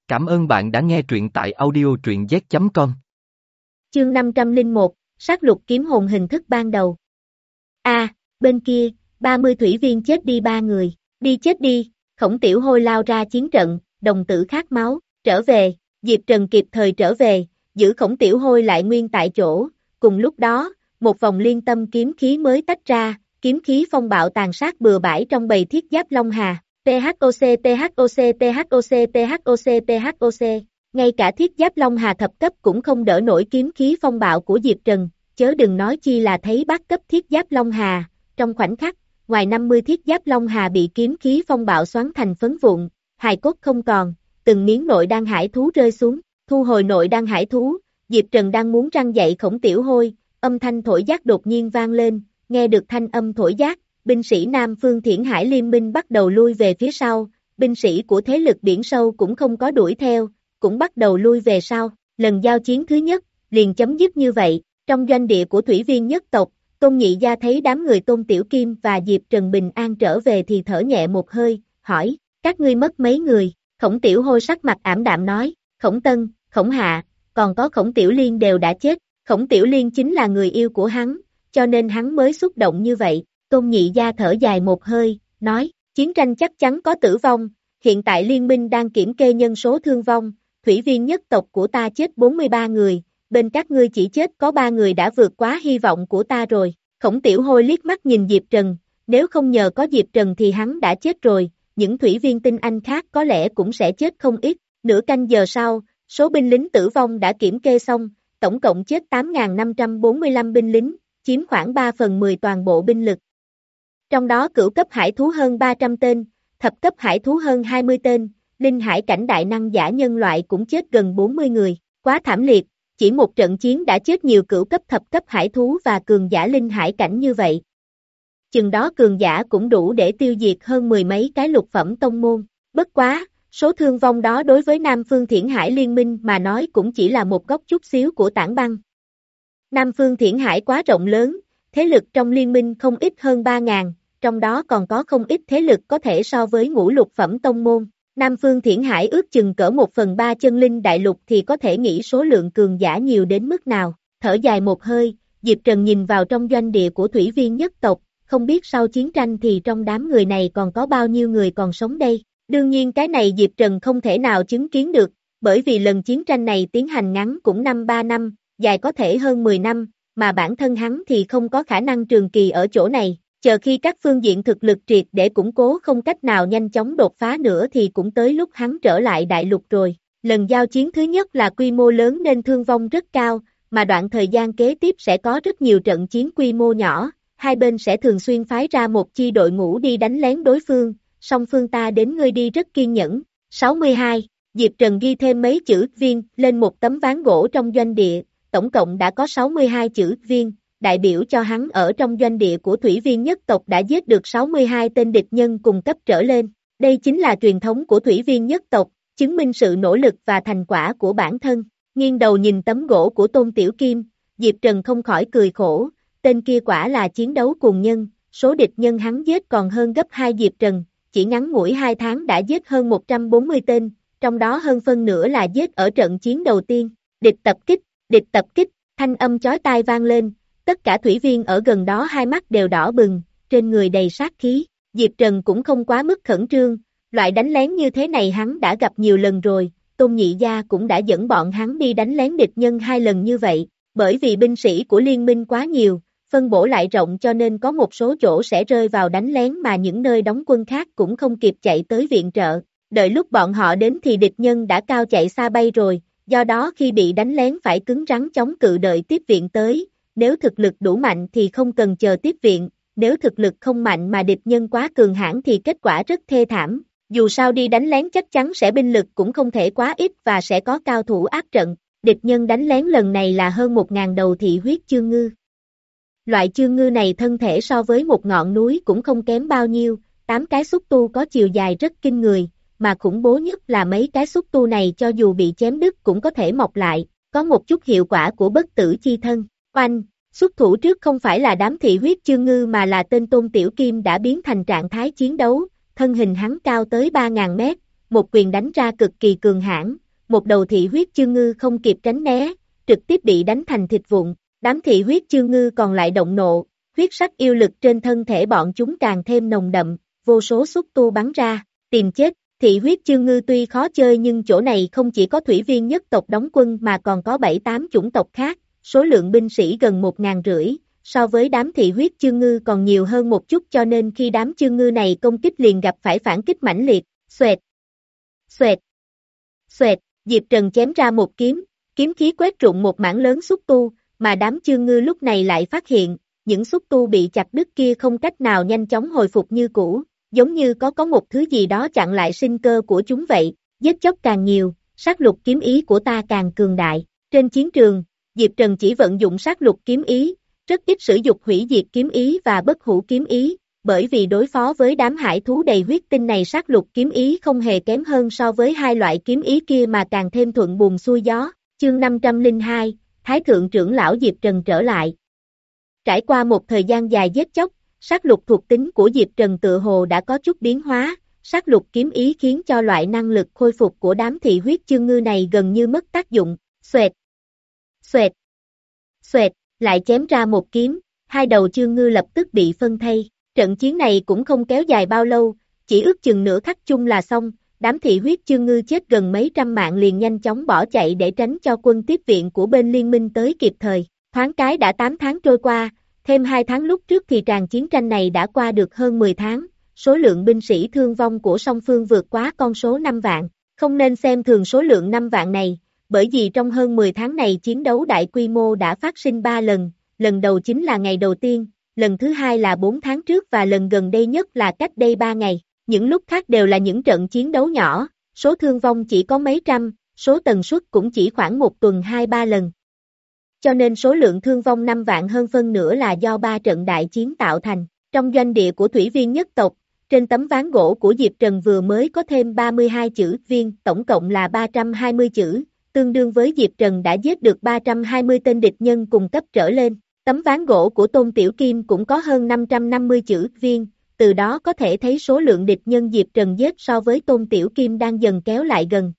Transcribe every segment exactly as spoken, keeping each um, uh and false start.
Cảm ơn bạn đã nghe truyện tại audio truyện z chấm com. Chương năm trăm lẻ một, sát lục kiếm hồn hình thức ban đầu. A, à, bên kia, ba mươi thủy viên chết đi ba người, đi chết đi, Khổng Tiểu Hôi lao ra chiến trận, đồng tử khát máu, trở về, Diệp Trần kịp thời trở về, giữ Khổng Tiểu Hôi lại nguyên tại chỗ, cùng lúc đó, một vòng liên tâm kiếm khí mới tách ra, kiếm khí phong bạo tàn sát bừa bãi trong bầy thiết giáp Long Hà. THOC THOC THOC THOC THOC, ngay cả thiết giáp Long Hà thập cấp cũng không đỡ nổi kiếm khí phong bạo của Diệp Trần, chớ đừng nói chi là thấy bát cấp thiết giáp Long Hà, trong khoảnh khắc, ngoài năm mươi thiết giáp Long Hà bị kiếm khí phong bạo xoắn thành phấn vụn, hài cốt không còn, từng miếng nội đan hải thú rơi xuống, thu hồi nội đan hải thú, Diệp Trần đang muốn răng dậy Khổng Tiểu Hôi, âm thanh thổi giác đột nhiên vang lên, nghe được thanh âm thổi giác. Binh sĩ Nam Phương Thiển Hải Liên minh bắt đầu lui về phía sau, binh sĩ của thế lực biển sâu cũng không có đuổi theo, cũng bắt đầu lui về sau, lần giao chiến thứ nhất, liền chấm dứt như vậy, trong doanh địa của thủy viên nhất tộc, Tôn Nhị Gia thấy đám người Tôn Tiểu Kim và Diệp Trần bình an trở về thì thở nhẹ một hơi, hỏi, các ngươi mất mấy người, Khổng Tiểu Hôi sắc mặt ảm đạm nói, Khổng Tân, Khổng Hạ, còn có Khổng Tiểu Liên đều đã chết, Khổng Tiểu Liên chính là người yêu của hắn, cho nên hắn mới xúc động như vậy. Tôn Nhị Gia thở dài một hơi, nói, chiến tranh chắc chắn có tử vong, hiện tại liên minh đang kiểm kê nhân số thương vong, thủy viên nhất tộc của ta chết bốn mươi ba người, bên các ngươi chỉ chết có ba người đã vượt quá hy vọng của ta rồi. Khổng Tiểu Hôi liếc mắt nhìn Diệp Trần, nếu không nhờ có Diệp Trần thì hắn đã chết rồi, những thủy viên tinh anh khác có lẽ cũng sẽ chết không ít. Nửa canh giờ sau, số binh lính tử vong đã kiểm kê xong, tổng cộng chết tám nghìn năm trăm bốn mươi lăm binh lính, chiếm khoảng ba phần mười toàn bộ binh lực. Trong đó cửu cấp hải thú hơn ba trăm tên, thập cấp hải thú hơn hai mươi tên, linh hải cảnh đại năng giả nhân loại cũng chết gần bốn mươi người, quá thảm liệt, chỉ một trận chiến đã chết nhiều cửu cấp thập cấp hải thú và cường giả linh hải cảnh như vậy. Chừng đó cường giả cũng đủ để tiêu diệt hơn mười mấy cái lục phẩm tông môn, bất quá, số thương vong đó đối với Nam Phương Thiển Hải Liên minh mà nói cũng chỉ là một góc chút xíu của tảng băng. Nam Phương Thiển Hải quá rộng lớn, thế lực trong liên minh không ít hơn ba ngàn. Trong đó còn có không ít thế lực có thể so với ngũ lục phẩm tông môn. Nam Phương Thiển Hải ước chừng cỡ một phần ba chân linh đại lục thì có thể nghĩ số lượng cường giả nhiều đến mức nào. Thở dài một hơi, Diệp Trần nhìn vào trong doanh địa của thủy viên nhất tộc, không biết sau chiến tranh thì trong đám người này còn có bao nhiêu người còn sống đây. Đương nhiên cái này Diệp Trần không thể nào chứng kiến được, bởi vì lần chiến tranh này tiến hành ngắn cũng năm ba năm, dài có thể hơn mười năm, mà bản thân hắn thì không có khả năng trường kỳ ở chỗ này. Chờ khi các phương diện thực lực triệt để củng cố không cách nào nhanh chóng đột phá nữa thì cũng tới lúc hắn trở lại đại lục rồi. Lần giao chiến thứ nhất là quy mô lớn nên thương vong rất cao, mà đoạn thời gian kế tiếp sẽ có rất nhiều trận chiến quy mô nhỏ, hai bên sẽ thường xuyên phái ra một chi đội ngũ đi đánh lén đối phương, song phương ta đến ngươi đi rất kiên nhẫn. sáu mươi hai, Diệp Trần ghi thêm mấy chữ viên lên một tấm ván gỗ trong doanh địa, tổng cộng đã có sáu mươi hai chữ viên. Đại biểu cho hắn ở trong doanh địa của thủy viên nhất tộc đã giết được sáu mươi hai tên địch nhân cùng cấp trở lên. Đây chính là truyền thống của thủy viên nhất tộc, chứng minh sự nỗ lực và thành quả của bản thân. Nghiêng đầu nhìn tấm gỗ của Tôn Tiểu Kim, Diệp Trần không khỏi cười khổ, tên kia quả là chiến đấu cuồng nhân, số địch nhân hắn giết còn hơn gấp hai Diệp Trần, chỉ ngắn ngủi hai tháng đã giết hơn một trăm bốn mươi tên, trong đó hơn phân nửa là giết ở trận chiến đầu tiên. Địch tập kích, địch tập kích, thanh âm chói tai vang lên. Tất cả thủy viên ở gần đó hai mắt đều đỏ bừng, trên người đầy sát khí, Diệp Trần cũng không quá mức khẩn trương, loại đánh lén như thế này hắn đã gặp nhiều lần rồi, Tôn Nhị Gia cũng đã dẫn bọn hắn đi đánh lén địch nhân hai lần như vậy, bởi vì binh sĩ của liên minh quá nhiều, phân bổ lại rộng cho nên có một số chỗ sẽ rơi vào đánh lén mà những nơi đóng quân khác cũng không kịp chạy tới viện trợ, đợi lúc bọn họ đến thì địch nhân đã cao chạy xa bay rồi, do đó khi bị đánh lén phải cứng rắn chống cự đợi tiếp viện tới. Nếu thực lực đủ mạnh thì không cần chờ tiếp viện, nếu thực lực không mạnh mà địch nhân quá cường hãn thì kết quả rất thê thảm, dù sao đi đánh lén chắc chắn sẽ binh lực cũng không thể quá ít và sẽ có cao thủ áp trận, địch nhân đánh lén lần này là hơn một ngàn đầu thị huyết chương ngư. Loại chương ngư này thân thể so với một ngọn núi cũng không kém bao nhiêu, tám cái xúc tu có chiều dài rất kinh người, mà khủng bố nhất là mấy cái xúc tu này cho dù bị chém đứt cũng có thể mọc lại, có một chút hiệu quả của bất tử chi thân. Oanh, xuất thủ trước không phải là đám thị huyết chương ngư mà là tên Tôn Tiểu Kim đã biến thành trạng thái chiến đấu, thân hình hắn cao tới ba ngàn mét, một quyền đánh ra cực kỳ cường hãn, một đầu thị huyết chương ngư không kịp tránh né, trực tiếp bị đánh thành thịt vụn, đám thị huyết chương ngư còn lại động nộ, huyết sắc yêu lực trên thân thể bọn chúng càng thêm nồng đậm, vô số xúc tu bắn ra, tìm chết. Thị huyết chương ngư tuy khó chơi nhưng chỗ này không chỉ có thủy viên nhất tộc đóng quân mà còn có bảy tám chủng tộc khác, số lượng binh sĩ gần một ngàn rưỡi, so với đám thị huyết chương ngư còn nhiều hơn một chút cho nên khi đám chương ngư này công kích liền gặp phải phản kích mãnh liệt, xoẹt, xoẹt, xoẹt, Diệp Trần chém ra một kiếm, kiếm khí quét rụng một mảng lớn xúc tu, mà đám chương ngư lúc này lại phát hiện, những xúc tu bị chặt đứt kia không cách nào nhanh chóng hồi phục như cũ. Giống như có có một thứ gì đó chặn lại sinh cơ của chúng vậy, giết chóc càng nhiều, sát lục kiếm ý của ta càng cường đại. Trên chiến trường, Diệp Trần chỉ vận dụng sát lục kiếm ý, rất ít sử dụng hủy diệt kiếm ý và bất hủ kiếm ý, bởi vì đối phó với đám hải thú đầy huyết tinh này sát lục kiếm ý không hề kém hơn so với hai loại kiếm ý kia mà càng thêm thuận buồm xuôi gió. Chương năm trăm lẻ hai, Thái Thượng trưởng lão Diệp Trần trở lại. Trải qua một thời gian dài giết chóc, sát lục thuộc tính của Diệp Trần tự hồ đã có chút biến hóa, sát lục kiếm ý khiến cho loại năng lực khôi phục của đám thị huyết chương ngư này gần như mất tác dụng, xoẹt, xoẹt, xoẹt, lại chém ra một kiếm, hai đầu chương ngư lập tức bị phân thây, trận chiến này cũng không kéo dài bao lâu, chỉ ước chừng nửa khắc chung là xong, đám thị huyết chương ngư chết gần mấy trăm mạng liền nhanh chóng bỏ chạy để tránh cho quân tiếp viện của bên liên minh tới kịp thời, thoáng cái đã tám tháng trôi qua. Thêm hai tháng lúc trước thì tràng chiến tranh này đã qua được hơn mười tháng, số lượng binh sĩ thương vong của song phương vượt quá con số năm vạn, không nên xem thường số lượng năm vạn này, bởi vì trong hơn mười tháng này chiến đấu đại quy mô đã phát sinh ba lần, lần đầu chính là ngày đầu tiên, lần thứ hai là bốn tháng trước và lần gần đây nhất là cách đây ba ngày, những lúc khác đều là những trận chiến đấu nhỏ, số thương vong chỉ có mấy trăm, số tần suất cũng chỉ khoảng một tuần hai ba lần. Cho nên số lượng thương vong năm vạn hơn phân nửa là do ba trận đại chiến tạo thành. Trong doanh địa của thủy viên nhất tộc, trên tấm ván gỗ của Diệp Trần vừa mới có thêm ba mươi hai chữ viên, tổng cộng là ba trăm hai mươi chữ, tương đương với Diệp Trần đã giết được ba trăm hai mươi tên địch nhân cùng cấp trở lên. Tấm ván gỗ của Tôn Tiểu Kim cũng có hơn năm trăm năm mươi chữ viên, từ đó có thể thấy số lượng địch nhân Diệp Trần giết so với Tôn Tiểu Kim đang dần kéo lại gần.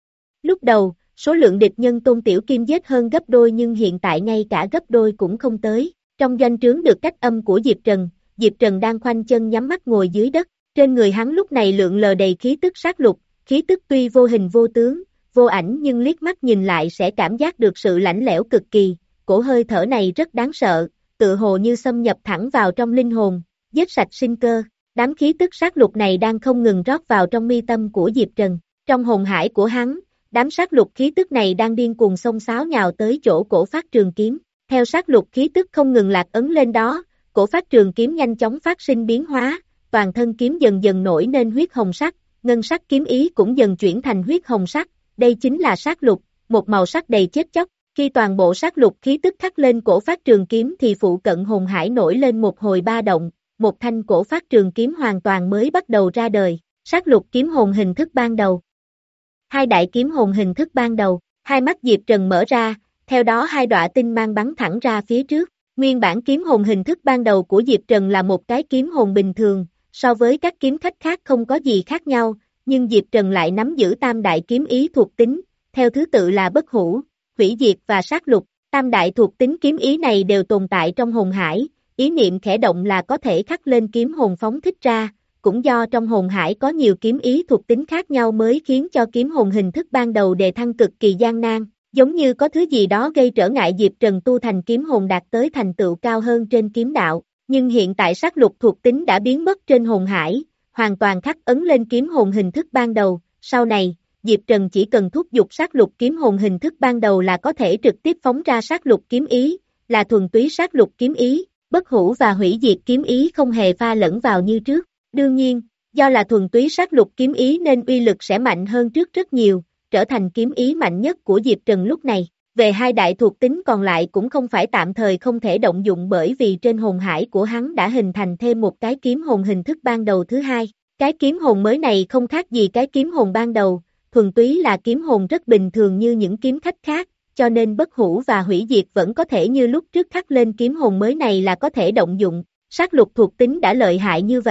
Lúc đầu, số lượng địch nhân Tôn Tiểu Kim giết hơn gấp đôi nhưng hiện tại ngay cả gấp đôi cũng không tới. Trong doanh trướng được cách âm của Diệp Trần, Diệp Trần đang khoanh chân nhắm mắt ngồi dưới đất, trên người hắn lúc này lượn lờ đầy khí tức sát lục, khí tức tuy vô hình vô tướng, vô ảnh nhưng liếc mắt nhìn lại sẽ cảm giác được sự lạnh lẽo cực kỳ, cổ hơi thở này rất đáng sợ, tựa hồ như xâm nhập thẳng vào trong linh hồn, giết sạch sinh cơ. Đám khí tức sát lục này đang không ngừng rót vào trong mi tâm của Diệp Trần, trong hồn hải của hắn. Đám sát lục khí tức này đang điên cuồng xông xáo nhào tới chỗ cổ phát trường kiếm, theo sát lục khí tức không ngừng lạc ấn lên đó, cổ phát trường kiếm nhanh chóng phát sinh biến hóa, toàn thân kiếm dần dần nổi nên huyết hồng sắc, ngân sắc kiếm ý cũng dần chuyển thành huyết hồng sắc, đây chính là sát lục, một màu sắc đầy chết chóc. Khi toàn bộ sát lục khí tức khắc lên cổ phát trường kiếm thì phụ cận hồn hải nổi lên một hồi ba động, một thanh cổ phát trường kiếm hoàn toàn mới bắt đầu ra đời, sát lục kiếm hồn hình thức ban đầu. Hai đại kiếm hồn hình thức ban đầu, hai mắt Diệp Trần mở ra, theo đó hai đọa tinh mang bắn thẳng ra phía trước. Nguyên bản kiếm hồn hình thức ban đầu của Diệp Trần là một cái kiếm hồn bình thường, so với các kiếm khách khác không có gì khác nhau, nhưng Diệp Trần lại nắm giữ tam đại kiếm ý thuộc tính, theo thứ tự là bất hủ, hủy diệt và sát lục. Tam đại thuộc tính kiếm ý này đều tồn tại trong hồn hải, ý niệm khẽ động là có thể khắc lên kiếm hồn phóng thích ra. Cũng do trong hồn hải có nhiều kiếm ý thuộc tính khác nhau mới khiến cho kiếm hồn hình thức ban đầu đề thăng cực kỳ gian nan, giống như có thứ gì đó gây trở ngại Diệp Trần tu thành kiếm hồn đạt tới thành tựu cao hơn trên kiếm đạo, nhưng hiện tại sát lục thuộc tính đã biến mất trên hồn hải, hoàn toàn khắc ấn lên kiếm hồn hình thức ban đầu, sau này, Diệp Trần chỉ cần thúc giục sát lục kiếm hồn hình thức ban đầu là có thể trực tiếp phóng ra sát lục kiếm ý, là thuần túy sát lục kiếm ý, bất hủ và hủy diệt kiếm ý không hề pha lẫn vào như trước. Đương nhiên, do là thuần túy sát lục kiếm ý nên uy lực sẽ mạnh hơn trước rất nhiều, trở thành kiếm ý mạnh nhất của Diệp Trần lúc này. Về hai đại thuộc tính còn lại cũng không phải tạm thời không thể động dụng bởi vì trên hồn hải của hắn đã hình thành thêm một cái kiếm hồn hình thức ban đầu thứ hai. Cái kiếm hồn mới này không khác gì cái kiếm hồn ban đầu, thuần túy là kiếm hồn rất bình thường như những kiếm khách khác, cho nên bất hủ và hủy diệt vẫn có thể như lúc trước khắc lên kiếm hồn mới này là có thể động dụng. Sát lục thuộc tính đã lợi hại như vậy,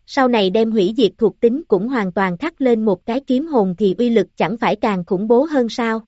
sau này đem hủy diệt thuộc tính cũng hoàn toàn khắc lên một cái kiếm hồn thì uy lực chẳng phải càng khủng bố hơn sao?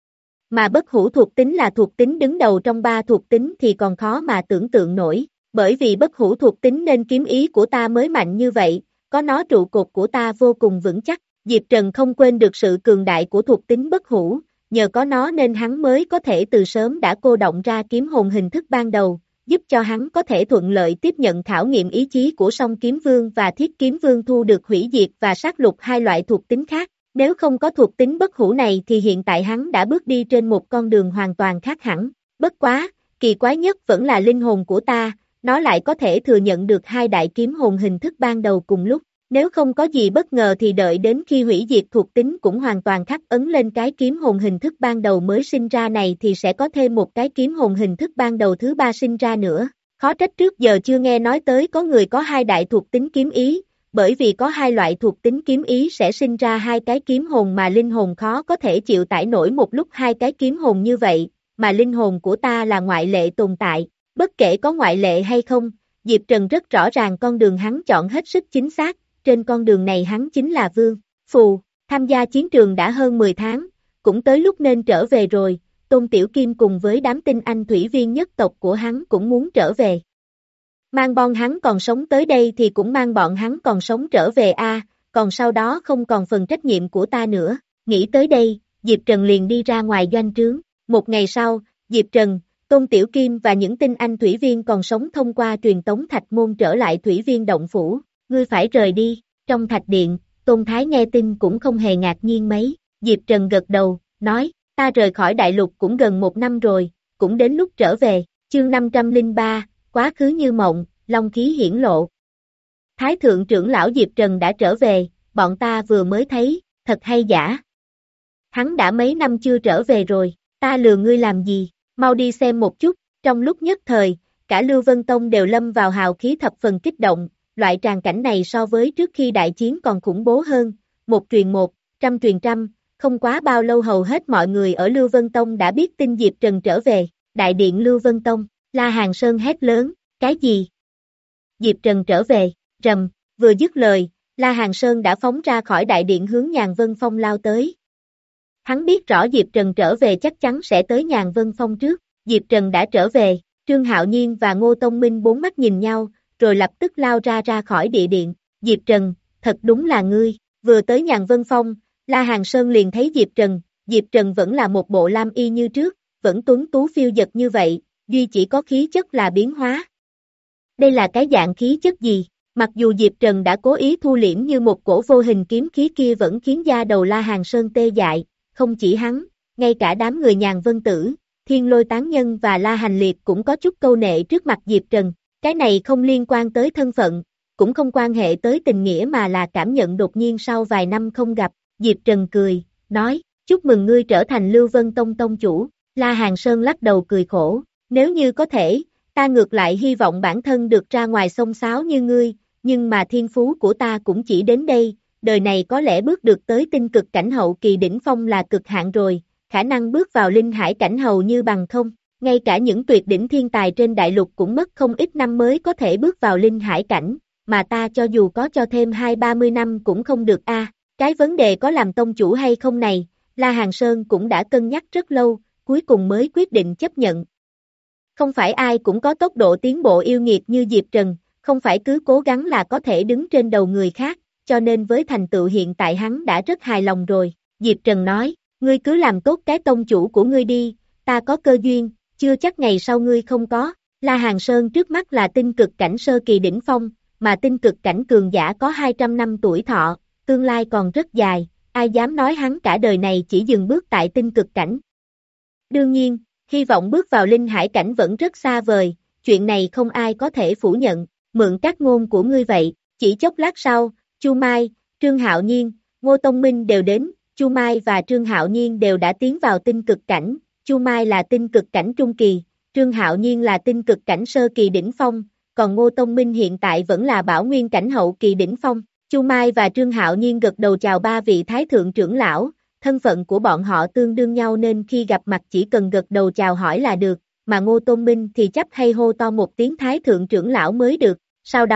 Mà bất hủ thuộc tính là thuộc tính đứng đầu trong ba thuộc tính thì còn khó mà tưởng tượng nổi, bởi vì bất hủ thuộc tính nên kiếm ý của ta mới mạnh như vậy, có nó trụ cột của ta vô cùng vững chắc. Diệp Trần không quên được sự cường đại của thuộc tính bất hủ, nhờ có nó nên hắn mới có thể từ sớm đã cô động ra kiếm hồn hình thức ban đầu, giúp cho hắn có thể thuận lợi tiếp nhận khảo nghiệm ý chí của song kiếm vương và thiết kiếm vương thu được hủy diệt và sát lục hai loại thuộc tính khác. Nếu không có thuộc tính bất hủ này thì hiện tại hắn đã bước đi trên một con đường hoàn toàn khác hẳn. Bất quá, kỳ quái nhất vẫn là linh hồn của ta, nó lại có thể thừa nhận được hai đại kiếm hồn hình thức ban đầu cùng lúc. Nếu không có gì bất ngờ thì đợi đến khi hủy diệt thuộc tính cũng hoàn toàn khắc ấn lên cái kiếm hồn hình thức ban đầu mới sinh ra này thì sẽ có thêm một cái kiếm hồn hình thức ban đầu thứ ba sinh ra nữa. Khó trách trước giờ chưa nghe nói tới có người có hai đại thuộc tính kiếm ý, bởi vì có hai loại thuộc tính kiếm ý sẽ sinh ra hai cái kiếm hồn mà linh hồn khó có thể chịu tải nổi một lúc hai cái kiếm hồn như vậy, mà linh hồn của ta là ngoại lệ tồn tại. Bất kể có ngoại lệ hay không, Diệp Trần rất rõ ràng con đường hắn chọn hết sức chính xác. Trên con đường này hắn chính là Vương Phù, tham gia chiến trường đã hơn mười tháng, cũng tới lúc nên trở về rồi. Tôn Tiểu Kim cùng với đám tinh anh thủy viên nhất tộc của hắn cũng muốn trở về. Mang bọn hắn còn sống tới đây thì cũng mang bọn hắn còn sống trở về a, còn sau đó không còn phần trách nhiệm của ta nữa. Nghĩ tới đây, Diệp Trần liền đi ra ngoài doanh trướng. Một ngày sau, Diệp Trần, Tôn Tiểu Kim và những tinh anh thủy viên còn sống thông qua truyền tống thạch môn trở lại thủy viên động phủ. Ngươi phải rời đi. Trong thạch điện, Tôn Thái nghe tin cũng không hề ngạc nhiên mấy. Diệp Trần gật đầu, nói, ta rời khỏi đại lục cũng gần một năm rồi, cũng đến lúc trở về. Chương năm trăm lẻ ba, quá khứ như mộng, long khí hiển lộ. Thái thượng trưởng lão Diệp Trần đã trở về, bọn ta vừa mới thấy, thật hay giả. Hắn đã mấy năm chưa trở về rồi, ta lừa ngươi làm gì, mau đi xem một chút. Trong lúc nhất thời, cả Lưu Vân Tông đều lâm vào hào khí thập phần kích động. Loại tràng cảnh này so với trước khi đại chiến còn khủng bố hơn, một truyền một, trăm truyền trăm, không quá bao lâu hầu hết mọi người ở Lưu Vân Tông đã biết tin Diệp Trần trở về. Đại điện Lưu Vân Tông, La Hàn Sơn hét lớn, cái gì? Diệp Trần trở về, rầm, vừa dứt lời, La Hàn Sơn đã phóng ra khỏi đại điện hướng Nhàn Vân Phong lao tới. Hắn biết rõ Diệp Trần trở về chắc chắn sẽ tới Nhàn Vân Phong trước. Diệp Trần đã trở về, Trương Hạo Nhiên và Ngô Tông Minh bốn mắt nhìn nhau, rồi lập tức lao ra ra khỏi địa điện. Diệp Trần, thật đúng là ngươi. Vừa tới Nhàn Vân Phong, La Hàn Sơn liền thấy Diệp Trần. Diệp Trần vẫn là một bộ lam y như trước, vẫn tuấn tú phiêu dật như vậy, duy chỉ có khí chất là biến hóa. Đây là cái dạng khí chất gì? Mặc dù Diệp Trần đã cố ý thu liễm như một cổ vô hình kiếm khí kia vẫn khiến da đầu La Hàn Sơn tê dại, không chỉ hắn, ngay cả đám người Nhàn Vân Tử, Thiên Lôi Tán Nhân và La Hành Liệt cũng có chút câu nệ trước mặt Diệp Trần. Cái này không liên quan tới thân phận, cũng không quan hệ tới tình nghĩa mà là cảm nhận đột nhiên sau vài năm không gặp. Diệp Trần cười, nói, chúc mừng ngươi trở thành Lưu Vân Tông tông chủ. La Hàn Sơn lắc đầu cười khổ, nếu như có thể, ta ngược lại hy vọng bản thân được ra ngoài xông xáo như ngươi, nhưng mà thiên phú của ta cũng chỉ đến đây, đời này có lẽ bước được tới tinh cực cảnh hậu kỳ đỉnh phong là cực hạn rồi, khả năng bước vào linh hải cảnh hầu như bằng không. Ngay cả những tuyệt đỉnh thiên tài trên đại lục cũng mất không ít năm mới có thể bước vào linh hải cảnh, mà ta cho dù có cho thêm hai ba mươi năm cũng không được a. Cái vấn đề có làm tông chủ hay không này, La Hàn Sơn cũng đã cân nhắc rất lâu, cuối cùng mới quyết định chấp nhận. Không phải ai cũng có tốc độ tiến bộ yêu nghiệt như Diệp Trần, không phải cứ cố gắng là có thể đứng trên đầu người khác, cho nên với thành tựu hiện tại hắn đã rất hài lòng rồi. Diệp Trần nói, ngươi cứ làm tốt cái tông chủ của ngươi đi, ta có cơ duyên, chưa chắc ngày sau ngươi không có. La Hàn Sơn trước mắt là tinh cực cảnh sơ kỳ đỉnh phong, mà tinh cực cảnh cường giả có hai trăm năm tuổi thọ, tương lai còn rất dài, ai dám nói hắn cả đời này chỉ dừng bước tại tinh cực cảnh. Đương nhiên, hy vọng bước vào linh hải cảnh vẫn rất xa vời, chuyện này không ai có thể phủ nhận, mượn các ngôn của ngươi vậy. Chỉ chốc lát sau, Chu Mai, Trương Hạo Nhiên, Ngô Tông Minh đều đến. Chu Mai và Trương Hạo Nhiên đều đã tiến vào tinh cực cảnh, Chu Mai là tinh cực cảnh trung kỳ, Trương Hạo Nhiên là tinh cực cảnh sơ kỳ đỉnh phong, còn Ngô Tông Minh hiện tại vẫn là bảo nguyên cảnh hậu kỳ đỉnh phong. Chu Mai và Trương Hạo Nhiên gật đầu chào ba vị thái thượng trưởng lão, thân phận của bọn họ tương đương nhau nên khi gặp mặt chỉ cần gật đầu chào hỏi là được, mà Ngô Tông Minh thì chấp hay hô to một tiếng thái thượng trưởng lão mới được. Sau đó,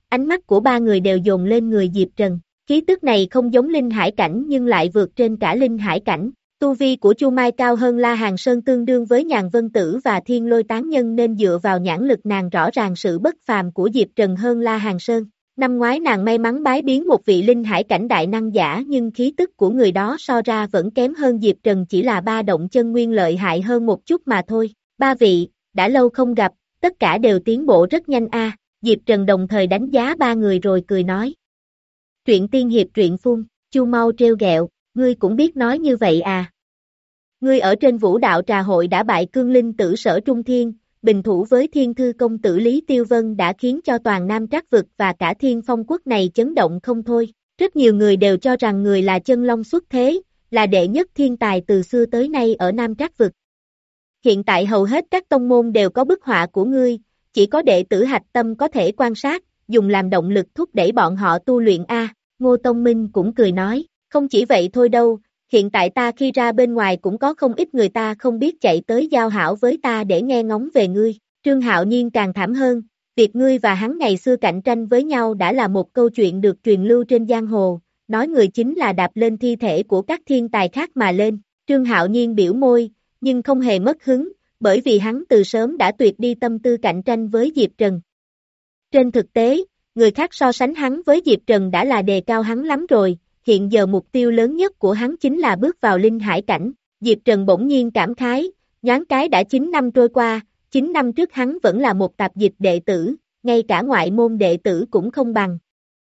ánh mắt của ba người đều dồn lên người Diệp Trần. Khí tức này không giống linh hải cảnh nhưng lại vượt trên cả linh hải cảnh. Tu vi của Chu Mai cao hơn La Hàn Sơn tương đương với Nhàn Vân Tử và Thiên Lôi Tán Nhân nên dựa vào nhãn lực nàng rõ ràng sự bất phàm của Diệp Trần hơn La Hàn Sơn. Năm ngoái nàng may mắn bái biến một vị linh hải cảnh đại năng giả nhưng khí tức của người đó so ra vẫn kém hơn Diệp Trần chỉ là ba động chân nguyên lợi hại hơn một chút mà thôi. Ba vị, đã lâu không gặp, tất cả đều tiến bộ rất nhanh a. Diệp Trần đồng thời đánh giá ba người rồi cười nói. Truyện tiên hiệp truyện phun, Chu Mau trêu ghẹo, ngươi cũng biết nói như vậy à. Ngươi ở trên vũ đạo trà hội đã bại cương linh tử Sở Trung Thiên, bình thủ với thiên thư công tử Lý Tiêu Vân đã khiến cho toàn Nam Trác vực và cả thiên phong quốc này chấn động không thôi. Rất nhiều người đều cho rằng người là chân long xuất thế, là đệ nhất thiên tài từ xưa tới nay ở Nam Trác vực. Hiện tại hầu hết các tông môn đều có bức họa của ngươi, chỉ có đệ tử hạch tâm có thể quan sát, dùng làm động lực thúc đẩy bọn họ tu luyện a. Ngô Tông Minh cũng cười nói, không chỉ vậy thôi đâu, hiện tại ta khi ra bên ngoài cũng có không ít người ta không biết chạy tới giao hảo với ta để nghe ngóng về ngươi. Trương Hạo Nhiên càng thảm hơn, việc ngươi và hắn ngày xưa cạnh tranh với nhau đã là một câu chuyện được truyền lưu trên giang hồ, nói người chính là đạp lên thi thể của các thiên tài khác mà lên. Trương Hạo Nhiên biểu môi, nhưng không hề mất hứng, bởi vì hắn từ sớm đã tuyệt đi tâm tư cạnh tranh với Diệp Trần. Trên thực tế, người khác so sánh hắn với Diệp Trần đã là đề cao hắn lắm rồi, hiện giờ mục tiêu lớn nhất của hắn chính là bước vào linh hải cảnh. Diệp Trần bỗng nhiên cảm khái, nhoáng cái đã chín năm trôi qua, chín năm trước hắn vẫn là một tạp dịch đệ tử, ngay cả ngoại môn đệ tử cũng không bằng.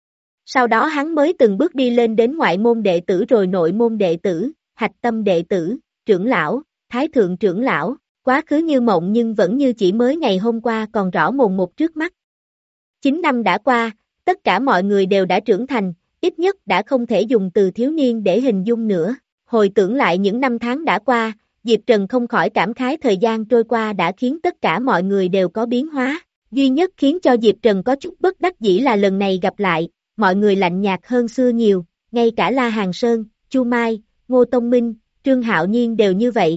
Sau đó hắn mới từng bước đi lên đến ngoại môn đệ tử rồi nội môn đệ tử, hạch tâm đệ tử, trưởng lão, thái thượng trưởng lão, quá khứ như mộng nhưng vẫn như chỉ mới ngày hôm qua còn rõ mồn một trước mắt. chín năm đã qua, tất cả mọi người đều đã trưởng thành, ít nhất đã không thể dùng từ thiếu niên để hình dung nữa. Hồi tưởng lại những năm tháng đã qua, Diệp Trần không khỏi cảm khái thời gian trôi qua đã khiến tất cả mọi người đều có biến hóa. Duy nhất khiến cho Diệp Trần có chút bất đắc dĩ là lần này gặp lại, mọi người lạnh nhạt hơn xưa nhiều, ngay cả La Hàn Sơn, Chu Mai, Ngô Tông Minh, Trương Hạo Nhiên đều như vậy.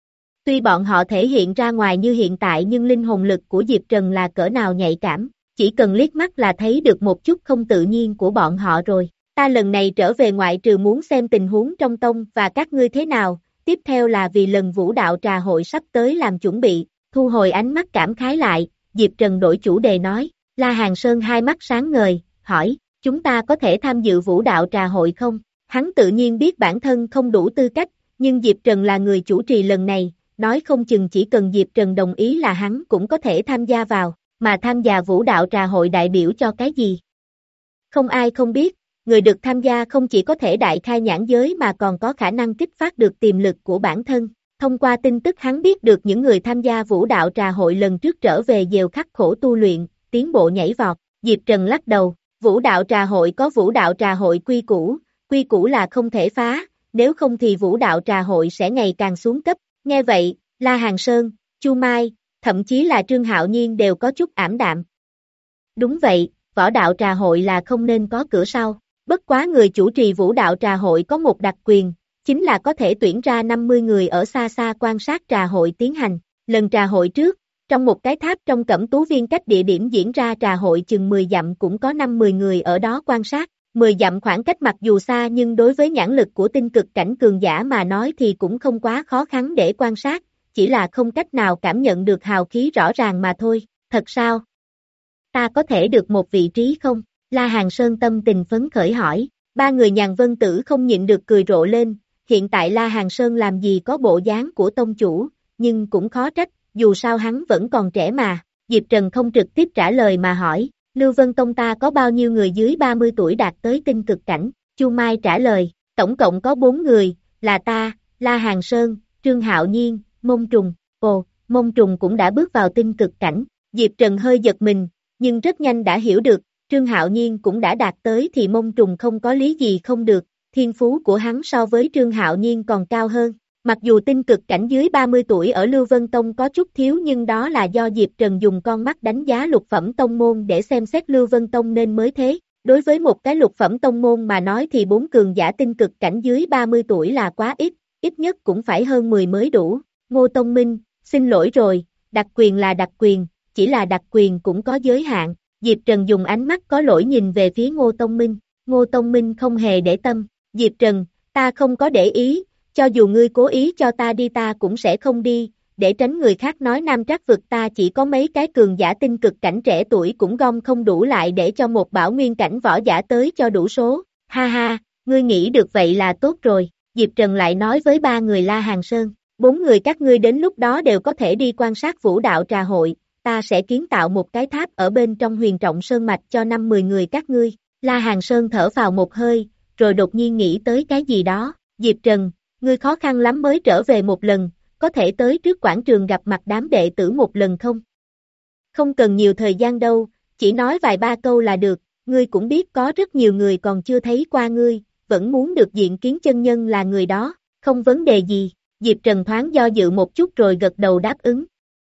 Tuy bọn họ thể hiện ra ngoài như hiện tại nhưng linh hồn lực của Diệp Trần là cỡ nào nhạy cảm, chỉ cần liếc mắt là thấy được một chút không tự nhiên của bọn họ rồi. Ta lần này trở về ngoại trừ muốn xem tình huống trong tông và các ngươi thế nào, tiếp theo là vì lần vũ đạo trà hội sắp tới làm chuẩn bị, thu hồi ánh mắt cảm khái lại, Diệp Trần đổi chủ đề nói. La Hàn Sơn hai mắt sáng ngời, hỏi, chúng ta có thể tham dự vũ đạo trà hội không? Hắn tự nhiên biết bản thân không đủ tư cách, nhưng Diệp Trần là người chủ trì lần này, nói không chừng chỉ cần Diệp Trần đồng ý là hắn cũng có thể tham gia vào, mà tham gia vũ đạo trà hội đại biểu cho cái gì? Không ai không biết, người được tham gia không chỉ có thể đại khai nhãn giới mà còn có khả năng kích phát được tiềm lực của bản thân. Thông qua tin tức hắn biết được những người tham gia vũ đạo trà hội lần trước trở về đều khắc khổ tu luyện, tiến bộ nhảy vọt. Diệp Trần lắc đầu, vũ đạo trà hội có vũ đạo trà hội quy củ, quy củ là không thể phá, nếu không thì vũ đạo trà hội sẽ ngày càng xuống cấp. Nghe vậy, La Hàn Sơn, Chu Mai, thậm chí là Trương Hạo Nhiên đều có chút ảm đạm. Đúng vậy, võ đạo trà hội là không nên có cửa sau. Bất quá người chủ trì vũ đạo trà hội có một đặc quyền, chính là có thể tuyển ra năm mươi người ở xa xa quan sát trà hội tiến hành. Lần trà hội trước, trong một cái tháp trong Cẩm Tú Viên cách địa điểm diễn ra trà hội chừng mười dặm cũng có năm mươi người ở đó quan sát. mười dặm khoảng cách mặc dù xa nhưng đối với nhãn lực của tinh cực cảnh cường giả mà nói thì cũng không quá khó khăn để quan sát, chỉ là không cách nào cảm nhận được hào khí rõ ràng mà thôi. Thật sao? Ta có thể được một vị trí không? La Hàn Sơn tâm tình phấn khởi hỏi. Ba người Nhàn Vân Tử không nhịn được cười rộ lên, hiện tại La Hàn Sơn làm gì có bộ dáng của tông chủ, nhưng cũng khó trách, dù sao hắn vẫn còn trẻ mà. Diệp Trần không trực tiếp trả lời mà hỏi, Lưu Vân Tông ta có bao nhiêu người dưới ba mươi tuổi đạt tới tinh cực cảnh? Chu Mai trả lời, tổng cộng có bốn người, là ta, La Hàn Sơn, Trương Hạo Nhiên, Mông Trùng. Ồ, Mông Trùng cũng đã bước vào tinh cực cảnh. Diệp Trần hơi giật mình, nhưng rất nhanh đã hiểu được, Trương Hạo Nhiên cũng đã đạt tới thì Mông Trùng không có lý gì không được, thiên phú của hắn so với Trương Hạo Nhiên còn cao hơn. Mặc dù tinh cực cảnh dưới ba mươi tuổi ở Lưu Vân Tông có chút thiếu nhưng đó là do Diệp Trần dùng con mắt đánh giá lục phẩm tông môn để xem xét Lưu Vân Tông nên mới thế. Đối với một cái lục phẩm tông môn mà nói thì bốn cường giả tinh cực cảnh dưới ba mươi tuổi là quá ít, ít nhất cũng phải hơn mười mới đủ. Ngô Tông Minh, xin lỗi rồi, đặc quyền là đặc quyền, chỉ là đặc quyền cũng có giới hạn. Diệp Trần dùng ánh mắt có lỗi nhìn về phía Ngô Tông Minh, Ngô Tông Minh không hề để tâm, Diệp Trần, ta không có để ý, cho dù ngươi cố ý cho ta đi ta cũng sẽ không đi, để tránh người khác nói Nam Trác vực ta chỉ có mấy cái cường giả tinh cực cảnh trẻ tuổi cũng gom không đủ lại để cho một bảo nguyên cảnh võ giả tới cho đủ số, ha ha, ngươi nghĩ được vậy là tốt rồi, Diệp Trần lại nói với ba người La Hàng Sơn, bốn người các ngươi đến lúc đó đều có thể đi quan sát vũ đạo trà hội, ta sẽ kiến tạo một cái tháp ở bên trong Huyền Trọng Sơn Mạch cho năm mười người các ngươi, La Hàng Sơn thở vào một hơi, rồi đột nhiên nghĩ tới cái gì đó, Diệp Trần, ngươi khó khăn lắm mới trở về một lần, có thể tới trước quảng trường gặp mặt đám đệ tử một lần không? Không cần nhiều thời gian đâu, chỉ nói vài ba câu là được, ngươi cũng biết có rất nhiều người còn chưa thấy qua ngươi, vẫn muốn được diện kiến chân nhân là người đó, không vấn đề gì, Diệp Trần thoáng do dự một chút rồi gật đầu đáp ứng.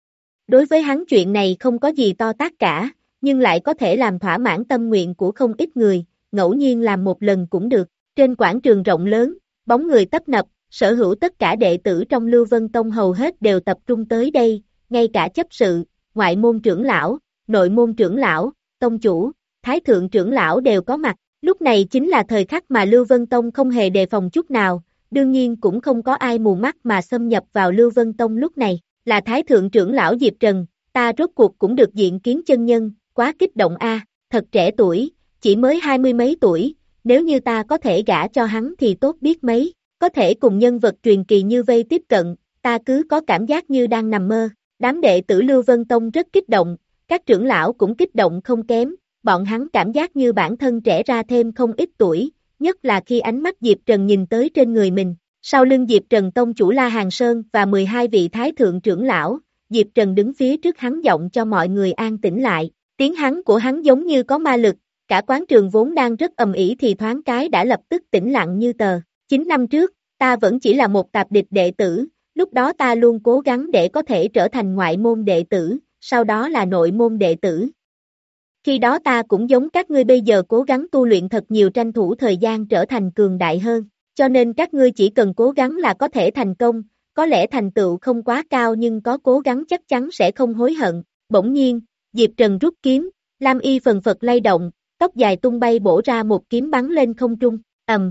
Đối với hắn chuyện này không có gì to tát cả, nhưng lại có thể làm thỏa mãn tâm nguyện của không ít người, ngẫu nhiên làm một lần cũng được, trên quảng trường rộng lớn, bóng người tấp nập, sở hữu tất cả đệ tử trong Lưu Vân Tông hầu hết đều tập trung tới đây, ngay cả chấp sự, ngoại môn trưởng lão, nội môn trưởng lão, tông chủ, thái thượng trưởng lão đều có mặt, lúc này chính là thời khắc mà Lưu Vân Tông không hề đề phòng chút nào, đương nhiên cũng không có ai mù mắt mà xâm nhập vào Lưu Vân Tông lúc này, là thái thượng trưởng lão Diệp Trần, ta rốt cuộc cũng được diện kiến chân nhân, quá kích động a, thật trẻ tuổi, chỉ mới hai mươi mấy tuổi, nếu như ta có thể gả cho hắn thì tốt biết mấy, có thể cùng nhân vật truyền kỳ như vây tiếp cận, ta cứ có cảm giác như đang nằm mơ, đám đệ tử Lưu Vân Tông rất kích động, các trưởng lão cũng kích động không kém, bọn hắn cảm giác như bản thân trẻ ra thêm không ít tuổi, nhất là khi ánh mắt Diệp Trần nhìn tới trên người mình, sau lưng Diệp Trần tông chủ La Hàng Sơn và mười hai vị thái thượng trưởng lão, Diệp Trần đứng phía trước hắn giọng cho mọi người an tĩnh lại, tiếng hắn của hắn giống như có ma lực, cả quán trường vốn đang rất ầm ĩ thì thoáng cái đã lập tức tĩnh lặng như tờ. Chín năm trước, ta vẫn chỉ là một tạp địch đệ tử, lúc đó ta luôn cố gắng để có thể trở thành ngoại môn đệ tử, sau đó là nội môn đệ tử. Khi đó ta cũng giống các ngươi bây giờ cố gắng tu luyện thật nhiều tranh thủ thời gian trở thành cường đại hơn, cho nên các ngươi chỉ cần cố gắng là có thể thành công, có lẽ thành tựu không quá cao nhưng có cố gắng chắc chắn sẽ không hối hận. Bỗng nhiên, Diệp Trần rút kiếm, lam y phần phật lay động, tóc dài tung bay bổ ra một kiếm bắn lên không trung, ầm,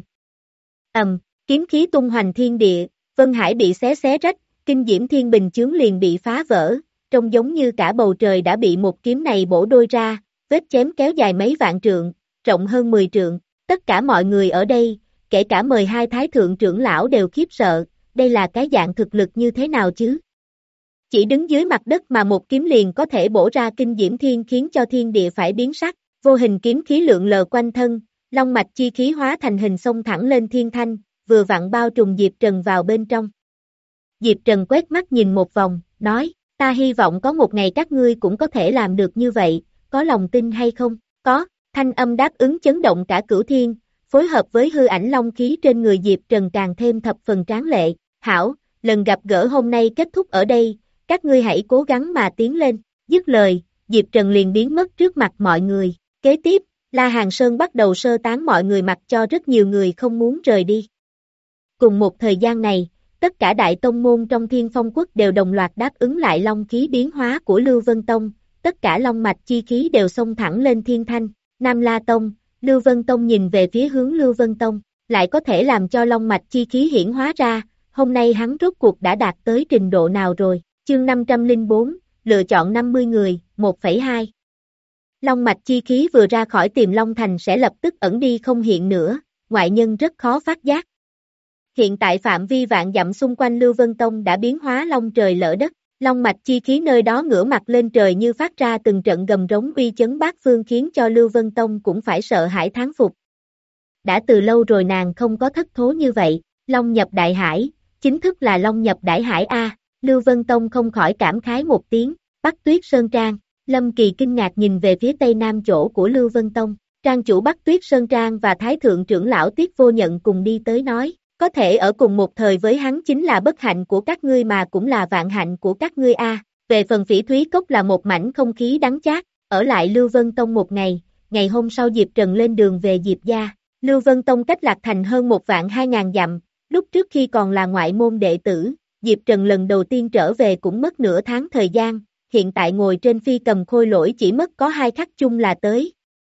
ầm, kiếm khí tung hoành thiên địa, Vân Hải bị xé xé rách, kinh diễm thiên bình chướng liền bị phá vỡ, trông giống như cả bầu trời đã bị một kiếm này bổ đôi ra, vết chém kéo dài mấy vạn trượng, rộng hơn mười trượng, tất cả mọi người ở đây, kể cả mười hai thái thượng trưởng lão đều khiếp sợ, đây là cái dạng thực lực như thế nào chứ? Chỉ đứng dưới mặt đất mà một kiếm liền có thể bổ ra kinh diễm thiên khiến cho thiên địa phải biến sắc, vô hình kiếm khí lượng lờ quanh thân, long mạch chi khí hóa thành hình xông thẳng lên thiên thanh, vừa vặn bao trùm Diệp Trần vào bên trong. Diệp Trần quét mắt nhìn một vòng, nói, ta hy vọng có một ngày các ngươi cũng có thể làm được như vậy, có lòng tin hay không? Có, thanh âm đáp ứng chấn động cả cửu thiên, phối hợp với hư ảnh long khí trên người Diệp Trần càng thêm thập phần tráng lệ. Hảo, lần gặp gỡ hôm nay kết thúc ở đây, các ngươi hãy cố gắng mà tiến lên. Dứt lời, Diệp Trần liền biến mất trước mặt mọi người. Kế tiếp, La Hàng Sơn bắt đầu sơ tán mọi người mặc cho rất nhiều người không muốn rời đi. Cùng một thời gian này, tất cả đại tông môn trong Thiên Phong Quốc đều đồng loạt đáp ứng lại long khí biến hóa của Lưu Vân Tông, tất cả long mạch chi khí đều xông thẳng lên thiên thanh. Nam La Tông, Lưu Vân Tông nhìn về phía hướng Lưu Vân Tông, lại có thể làm cho long mạch chi khí hiển hóa ra, hôm nay hắn rốt cuộc đã đạt tới trình độ nào rồi, chương năm trăm lẻ bốn, lựa chọn năm mươi người, một phẩy hai. Long mạch chi khí vừa ra khỏi Tiềm Long Thành sẽ lập tức ẩn đi không hiện nữa, ngoại nhân rất khó phát giác. Hiện tại phạm vi vạn dặm xung quanh Lưu Vân Tông đã biến hóa long trời lỡ đất, long mạch chi khí nơi đó ngửa mặt lên trời như phát ra từng trận gầm rống uy chấn bát phương khiến cho Lưu Vân Tông cũng phải sợ hãi thán phục. Đã từ lâu rồi nàng không có thất thố như vậy, long nhập đại hải, chính thức là long nhập đại hải a. Lưu Vân Tông không khỏi cảm khái một tiếng, Bắc Tuyết Sơn Trang. Lâm Kỳ kinh ngạc nhìn về phía tây nam chỗ của Lưu Vân Tông, trang chủ Bắc Tuyết Sơn Trang và thái thượng trưởng lão Tiết Vô Nhận cùng đi tới nói, có thể ở cùng một thời với hắn chính là bất hạnh của các ngươi mà cũng là vạn hạnh của các ngươi a. Về phần Phỉ Thúy Cốc là một mảnh không khí đắng chát, ở lại Lưu Vân Tông một ngày, ngày hôm sau Diệp Trần lên đường về Diệp gia. Lưu Vân Tông cách Lạc Thành hơn một vạn hai ngàn dặm, lúc trước khi còn là ngoại môn đệ tử, Diệp Trần lần đầu tiên trở về cũng mất nửa tháng thời gian, hiện tại ngồi trên phi cầm khôi lỗi chỉ mất có hai khắc chung là tới.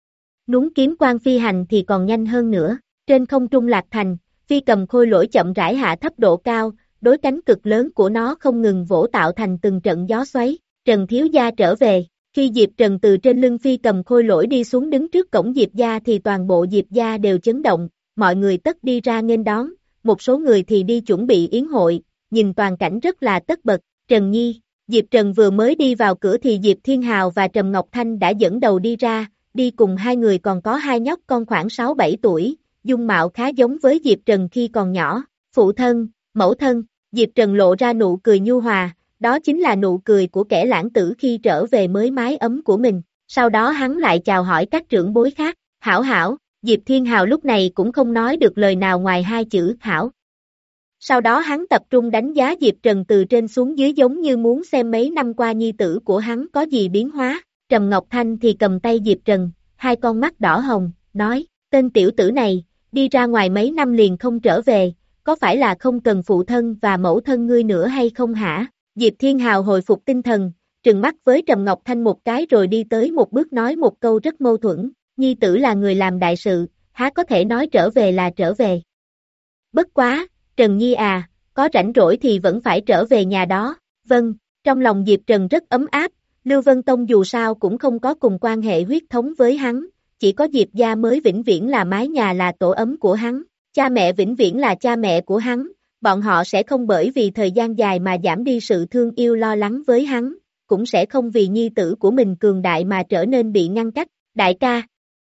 Núng kiếm quan phi hành thì còn nhanh hơn nữa, trên không trung Lạc Thành, phi cầm khôi lỗi chậm rãi hạ thấp độ cao, đối cánh cực lớn của nó không ngừng vỗ tạo thành từng trận gió xoáy. Trần thiếu gia trở về, khi Diệp Trần từ trên lưng phi cầm khôi lỗi đi xuống đứng trước cổng Diệp gia thì toàn bộ Diệp gia đều chấn động, mọi người tất đi ra nghênh đón, một số người thì đi chuẩn bị yến hội, nhìn toàn cảnh rất là tất bật. Trần Nhi, Diệp Trần vừa mới đi vào cửa thì Diệp Thiên Hào và Trầm Ngọc Thanh đã dẫn đầu đi ra, đi cùng hai người còn có hai nhóc con khoảng sáu bảy tuổi, dung mạo khá giống với Diệp Trần khi còn nhỏ. Phụ thân, mẫu thân, Diệp Trần lộ ra nụ cười nhu hòa, đó chính là nụ cười của kẻ lãng tử khi trở về mới mái ấm của mình. Sau đó hắn lại chào hỏi các trưởng bối khác. Hảo hảo, Diệp Thiên Hào lúc này cũng không nói được lời nào ngoài hai chữ hảo. Sau đó hắn tập trung đánh giá Diệp Trần từ trên xuống dưới giống như muốn xem mấy năm qua nhi tử của hắn có gì biến hóa. Trầm Ngọc Thanh thì cầm tay Diệp Trần, hai con mắt đỏ hồng, nói, tên tiểu tử này, đi ra ngoài mấy năm liền không trở về, có phải là không cần phụ thân và mẫu thân ngươi nữa hay không hả? Diệp Thiên Hào hồi phục tinh thần, trừng mắt với Trầm Ngọc Thanh một cái rồi đi tới một bước nói một câu rất mâu thuẫn, nhi tử là người làm đại sự, há có thể nói trở về là trở về. Bất quá, Trần Nhi à, có rảnh rỗi thì vẫn phải trở về nhà đó. Vâng, trong lòng Diệp Trần rất ấm áp, Lưu Vân Tông dù sao cũng không có cùng quan hệ huyết thống với hắn, chỉ có Diệp gia mới vĩnh viễn là mái nhà là tổ ấm của hắn, cha mẹ vĩnh viễn là cha mẹ của hắn, bọn họ sẽ không bởi vì thời gian dài mà giảm đi sự thương yêu lo lắng với hắn, cũng sẽ không vì nhi tử của mình cường đại mà trở nên bị ngăn cách. Đại ca,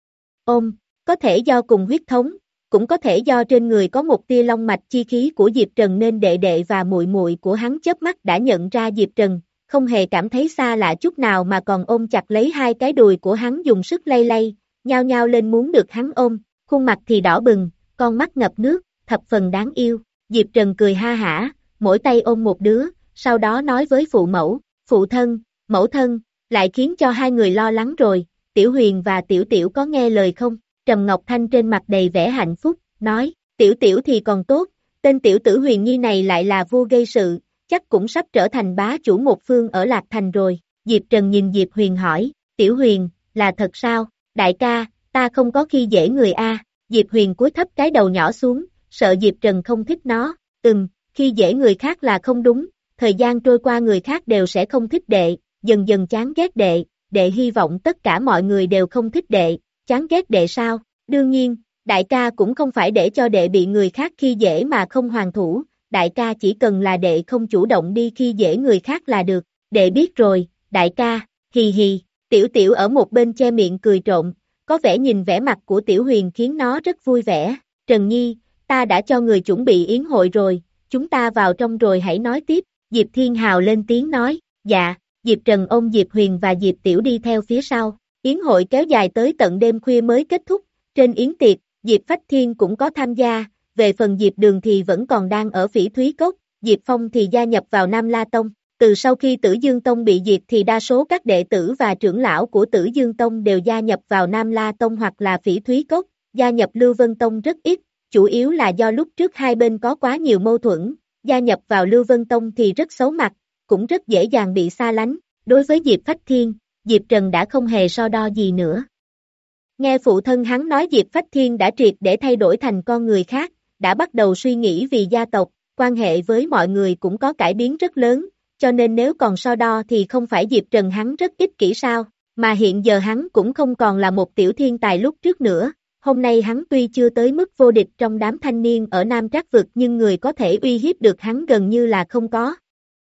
ôm, có thể do cùng huyết thống, cũng có thể do trên người có một tia long mạch chi khí của Diệp Trần nên đệ đệ và muội muội của hắn chớp mắt đã nhận ra Diệp Trần, không hề cảm thấy xa lạ chút nào mà còn ôm chặt lấy hai cái đùi của hắn dùng sức lay lay, nhao nhao lên muốn được hắn ôm, khuôn mặt thì đỏ bừng, con mắt ngập nước, thập phần đáng yêu. Diệp Trần cười ha hả, mỗi tay ôm một đứa, sau đó nói với phụ mẫu, phụ thân, mẫu thân, lại khiến cho hai người lo lắng rồi, Tiểu Huyền và Tiểu Tiểu có nghe lời không? Trầm Ngọc Thanh trên mặt đầy vẻ hạnh phúc, nói, Tiểu Tiểu thì còn tốt, tên Tiểu Tử Huyền Nhi này lại là vua gây sự, chắc cũng sắp trở thành bá chủ một phương ở Lạc Thành rồi. Diệp Trần nhìn Diệp Huyền hỏi, Tiểu Huyền, là thật sao? Đại ca, ta không có khi dễ người a. Diệp Huyền cúi thấp cái đầu nhỏ xuống, sợ Diệp Trần không thích nó, ừm, khi dễ người khác là không đúng, thời gian trôi qua người khác đều sẽ không thích đệ, dần dần chán ghét đệ, đệ hy vọng tất cả mọi người đều không thích đệ, chán ghét đệ sao? Đương nhiên, đại ca cũng không phải để cho đệ bị người khác khi dễ mà không hoàn thủ, đại ca chỉ cần là đệ không chủ động đi khi dễ người khác là được, đệ biết rồi, đại ca, hì hì, Tiểu Tiểu ở một bên che miệng cười trộm, có vẻ nhìn vẻ mặt của Tiểu Huyền khiến nó rất vui vẻ. Trần Nhi, ta đã cho người chuẩn bị yến hội rồi, chúng ta vào trong rồi hãy nói tiếp. Diệp Thiên Hào lên tiếng nói, dạ. Diệp Trần ôm Diệp Huyền và Diệp Tiểu đi theo phía sau. Yến hội kéo dài tới tận đêm khuya mới kết thúc. Trên yến tiệc, Diệp Phách Thiên cũng có tham gia, về phần Diệp Đường thì vẫn còn đang ở Phỉ Thúy Cốc, Diệp Phong thì gia nhập vào Nam La Tông. Từ sau khi Tử Dương Tông bị diệt thì đa số các đệ tử và trưởng lão của Tử Dương Tông đều gia nhập vào Nam La Tông hoặc là Phỉ Thúy Cốc, gia nhập Lưu Vân Tông rất ít, chủ yếu là do lúc trước hai bên có quá nhiều mâu thuẫn, gia nhập vào Lưu Vân Tông thì rất xấu mặt, cũng rất dễ dàng bị xa lánh. Đối với Diệp Phách Thiên, Diệp Trần đã không hề so đo gì nữa. Nghe phụ thân hắn nói Diệp Phách Thiên đã triệt để thay đổi thành con người khác, đã bắt đầu suy nghĩ vì gia tộc, quan hệ với mọi người cũng có cải biến rất lớn, cho nên nếu còn so đo thì không phải Diệp Trần hắn rất ích kỷ sao, mà hiện giờ hắn cũng không còn là một tiểu thiên tài lúc trước nữa. Hôm nay hắn tuy chưa tới mức vô địch trong đám thanh niên ở Nam Trác Vực nhưng người có thể uy hiếp được hắn gần như là không có.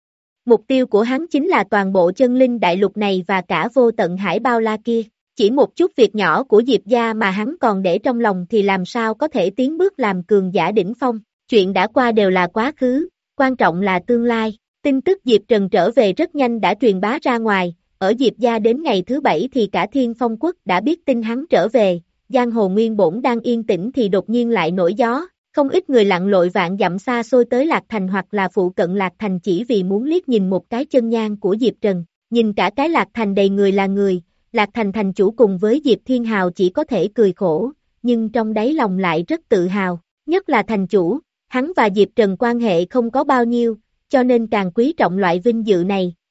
Mục tiêu của hắn chính là toàn bộ chân linh đại lục này và cả vô tận hải bao la kia. Chỉ một chút việc nhỏ của Diệp gia mà hắn còn để trong lòng thì làm sao có thể tiến bước làm cường giả đỉnh phong. Chuyện đã qua đều là quá khứ, quan trọng là tương lai. Tin tức Diệp Trần trở về rất nhanh đã truyền bá ra ngoài, ở Diệp gia đến ngày thứ bảy thì cả Thiên Phong Quốc đã biết tin hắn trở về. Giang hồ nguyên bổn đang yên tĩnh thì đột nhiên lại nổi gió, không ít người lặn lội vạn dặm xa xôi tới Lạc Thành hoặc là phụ cận Lạc Thành chỉ vì muốn liếc nhìn một cái chân nhang của Diệp Trần. Nhìn cả cái Lạc Thành đầy người là người, Lạc Thành thành chủ cùng với Diệp Thiên Hào chỉ có thể cười khổ, nhưng trong đáy lòng lại rất tự hào, nhất là thành chủ, hắn và Diệp Trần quan hệ không có bao nhiêu, cho nên càng quý trọng loại vinh dự này,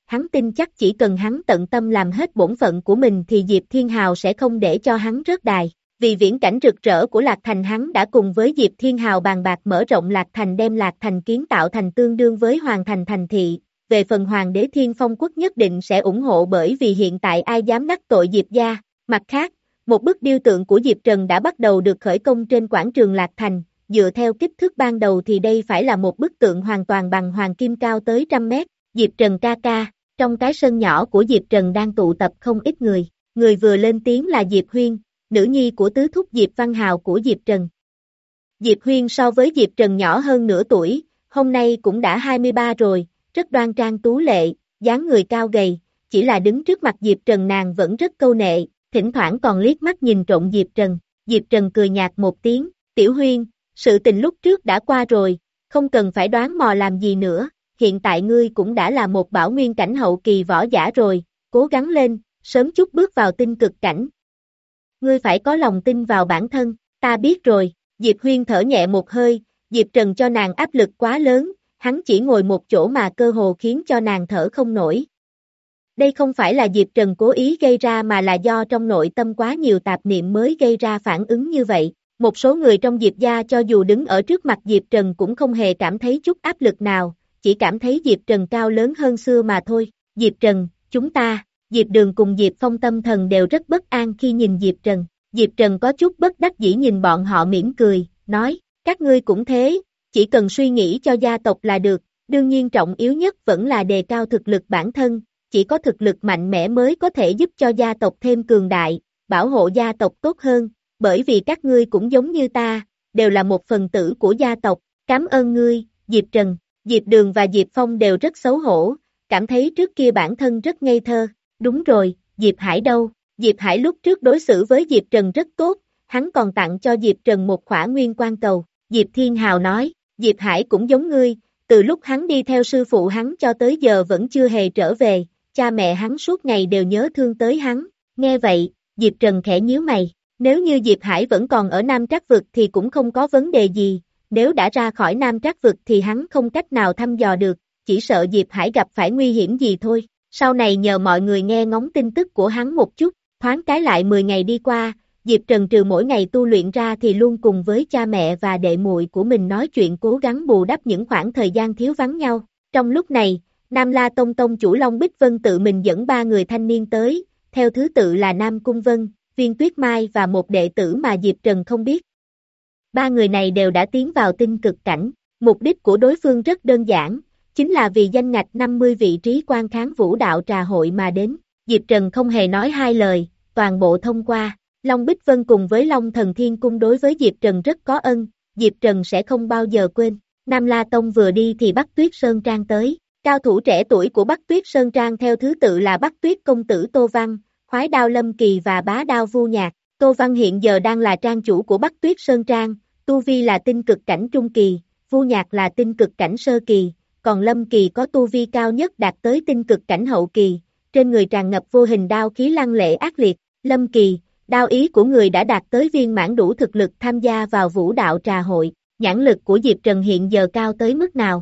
hắn tin chắc chỉ cần hắn tận tâm làm hết bổn phận của mình thì Diệp Thiên Hào sẽ không để cho hắn rớt đài. Vì viễn cảnh rực rỡ của Lạc Thành hắn đã cùng với Diệp Thiên Hào bàn bạc mở rộng Lạc Thành đem Lạc Thành kiến tạo thành tương đương với Hoàng Thành thành thị. Về phần Hoàng đế Thiên Phong Quốc nhất định sẽ ủng hộ bởi vì hiện tại ai dám đắc tội Diệp gia. Mặt khác, một bức điêu tượng của Diệp Trần đã bắt đầu được khởi công trên quảng trường Lạc Thành. Dựa theo kích thước ban đầu thì đây phải là một bức tượng hoàn toàn bằng hoàng kim cao tới trăm mét. Diệp Trần ca ca, trong cái sân nhỏ của Diệp Trần đang tụ tập không ít người. Người vừa lên tiếng là Diệp Huyên, nữ nhi của tứ thúc Diệp Văn Hào của Diệp Trần. Diệp Huyên so với Diệp Trần nhỏ hơn nửa tuổi, hôm nay cũng đã hai mươi ba rồi, rất đoan trang tú lệ, dáng người cao gầy, chỉ là đứng trước mặt Diệp Trần nàng vẫn rất câu nệ, thỉnh thoảng còn liếc mắt nhìn trộm Diệp Trần. Diệp Trần cười nhạt một tiếng, Tiểu Huyên, sự tình lúc trước đã qua rồi, không cần phải đoán mò làm gì nữa, hiện tại ngươi cũng đã là một bảo nguyên cảnh hậu kỳ võ giả rồi, cố gắng lên, sớm chút bước vào tinh cực cảnh. Ngươi phải có lòng tin vào bản thân, ta biết rồi, Diệp Huyên thở nhẹ một hơi, Diệp Trần cho nàng áp lực quá lớn, hắn chỉ ngồi một chỗ mà cơ hồ khiến cho nàng thở không nổi. Đây không phải là Diệp Trần cố ý gây ra mà là do trong nội tâm quá nhiều tạp niệm mới gây ra phản ứng như vậy. Một số người trong Diệp gia cho dù đứng ở trước mặt Diệp Trần cũng không hề cảm thấy chút áp lực nào, chỉ cảm thấy Diệp Trần cao lớn hơn xưa mà thôi. Diệp Trần, chúng ta, Diệp Đường cùng Diệp Phong tâm thần đều rất bất an khi nhìn Diệp Trần. Diệp Trần có chút bất đắc dĩ nhìn bọn họ mỉm cười, nói, các ngươi cũng thế, chỉ cần suy nghĩ cho gia tộc là được, đương nhiên trọng yếu nhất vẫn là đề cao thực lực bản thân, chỉ có thực lực mạnh mẽ mới có thể giúp cho gia tộc thêm cường đại, bảo hộ gia tộc tốt hơn, bởi vì các ngươi cũng giống như ta, đều là một phần tử của gia tộc, cảm ơn ngươi, Diệp Trần, Diệp Đường và Diệp Phong đều rất xấu hổ, cảm thấy trước kia bản thân rất ngây thơ, đúng rồi, Diệp Hải đâu, Diệp Hải lúc trước đối xử với Diệp Trần rất tốt, hắn còn tặng cho Diệp Trần một khỏa nguyên quan cầu, Diệp Thiên Hào nói, Diệp Hải cũng giống ngươi, từ lúc hắn đi theo sư phụ hắn cho tới giờ vẫn chưa hề trở về, cha mẹ hắn suốt ngày đều nhớ thương tới hắn, nghe vậy, Diệp Trần khẽ nhíu mày, nếu như Diệp Hải vẫn còn ở Nam Trác Vực thì cũng không có vấn đề gì, nếu đã ra khỏi Nam Trác Vực thì hắn không cách nào thăm dò được, chỉ sợ Diệp Hải gặp phải nguy hiểm gì thôi, sau này nhờ mọi người nghe ngóng tin tức của hắn một chút, thoáng cái lại mười ngày đi qua, Diệp Trần trừ mỗi ngày tu luyện ra thì luôn cùng với cha mẹ và đệ muội của mình nói chuyện cố gắng bù đắp những khoảng thời gian thiếu vắng nhau, trong lúc này, Nam La Tông Tông chủ Long Bích Vân tự mình dẫn ba người thanh niên tới, theo thứ tự là Nam Cung Vân, Viên Tuyết Mai và một đệ tử mà Diệp Trần không biết. Ba người này đều đã tiến vào tinh cực cảnh, mục đích của đối phương rất đơn giản, chính là vì danh ngạch năm mươi vị trí quan kháng vũ đạo trà hội mà đến. Diệp Trần không hề nói hai lời, toàn bộ thông qua. Long Bích Vân cùng với Long Thần Thiên Cung đối với Diệp Trần rất có ân, Diệp Trần sẽ không bao giờ quên. Nam La Tông vừa đi thì Bắc Tuyết Sơn Trang tới. Cao thủ trẻ tuổi của Bắc Tuyết Sơn Trang theo thứ tự là Bắc Tuyết Công Tử Tô Văn, Khoái Đao Lâm Kỳ và Bá Đao Vu Nhạc. Tô Văn hiện giờ đang là trang chủ của Bắc Tuyết Sơn Trang, tu vi là tinh cực cảnh trung kỳ, Vu Nhạc là tinh cực cảnh sơ kỳ, còn Lâm Kỳ có tu vi cao nhất đạt tới tinh cực cảnh hậu kỳ, trên người tràn ngập vô hình đao khí lăng lệ ác liệt. Lâm Kỳ, đao ý của người đã đạt tới viên mãn đủ thực lực tham gia vào vũ đạo trà hội, nhãn lực của Diệp Trần hiện giờ cao tới mức nào?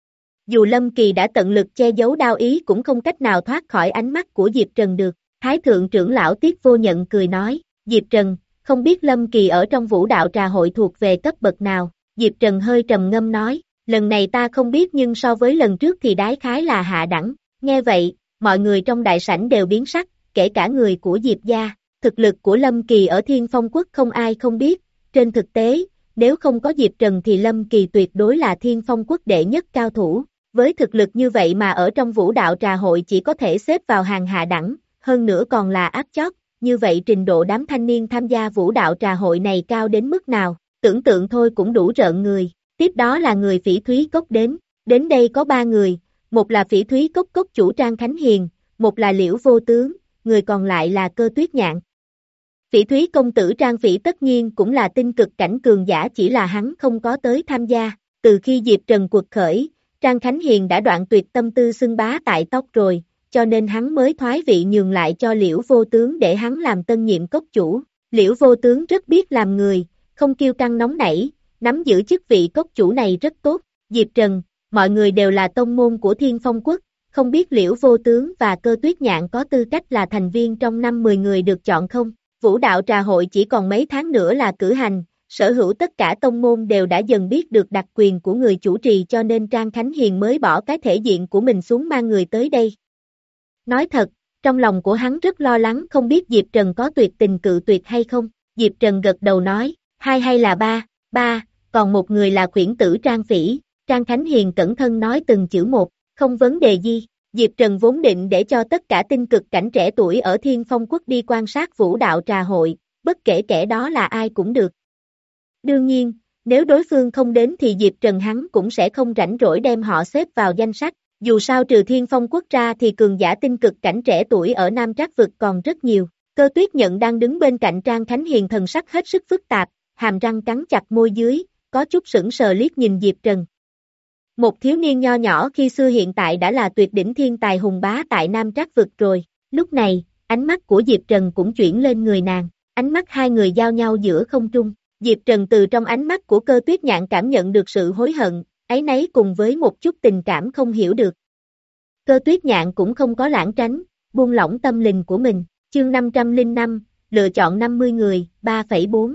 Dù Lâm Kỳ đã tận lực che giấu đao ý cũng không cách nào thoát khỏi ánh mắt của Diệp Trần được. Thái thượng trưởng lão Tiết Vô Nhận cười nói, Diệp Trần, không biết Lâm Kỳ ở trong vũ đạo trà hội thuộc về cấp bậc nào? Diệp Trần hơi trầm ngâm nói, lần này ta không biết nhưng so với lần trước thì đái khái là hạ đẳng. Nghe vậy, mọi người trong đại sảnh đều biến sắc, kể cả người của Diệp gia. Thực lực của Lâm Kỳ ở Thiên Phong Quốc không ai không biết, trên thực tế, nếu không có Diệp Trần thì Lâm Kỳ tuyệt đối là Thiên Phong Quốc đệ nhất cao thủ. Với thực lực như vậy mà ở trong vũ đạo trà hội chỉ có thể xếp vào hàng hạ đẳng, hơn nữa còn là áp chót, như vậy trình độ đám thanh niên tham gia vũ đạo trà hội này cao đến mức nào, tưởng tượng thôi cũng đủ rợn người. Tiếp đó là người Phỉ Thúy Cốc đến, đến đây có ba người, một là Phỉ Thúy Cốc cốc chủ Trang Khánh Hiền, một là Liễu Vô Tướng, người còn lại là Cơ Tuyết Nhạn. Phỉ Thúy công tử Trang Phỉ tất nhiên cũng là tinh cực cảnh cường giả, chỉ là hắn không có tới tham gia, từ khi Diệp Trần quật khởi, Trang Khánh Hiền đã đoạn tuyệt tâm tư xưng bá tại tóc rồi, cho nên hắn mới thoái vị nhường lại cho Liễu Vô Tướng để hắn làm tân nhiệm cốc chủ. Liễu Vô Tướng rất biết làm người, không kiêu căng nóng nảy, nắm giữ chức vị cốc chủ này rất tốt. Diệp Trần, mọi người đều là tông môn của Thiên Phong Quốc, không biết Liễu Vô Tướng và Cơ Tuyết Nhạn có tư cách là thành viên trong năm mười người được chọn không? Vũ đạo trà hội chỉ còn mấy tháng nữa là cử hành, sở hữu tất cả tông môn đều đã dần biết được đặc quyền của người chủ trì cho nên Trang Khánh Hiền mới bỏ cái thể diện của mình xuống mang người tới đây. Nói thật, trong lòng của hắn rất lo lắng không biết Diệp Trần có tuyệt tình cự tuyệt hay không. Diệp Trần gật đầu nói, hai hay là ba, ba, còn một người là khuyển tử Trang Phỉ. Trang Khánh Hiền cẩn thận nói từng chữ một, không vấn đề gì. Diệp Trần vốn định để cho tất cả tinh cực cảnh trẻ tuổi ở Thiên Phong Quốc đi quan sát vũ đạo trà hội, bất kể kẻ đó là ai cũng được. Đương nhiên, nếu đối phương không đến thì Diệp Trần hắn cũng sẽ không rảnh rỗi đem họ xếp vào danh sách. Dù sao trừ Thiên Phong Quốc ra thì cường giả tinh cực cảnh trẻ tuổi ở Nam Trác Vực còn rất nhiều. Cơ Tuyết Nhận đang đứng bên cạnh Trang Khánh Hiền thần sắc hết sức phức tạp, hàm răng cắn chặt môi dưới, có chút sững sờ liếc nhìn Diệp Trần. Một thiếu niên nho nhỏ khi xưa hiện tại đã là tuyệt đỉnh thiên tài hùng bá tại Nam Trác Vực rồi. Lúc này, ánh mắt của Diệp Trần cũng chuyển lên người nàng, ánh mắt hai người giao nhau giữa không trung. Diệp Trần từ trong ánh mắt của Cơ Tuyết Nhạn cảm nhận được sự hối hận, áy náy cùng với một chút tình cảm không hiểu được. Cơ Tuyết Nhạn cũng không có lãng tránh, buông lỏng tâm linh của mình. Chương năm trăm lẻ năm, lựa chọn năm mươi người, ba phẩy bốn.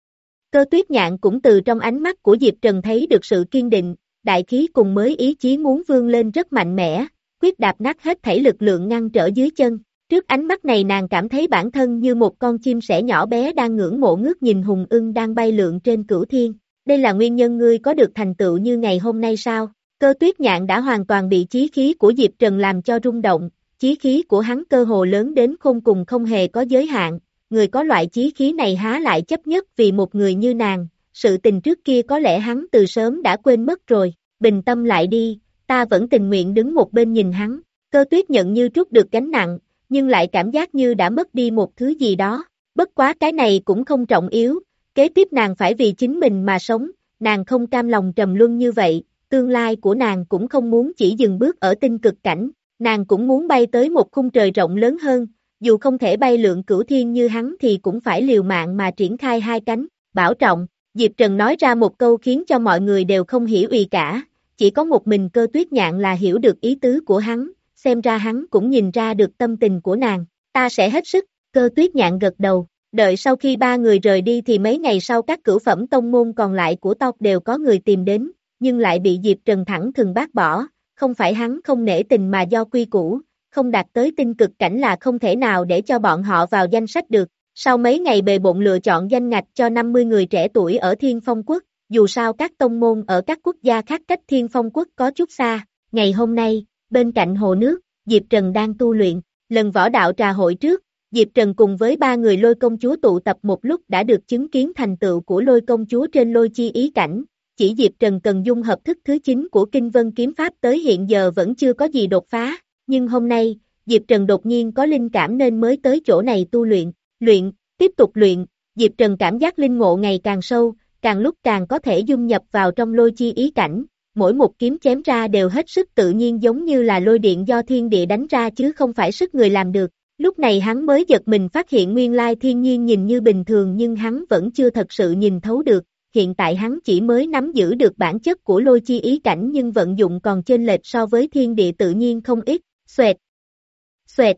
Cơ Tuyết Nhạn cũng từ trong ánh mắt của Diệp Trần thấy được sự kiên định, đại khí cùng mới ý chí muốn vươn lên rất mạnh mẽ, quyết đạp nát hết thảy lực lượng ngăn trở dưới chân. Trước ánh mắt này nàng cảm thấy bản thân như một con chim sẻ nhỏ bé đang ngưỡng mộ ngước nhìn hùng ưng đang bay lượn trên cửu thiên. Đây là nguyên nhân ngươi có được thành tựu như ngày hôm nay sao? Cơ Tuyết Nhạn đã hoàn toàn bị chí khí của Diệp Trần làm cho rung động, chí khí của hắn cơ hồ lớn đến khôn cùng không hề có giới hạn, người có loại chí khí này há lại chấp nhất vì một người như nàng, sự tình trước kia có lẽ hắn từ sớm đã quên mất rồi, bình tâm lại đi, ta vẫn tình nguyện đứng một bên nhìn hắn. Cơ Tuyết Nhận như trút được gánh nặng, nhưng lại cảm giác như đã mất đi một thứ gì đó, bất quá cái này cũng không trọng yếu, kế tiếp nàng phải vì chính mình mà sống, nàng không cam lòng trầm luân như vậy, tương lai của nàng cũng không muốn chỉ dừng bước ở tinh cực cảnh, nàng cũng muốn bay tới một khung trời rộng lớn hơn, dù không thể bay lượn cửu thiên như hắn thì cũng phải liều mạng mà triển khai hai cánh. Bảo trọng. Diệp Trần nói ra một câu khiến cho mọi người đều không hiểu gì cả, chỉ có một mình Cơ Tuyết Nhạn là hiểu được ý tứ của hắn, xem ra hắn cũng nhìn ra được tâm tình của nàng. Ta sẽ hết sức. Cơ Tuyết Nhạn gật đầu, đợi sau khi ba người rời đi thì mấy ngày sau các cửu phẩm tông môn còn lại của tộc đều có người tìm đến, nhưng lại bị Diệp Trần thẳng thừng bác bỏ, không phải hắn không nể tình mà do quy củ, không đạt tới tinh cực cảnh là không thể nào để cho bọn họ vào danh sách được. Sau mấy ngày bề bộn lựa chọn danh ngạch cho năm mươi người trẻ tuổi ở Thiên Phong Quốc, dù sao các tông môn ở các quốc gia khác cách Thiên Phong Quốc có chút xa, ngày hôm nay, bên cạnh hồ nước, Diệp Trần đang tu luyện, lần võ đạo trà hội trước, Diệp Trần cùng với ba người Lôi Công Chúa tụ tập một lúc đã được chứng kiến thành tựu của Lôi Công Chúa trên Lôi Chi ý cảnh, chỉ Diệp Trần cần dung hợp thức thứ chín của Kinh Vân Kiếm Pháp tới hiện giờ vẫn chưa có gì đột phá, nhưng hôm nay, Diệp Trần đột nhiên có linh cảm nên mới tới chỗ này tu luyện, luyện, tiếp tục luyện, Diệp Trần cảm giác linh ngộ ngày càng sâu, càng lúc càng có thể dung nhập vào trong Lôi Chi ý cảnh, mỗi một kiếm chém ra đều hết sức tự nhiên giống như là lôi điện do thiên địa đánh ra chứ không phải sức người làm được. Lúc này hắn mới giật mình phát hiện nguyên lai thiên nhiên nhìn như bình thường nhưng hắn vẫn chưa thật sự nhìn thấu được, hiện tại hắn chỉ mới nắm giữ được bản chất của Lôi Chi ý cảnh nhưng vận dụng còn chênh lệch so với thiên địa tự nhiên không ít. Xoẹt, xoẹt,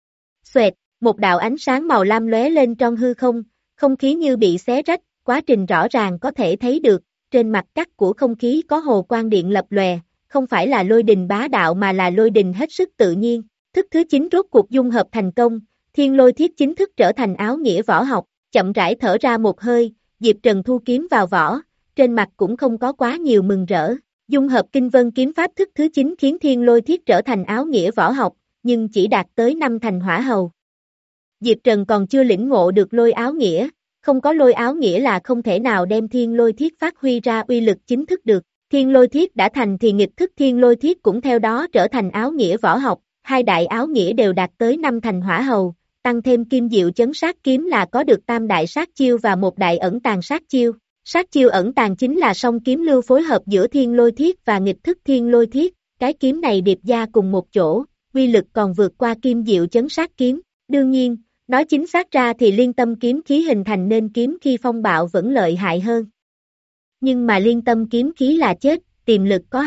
xoẹt, một đạo ánh sáng màu lam lóe lên trong hư không, không khí như bị xé rách, quá trình rõ ràng có thể thấy được, trên mặt cắt của không khí có hồ quang điện lập lòe, không phải là lôi đình bá đạo mà là lôi đình hết sức tự nhiên. Thức thứ chín rốt cuộc dung hợp thành công, thiên lôi thiết chính thức trở thành áo nghĩa võ học, chậm rãi thở ra một hơi, Diệp Trần thu kiếm vào vỏ, trên mặt cũng không có quá nhiều mừng rỡ. Dung hợp Kinh Vân Kiếm Pháp thức thứ chín khiến thiên lôi thiết trở thành áo nghĩa võ học, nhưng chỉ đạt tới năm thành hỏa hầu. Diệp Trần còn chưa lĩnh ngộ được lôi áo nghĩa, không có lôi áo nghĩa là không thể nào đem thiên lôi thiết phát huy ra uy lực chính thức được. Thiên lôi thiết đã thành thì nghịch thức thiên lôi thiết cũng theo đó trở thành áo nghĩa võ học, hai đại áo nghĩa đều đạt tới năm thành hỏa hầu, tăng thêm kim diệu chấn sát kiếm là có được tam đại sát chiêu và một đại ẩn tàng sát chiêu. Sát chiêu ẩn tàng chính là song kiếm lưu phối hợp giữa thiên lôi thiết và nghịch thức thiên lôi thiết, cái kiếm này điệp gia cùng một chỗ, uy lực còn vượt qua kim diệu chấn sát kiếm. Đương nhiên, nói chính xác ra thì liên tâm kiếm khí hình thành nên kiếm khi phong bạo vẫn lợi hại hơn. Nhưng mà liên tâm kiếm khí là chết, tiềm lực có hạn,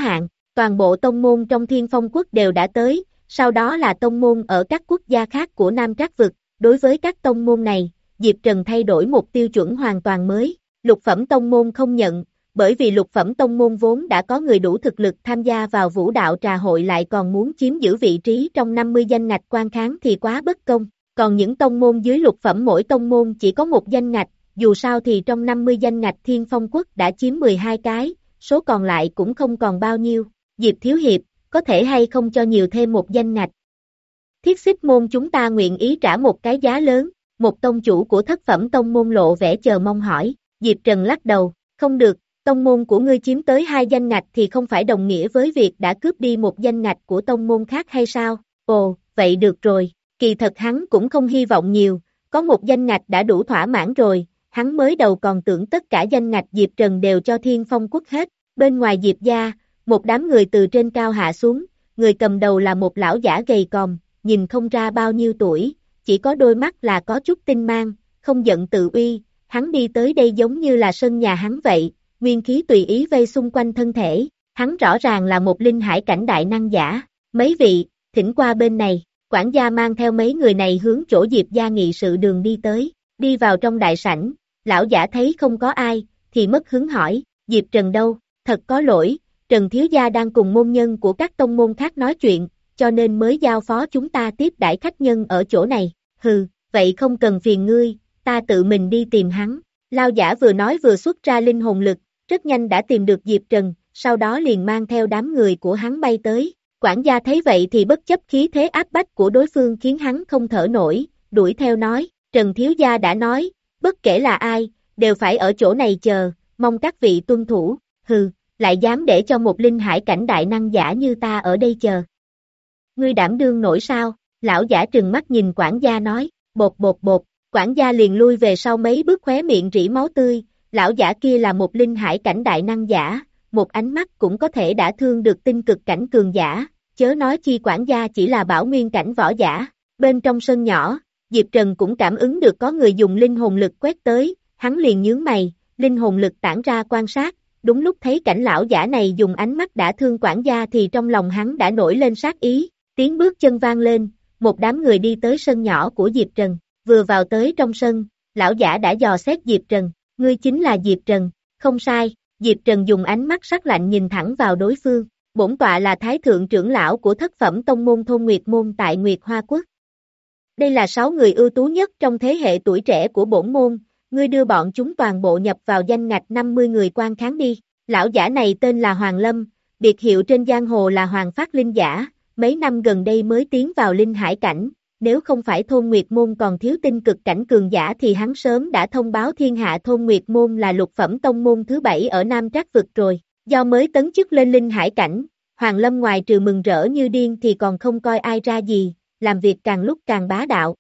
Toàn bộ tông môn trong Thiên Phong quốc đều đã tới, sau đó là tông môn ở các quốc gia khác của Nam Trác vực. Đối với các tông môn này, Diệp Trần thay đổi một tiêu chuẩn hoàn toàn mới. Lục phẩm tông môn không nhận, bởi vì lục phẩm tông môn vốn đã có người đủ thực lực tham gia vào vũ đạo trà hội lại còn muốn chiếm giữ vị trí trong năm mươi danh ngạch quan kháng thì quá bất công. Còn những tông môn dưới lục phẩm mỗi tông môn chỉ có một danh ngạch, dù sao thì trong năm mươi danh ngạch Thiên Phong quốc đã chiếm mười hai cái, số còn lại cũng không còn bao nhiêu. Diệp Thiếu Hiệp, có thể hay không cho nhiều thêm một danh ngạch? Thiết Xích môn chúng ta nguyện ý trả một cái giá lớn, một tông chủ của thất phẩm tông môn lộ vẻ chờ mong hỏi. Diệp Trần lắc đầu, không được, tông môn của ngươi chiếm tới hai danh ngạch thì không phải đồng nghĩa với việc đã cướp đi một danh ngạch của tông môn khác hay sao? Ồ, vậy được rồi, kỳ thật hắn cũng không hy vọng nhiều, có một danh ngạch đã đủ thỏa mãn rồi, hắn mới đầu còn tưởng tất cả danh ngạch Diệp Trần đều cho Thiên Phong quốc hết. Bên ngoài Diệp gia, một đám người từ trên cao hạ xuống, người cầm đầu là một lão giả gầy còm, nhìn không ra bao nhiêu tuổi, chỉ có đôi mắt là có chút tinh mang, không giận tự uy, hắn đi tới đây giống như là sân nhà hắn vậy, nguyên khí tùy ý vây xung quanh thân thể, hắn rõ ràng là một linh hải cảnh đại năng giả. Mấy vị, thỉnh qua bên này. Quản gia mang theo mấy người này hướng chỗ Diệp gia nghị sự đường đi tới, đi vào trong đại sảnh, lão giả thấy không có ai, thì mất hứng hỏi, Diệp Trần đâu? Thật có lỗi, Trần thiếu gia đang cùng môn nhân của các tông môn khác nói chuyện, cho nên mới giao phó chúng ta tiếp đãi khách nhân ở chỗ này. Hừ, vậy không cần phiền ngươi, ta tự mình đi tìm hắn. Lão giả vừa nói vừa xuất ra linh hồn lực, rất nhanh đã tìm được Diệp Trần, sau đó liền mang theo đám người của hắn bay tới. Quản gia thấy vậy thì bất chấp khí thế áp bách của đối phương khiến hắn không thở nổi, đuổi theo nói, Trần thiếu gia đã nói, bất kể là ai, đều phải ở chỗ này chờ, mong các vị tuân thủ. Hừ, lại dám để cho một linh hải cảnh đại năng giả như ta ở đây chờ. Ngươi đảm đương nổi sao? Lão giả trừng mắt nhìn quản gia nói, bột bột bột, quản gia liền lui về sau mấy bước khóe miệng rỉ máu tươi, lão giả kia là một linh hải cảnh đại năng giả, một ánh mắt cũng có thể đã thương được tinh cực cảnh cường giả, chớ nói chi quản gia chỉ là bảo nguyên cảnh võ giả. Bên trong sân nhỏ, Diệp Trần cũng cảm ứng được có người dùng linh hồn lực quét tới, hắn liền nhướng mày, linh hồn lực tản ra quan sát, đúng lúc thấy cảnh lão giả này dùng ánh mắt đã thương quản gia thì trong lòng hắn đã nổi lên sát ý, tiếng bước chân vang lên, một đám người đi tới sân nhỏ của Diệp Trần, vừa vào tới trong sân, lão giả đã dò xét Diệp Trần, ngươi chính là Diệp Trần, không sai. Diệp Trần dùng ánh mắt sắc lạnh nhìn thẳng vào đối phương, bổn tọa là thái thượng trưởng lão của thất phẩm tông môn Thôn Nguyệt môn tại Nguyệt Hoa Quốc. Đây là sáu người ưu tú nhất trong thế hệ tuổi trẻ của bổn môn, ngươi đưa bọn chúng toàn bộ nhập vào danh ngạch năm mươi người quan kháng đi. Lão giả này tên là Hoàng Lâm, biệt hiệu trên giang hồ là Hoàng Phát Linh Giả, mấy năm gần đây mới tiến vào linh hải cảnh. Nếu không phải Thôn Nguyệt môn còn thiếu tinh cực cảnh cường giả thì hắn sớm đã thông báo thiên hạ Thôn Nguyệt môn là lục phẩm tông môn thứ bảy ở Nam Trác vực rồi. Do mới tấn chức lên linh hải cảnh, Hoàng Lâm ngoài trừ mừng rỡ như điên thì còn không coi ai ra gì, làm việc càng lúc càng bá đạo.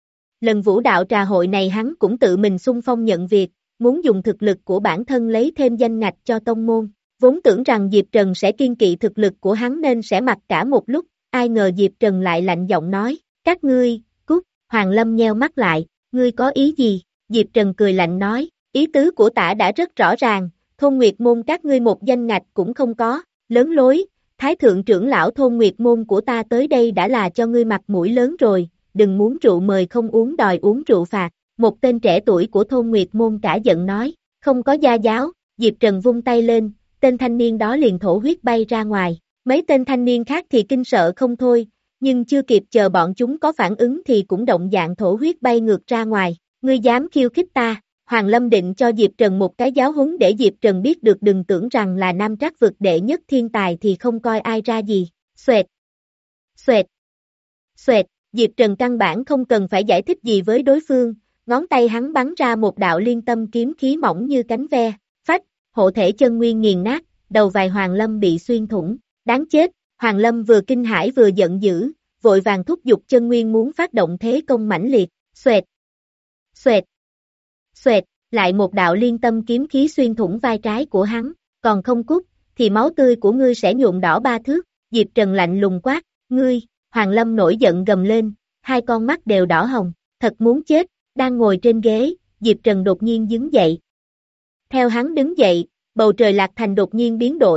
Lần vũ đạo trà hội này hắn cũng tự mình xung phong nhận việc, muốn dùng thực lực của bản thân lấy thêm danh ngạch cho tông môn. Vốn tưởng rằng Diệp Trần sẽ kiên kỵ thực lực của hắn nên sẽ mặc cả một lúc, ai ngờ Diệp Trần lại lạnh giọng nói. Các ngươi, cút, Hoàng Lâm nheo mắt lại, ngươi có ý gì? Diệp Trần cười lạnh nói, ý tứ của tả đã rất rõ ràng, Thôn Nguyệt môn các ngươi một danh ngạch cũng không có, lớn lối, thái thượng trưởng lão Thôn Nguyệt môn của ta tới đây đã là cho ngươi mặt mũi lớn rồi, đừng muốn rượu mời không uống đòi uống rượu phạt. Một tên trẻ tuổi của Thôn Nguyệt môn cả giận nói, không có gia giáo. Diệp Trần vung tay lên, tên thanh niên đó liền thổ huyết bay ra ngoài, mấy tên thanh niên khác thì kinh sợ không thôi. Nhưng chưa kịp chờ bọn chúng có phản ứng thì cũng động dạng thổ huyết bay ngược ra ngoài. Ngươi dám khiêu khích ta? Hoàng Lâm định cho Diệp Trần một cái giáo huấn để Diệp Trần biết được đừng tưởng rằng là Nam Trác vực đệ nhất thiên tài thì không coi ai ra gì. Xoẹt, xoẹt, xoẹt, Diệp Trần căn bản không cần phải giải thích gì với đối phương, ngón tay hắn bắn ra một đạo liên tâm kiếm khí mỏng như cánh ve, phách, hộ thể chân nguyên nghiền nát, đầu vai Hoàng Lâm bị xuyên thủng, đáng chết. Hoàng Lâm vừa kinh hãi vừa giận dữ, vội vàng thúc giục chân nguyên muốn phát động thế công mãnh liệt, xoẹt, xoẹt, xoẹt, lại một đạo liên tâm kiếm khí xuyên thủng vai trái của hắn, còn không cút, thì máu tươi của ngươi sẽ nhuộm đỏ ba thước. Diệp Trần lạnh lùng quát, ngươi, Hoàng Lâm nổi giận gầm lên, hai con mắt đều đỏ hồng, thật muốn chết. Đang ngồi trên ghế, Diệp Trần đột nhiên đứng dậy. Theo hắn đứng dậy, bầu trời Lạc Thành đột nhiên biến đổi,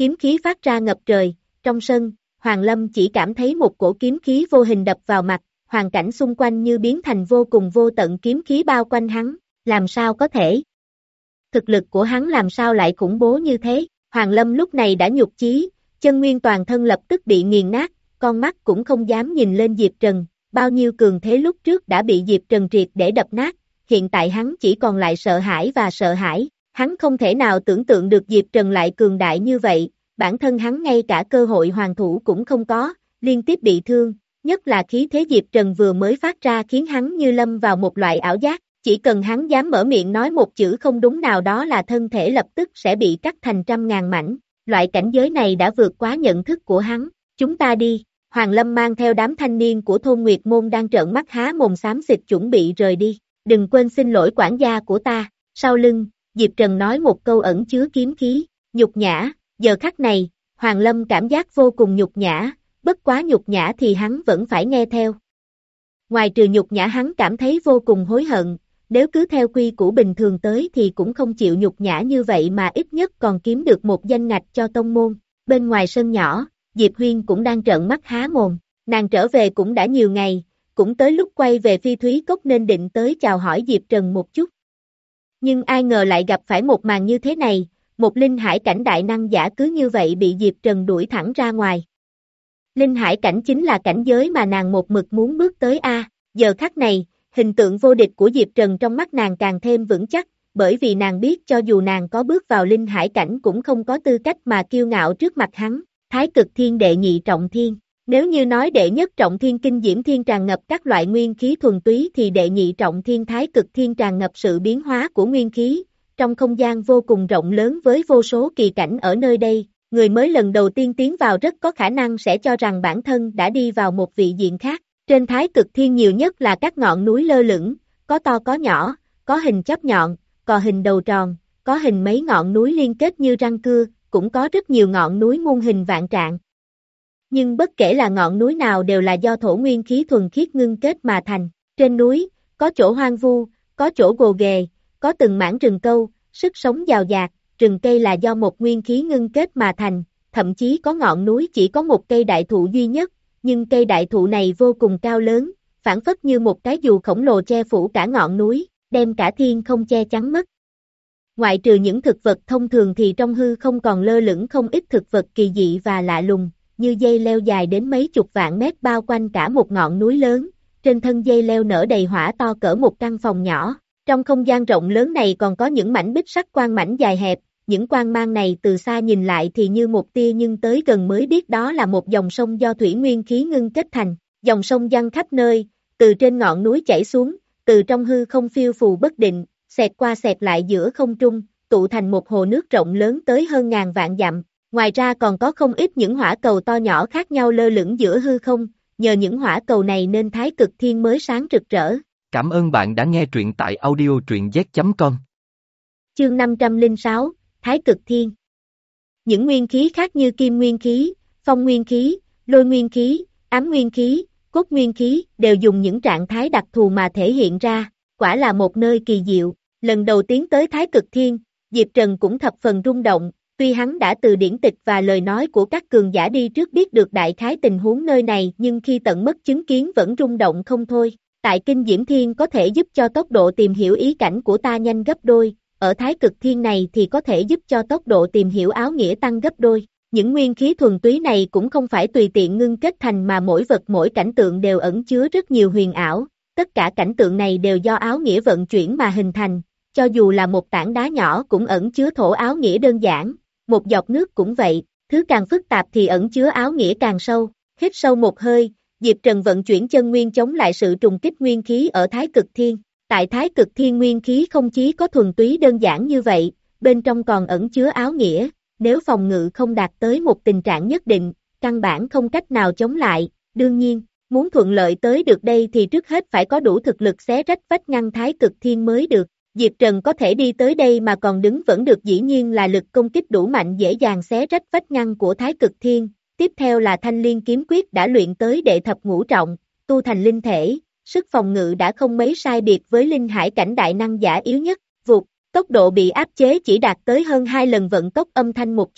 kiếm khí phát ra ngập trời, trong sân, Hoàng Lâm chỉ cảm thấy một cổ kiếm khí vô hình đập vào mặt, hoàn cảnh xung quanh như biến thành vô cùng vô tận kiếm khí bao quanh hắn, làm sao có thể? Thực lực của hắn làm sao lại khủng bố như thế? Hoàng Lâm lúc này đã nhục chí, chân nguyên toàn thân lập tức bị nghiền nát, con mắt cũng không dám nhìn lên Diệp Trần, bao nhiêu cường thế lúc trước đã bị Diệp Trần triệt để đập nát, hiện tại hắn chỉ còn lại sợ hãi và sợ hãi, hắn không thể nào tưởng tượng được Diệp Trần lại cường đại như vậy, bản thân hắn ngay cả cơ hội hoàn thủ cũng không có, liên tiếp bị thương, nhất là khí thế Diệp Trần vừa mới phát ra khiến hắn như lâm vào một loại ảo giác, chỉ cần hắn dám mở miệng nói một chữ không đúng nào đó là thân thể lập tức sẽ bị cắt thành trăm ngàn mảnh, loại cảnh giới này đã vượt quá nhận thức của hắn, chúng ta đi, Hoàng Lâm mang theo đám thanh niên của thôn Nguyệt Môn đang trợn mắt há mồm xám xịt chuẩn bị rời đi, đừng quên xin lỗi quản gia của ta, sau lưng, Diệp Trần nói một câu ẩn chứa kiếm khí, nhục nhã, giờ khắc này, Hoàng Lâm cảm giác vô cùng nhục nhã, bất quá nhục nhã thì hắn vẫn phải nghe theo. Ngoài trừ nhục nhã hắn cảm thấy vô cùng hối hận, nếu cứ theo quy củ bình thường tới thì cũng không chịu nhục nhã như vậy mà ít nhất còn kiếm được một danh ngạch cho tông môn. Bên ngoài sân nhỏ, Diệp Huyên cũng đang trợn mắt há mồm, nàng trở về cũng đã nhiều ngày, cũng tới lúc quay về Phi Thúy Cốc nên định tới chào hỏi Diệp Trần một chút. Nhưng ai ngờ lại gặp phải một màn như thế này, một linh hải cảnh đại năng giả cứ như vậy bị Diệp Trần đuổi thẳng ra ngoài. Linh hải cảnh chính là cảnh giới mà nàng một mực muốn bước tới a, giờ khắc này, hình tượng vô địch của Diệp Trần trong mắt nàng càng thêm vững chắc, bởi vì nàng biết cho dù nàng có bước vào linh hải cảnh cũng không có tư cách mà kiêu ngạo trước mặt hắn, Thái Cực Thiên đệ nhị trọng thiên. Nếu như nói đệ nhất trọng thiên kinh diễm thiên tràn ngập các loại nguyên khí thuần túy thì đệ nhị trọng thiên Thái Cực Thiên tràn ngập sự biến hóa của nguyên khí, trong không gian vô cùng rộng lớn với vô số kỳ cảnh ở nơi đây, người mới lần đầu tiên tiến vào rất có khả năng sẽ cho rằng bản thân đã đi vào một vị diện khác. Trên Thái Cực Thiên nhiều nhất là các ngọn núi lơ lửng, có to có nhỏ, có hình chóp nhọn, có hình đầu tròn, có hình mấy ngọn núi liên kết như răng cưa, cũng có rất nhiều ngọn núi muôn hình vạn trạng. Nhưng bất kể là ngọn núi nào đều là do thổ nguyên khí thuần khiết ngưng kết mà thành. Trên núi, có chỗ hoang vu, có chỗ gồ ghề, có từng mảng rừng câu, sức sống giàu dạt, rừng cây là do một nguyên khí ngưng kết mà thành, thậm chí có ngọn núi chỉ có một cây đại thụ duy nhất, nhưng cây đại thụ này vô cùng cao lớn, phản phất như một cái dù khổng lồ che phủ cả ngọn núi, đem cả thiên không che chắn mất. Ngoại trừ những thực vật thông thường thì trong hư không còn lơ lửng không ít thực vật kỳ dị và lạ lùng, như dây leo dài đến mấy chục vạn mét bao quanh cả một ngọn núi lớn, trên thân dây leo nở đầy hỏa to cỡ một căn phòng nhỏ. Trong không gian rộng lớn này còn có những mảnh bích sắc quang mảnh dài hẹp, những quang mang này từ xa nhìn lại thì như một tia nhưng tới gần mới biết đó là một dòng sông do thủy nguyên khí ngưng kết thành, dòng sông giăng khắp nơi, từ trên ngọn núi chảy xuống, từ trong hư không phiêu phù bất định, xẹt qua xẹt lại giữa không trung, tụ thành một hồ nước rộng lớn tới hơn ngàn vạn dặm. Ngoài ra còn có không ít những hỏa cầu to nhỏ khác nhau lơ lửng giữa hư không, nhờ những hỏa cầu này nên Thái Cực Thiên mới sáng rực rỡ. Cảm ơn bạn đã nghe truyện tại audio truyện z chấm com. Chương năm trăm lẻ sáu, Thái Cực Thiên. Những nguyên khí khác như kim nguyên khí, phong nguyên khí, lôi nguyên khí, ám nguyên khí, cốt nguyên khí đều dùng những trạng thái đặc thù mà thể hiện ra, quả là một nơi kỳ diệu. Lần đầu tiến tới Thái Cực Thiên, Diệp Trần cũng thập phần rung động, tuy hắn đã từ điển tịch và lời nói của các cường giả đi trước biết được đại khái tình huống nơi này nhưng khi tận mắt chứng kiến vẫn rung động không thôi. Tại Kinh Diễm Thiên có thể giúp cho tốc độ tìm hiểu ý cảnh của ta nhanh gấp đôi, ở Thái Cực Thiên này thì có thể giúp cho tốc độ tìm hiểu áo nghĩa tăng gấp đôi. Những nguyên khí thuần túy này cũng không phải tùy tiện ngưng kết thành mà mỗi vật mỗi cảnh tượng đều ẩn chứa rất nhiều huyền ảo, tất cả cảnh tượng này đều do áo nghĩa vận chuyển mà hình thành, cho dù là một tảng đá nhỏ cũng ẩn chứa thổ áo nghĩa đơn giản, một giọt nước cũng vậy, thứ càng phức tạp thì ẩn chứa áo nghĩa càng sâu. Hít sâu một hơi, Diệp Trần vận chuyển chân nguyên chống lại sự trùng kích nguyên khí ở Thái Cực Thiên. Tại Thái Cực Thiên nguyên khí không chỉ có thuần túy đơn giản như vậy, bên trong còn ẩn chứa áo nghĩa, nếu phòng ngự không đạt tới một tình trạng nhất định, căn bản không cách nào chống lại. Đương nhiên, muốn thuận lợi tới được đây thì trước hết phải có đủ thực lực xé rách vách ngăn Thái Cực Thiên mới được. Diệp Trần có thể đi tới đây mà còn đứng vẫn được dĩ nhiên là lực công kích đủ mạnh dễ dàng xé rách vách ngăn của Thái Cực Thiên. Tiếp theo là Thanh Liên kiếm quyết đã luyện tới đệ thập ngũ trọng, tu thành linh thể, sức phòng ngự đã không mấy sai biệt với linh hải cảnh đại năng giả yếu nhất, vụt, tốc độ bị áp chế chỉ đạt tới hơn hai lần vận tốc âm thanh một chút,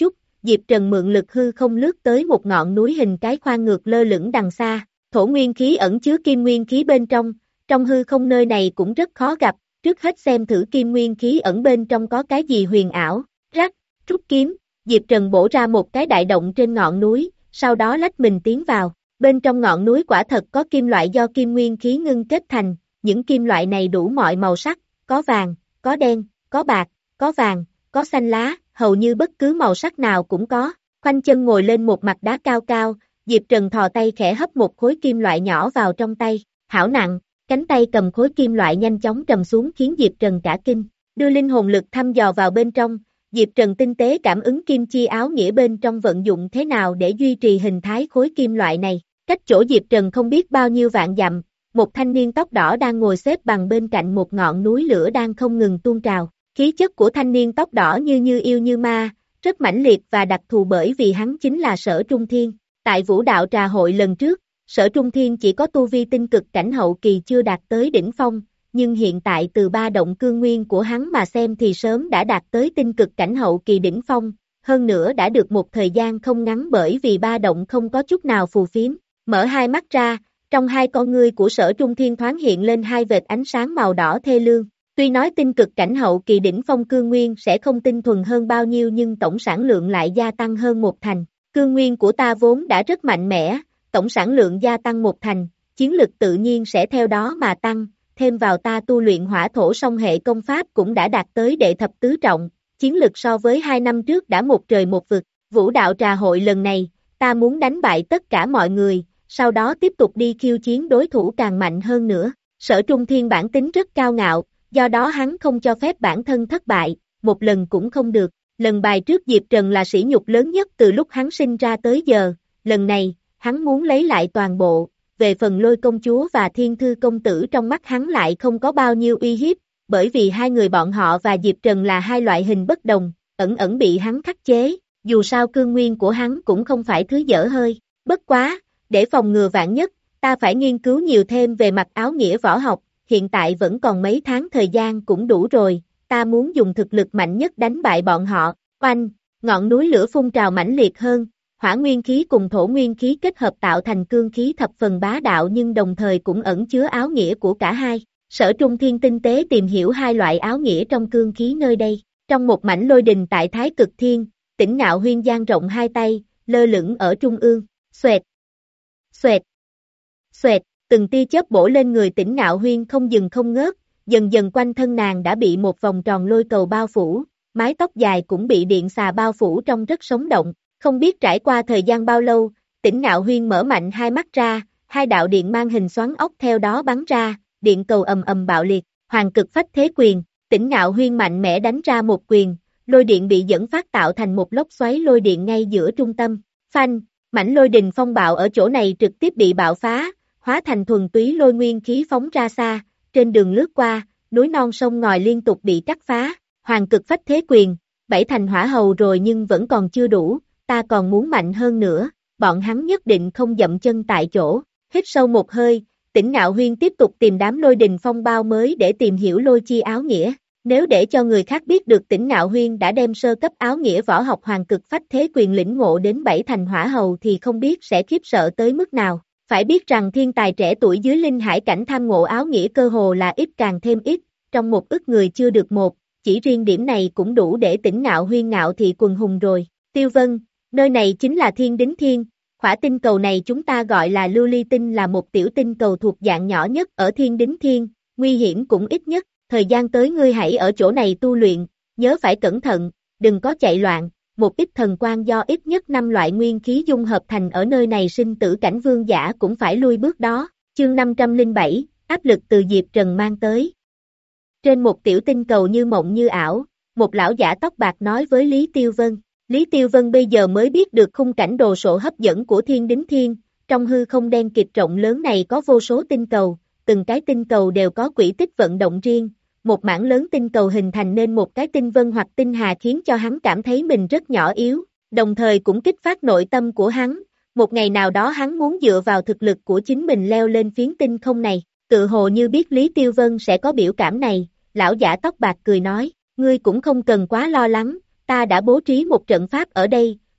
Diệp Trần mượn lực hư không lướt tới một ngọn núi hình cái khoan ngược lơ lửng đằng xa, thổ nguyên khí ẩn chứa kim nguyên khí bên trong, trong hư không nơi này cũng rất khó gặp, trước hết xem thử kim nguyên khí ẩn bên trong có cái gì huyền ảo, rắc, rút kiếm, Diệp Trần bổ ra một cái đại động trên ngọn núi, sau đó lách mình tiến vào, bên trong ngọn núi quả thật có kim loại do kim nguyên khí ngưng kết thành, những kim loại này đủ mọi màu sắc, có vàng, có đen, có bạc, có vàng, có xanh lá, hầu như bất cứ màu sắc nào cũng có, khoanh chân ngồi lên một mặt đá cao cao, Diệp Trần thò tay khẽ hấp một khối kim loại nhỏ vào trong tay, hảo nặng, cánh tay cầm khối kim loại nhanh chóng trầm xuống khiến Diệp Trần cả kinh, đưa linh hồn lực thăm dò vào bên trong, Diệp Trần tinh tế cảm ứng kim chi áo nghĩa bên trong vận dụng thế nào để duy trì hình thái khối kim loại này, cách chỗ Diệp Trần không biết bao nhiêu vạn dặm, một thanh niên tóc đỏ đang ngồi xếp bằng bên cạnh một ngọn núi lửa đang không ngừng tuôn trào, khí chất của thanh niên tóc đỏ như như yêu như ma, rất mãnh liệt và đặc thù bởi vì hắn chính là Sở Trung Thiên, tại vũ đạo trà hội lần trước, Sở Trung Thiên chỉ có tu vi tinh cực cảnh hậu kỳ chưa đạt tới đỉnh phong, nhưng hiện tại từ ba động cương nguyên của hắn mà xem thì sớm đã đạt tới tinh cực cảnh hậu kỳ đỉnh phong, hơn nữa đã được một thời gian không ngắn bởi vì ba động không có chút nào phù phiếm, mở hai mắt ra, trong hai con ngươi của Sở Trung Thiên thoáng hiện lên hai vệt ánh sáng màu đỏ thê lương, tuy nói tinh cực cảnh hậu kỳ đỉnh phong cương nguyên sẽ không tinh thuần hơn bao nhiêu nhưng tổng sản lượng lại gia tăng hơn một thành, cương nguyên của ta vốn đã rất mạnh mẽ, tổng sản lượng gia tăng một thành, chiến lực tự nhiên sẽ theo đó mà tăng, thêm vào ta tu luyện hỏa thổ song hệ công pháp cũng đã đạt tới đệ thập tứ trọng, chiến lực so với hai năm trước đã một trời một vực, vũ đạo trà hội lần này, ta muốn đánh bại tất cả mọi người, sau đó tiếp tục đi khiêu chiến đối thủ càng mạnh hơn nữa, Sở Trung Thiên bản tính rất cao ngạo, do đó hắn không cho phép bản thân thất bại, một lần cũng không được, lần bài trước Diệp Trần là sỉ nhục lớn nhất từ lúc hắn sinh ra tới giờ, lần này, hắn muốn lấy lại toàn bộ, về phần Lôi công chúa và Thiên Thư công tử trong mắt hắn lại không có bao nhiêu uy hiếp, bởi vì hai người bọn họ và Diệp Trần là hai loại hình bất đồng, ẩn ẩn bị hắn khắc chế, dù sao cương nguyên của hắn cũng không phải thứ dở hơi, bất quá, để phòng ngừa vạn nhất, ta phải nghiên cứu nhiều thêm về mặt áo nghĩa võ học, hiện tại vẫn còn mấy tháng thời gian cũng đủ rồi, ta muốn dùng thực lực mạnh nhất đánh bại bọn họ, oanh, ngọn núi lửa phun trào mãnh liệt hơn, hỏa nguyên khí cùng thổ nguyên khí kết hợp tạo thành cương khí thập phần bá đạo nhưng đồng thời cũng ẩn chứa áo nghĩa của cả hai, Sở Trung Thiên tinh tế tìm hiểu hai loại áo nghĩa trong cương khí nơi đây, trong một mảnh lôi đình tại Thái Cực Thiên, Tỉnh Ngạo Huyên dang rộng hai tay, lơ lửng ở trung ương, xoẹt, xoẹt, xoẹt, từng tia chớp bổ lên người Tỉnh Ngạo Huyên không dừng không ngớt, dần dần quanh thân nàng đã bị một vòng tròn lôi cầu bao phủ, mái tóc dài cũng bị điện xà bao phủ trong rất sống động, không biết trải qua thời gian bao lâu, Tỉnh Ngạo Huyên mở mạnh hai mắt ra, hai đạo điện mang hình xoắn ốc theo đó bắn ra, điện cầu ầm ầm bạo liệt, hoàng cực phách thế quyền, Tỉnh Ngạo Huyên mạnh mẽ đánh ra một quyền, lôi điện bị dẫn phát tạo thành một lốc xoáy lôi điện ngay giữa trung tâm, phanh, mảnh lôi đình phong bạo ở chỗ này trực tiếp bị bạo phá, hóa thành thuần túy lôi nguyên khí phóng ra xa, trên đường lướt qua, núi non sông ngòi liên tục bị cắt phá, hoàng cực phách thế quyền, bảy thành hỏa hầu rồi nhưng vẫn còn chưa đủ, ta còn muốn mạnh hơn nữa, bọn hắn nhất định không dậm chân tại chỗ, hít sâu một hơi, Tỉnh Ngạo Huyên tiếp tục tìm đám lôi đình phong bao mới để tìm hiểu lôi chi áo nghĩa, nếu để cho người khác biết được Tỉnh Ngạo Huyên đã đem sơ cấp áo nghĩa võ học hoàng cực phách thế quyền lĩnh ngộ đến bảy thành hỏa hầu thì không biết sẽ khiếp sợ tới mức nào. Phải biết rằng thiên tài trẻ tuổi dưới linh hải cảnh tham ngộ áo nghĩa cơ hồ là ít càng thêm ít, trong một ức người chưa được một, chỉ riêng điểm này cũng đủ để Tỉnh Ngạo Huyên ngạo thị quần hùng rồi. Tiêu Vân, nơi này chính là Thiên Đính Thiên, hỏa tinh cầu này chúng ta gọi là Lưu Ly Tinh là một tiểu tinh cầu thuộc dạng nhỏ nhất ở Thiên Đính Thiên, nguy hiểm cũng ít nhất, thời gian tới ngươi hãy ở chỗ này tu luyện, nhớ phải cẩn thận, đừng có chạy loạn. Một ít thần quan do ít nhất năm loại nguyên khí dung hợp thành ở nơi này sinh tử cảnh vương giả cũng phải lui bước đó, chương năm trăm lẻ bảy, áp lực từ Diệp Trần mang tới. Trên một tiểu tinh cầu như mộng như ảo, một lão giả tóc bạc nói với Lý Tiêu Vân, Lý Tiêu Vân bây giờ mới biết được khung cảnh đồ sộ hấp dẫn của Thiên Đính Thiên, trong hư không đen kịt rộng lớn này có vô số tinh cầu, từng cái tinh cầu đều có quỹ tích vận động riêng. Một mảng lớn tinh cầu hình thành nên một cái tinh vân hoặc tinh hà khiến cho hắn cảm thấy mình rất nhỏ yếu, đồng thời cũng kích phát nội tâm của hắn, một ngày nào đó hắn muốn dựa vào thực lực của chính mình leo lên phiến tinh không này, tự hồ như biết Lý Tiêu Vân sẽ có biểu cảm này, lão giả tóc bạc cười nói, ngươi cũng không cần quá lo lắng, ta đã bố trí một trận pháp ở đây,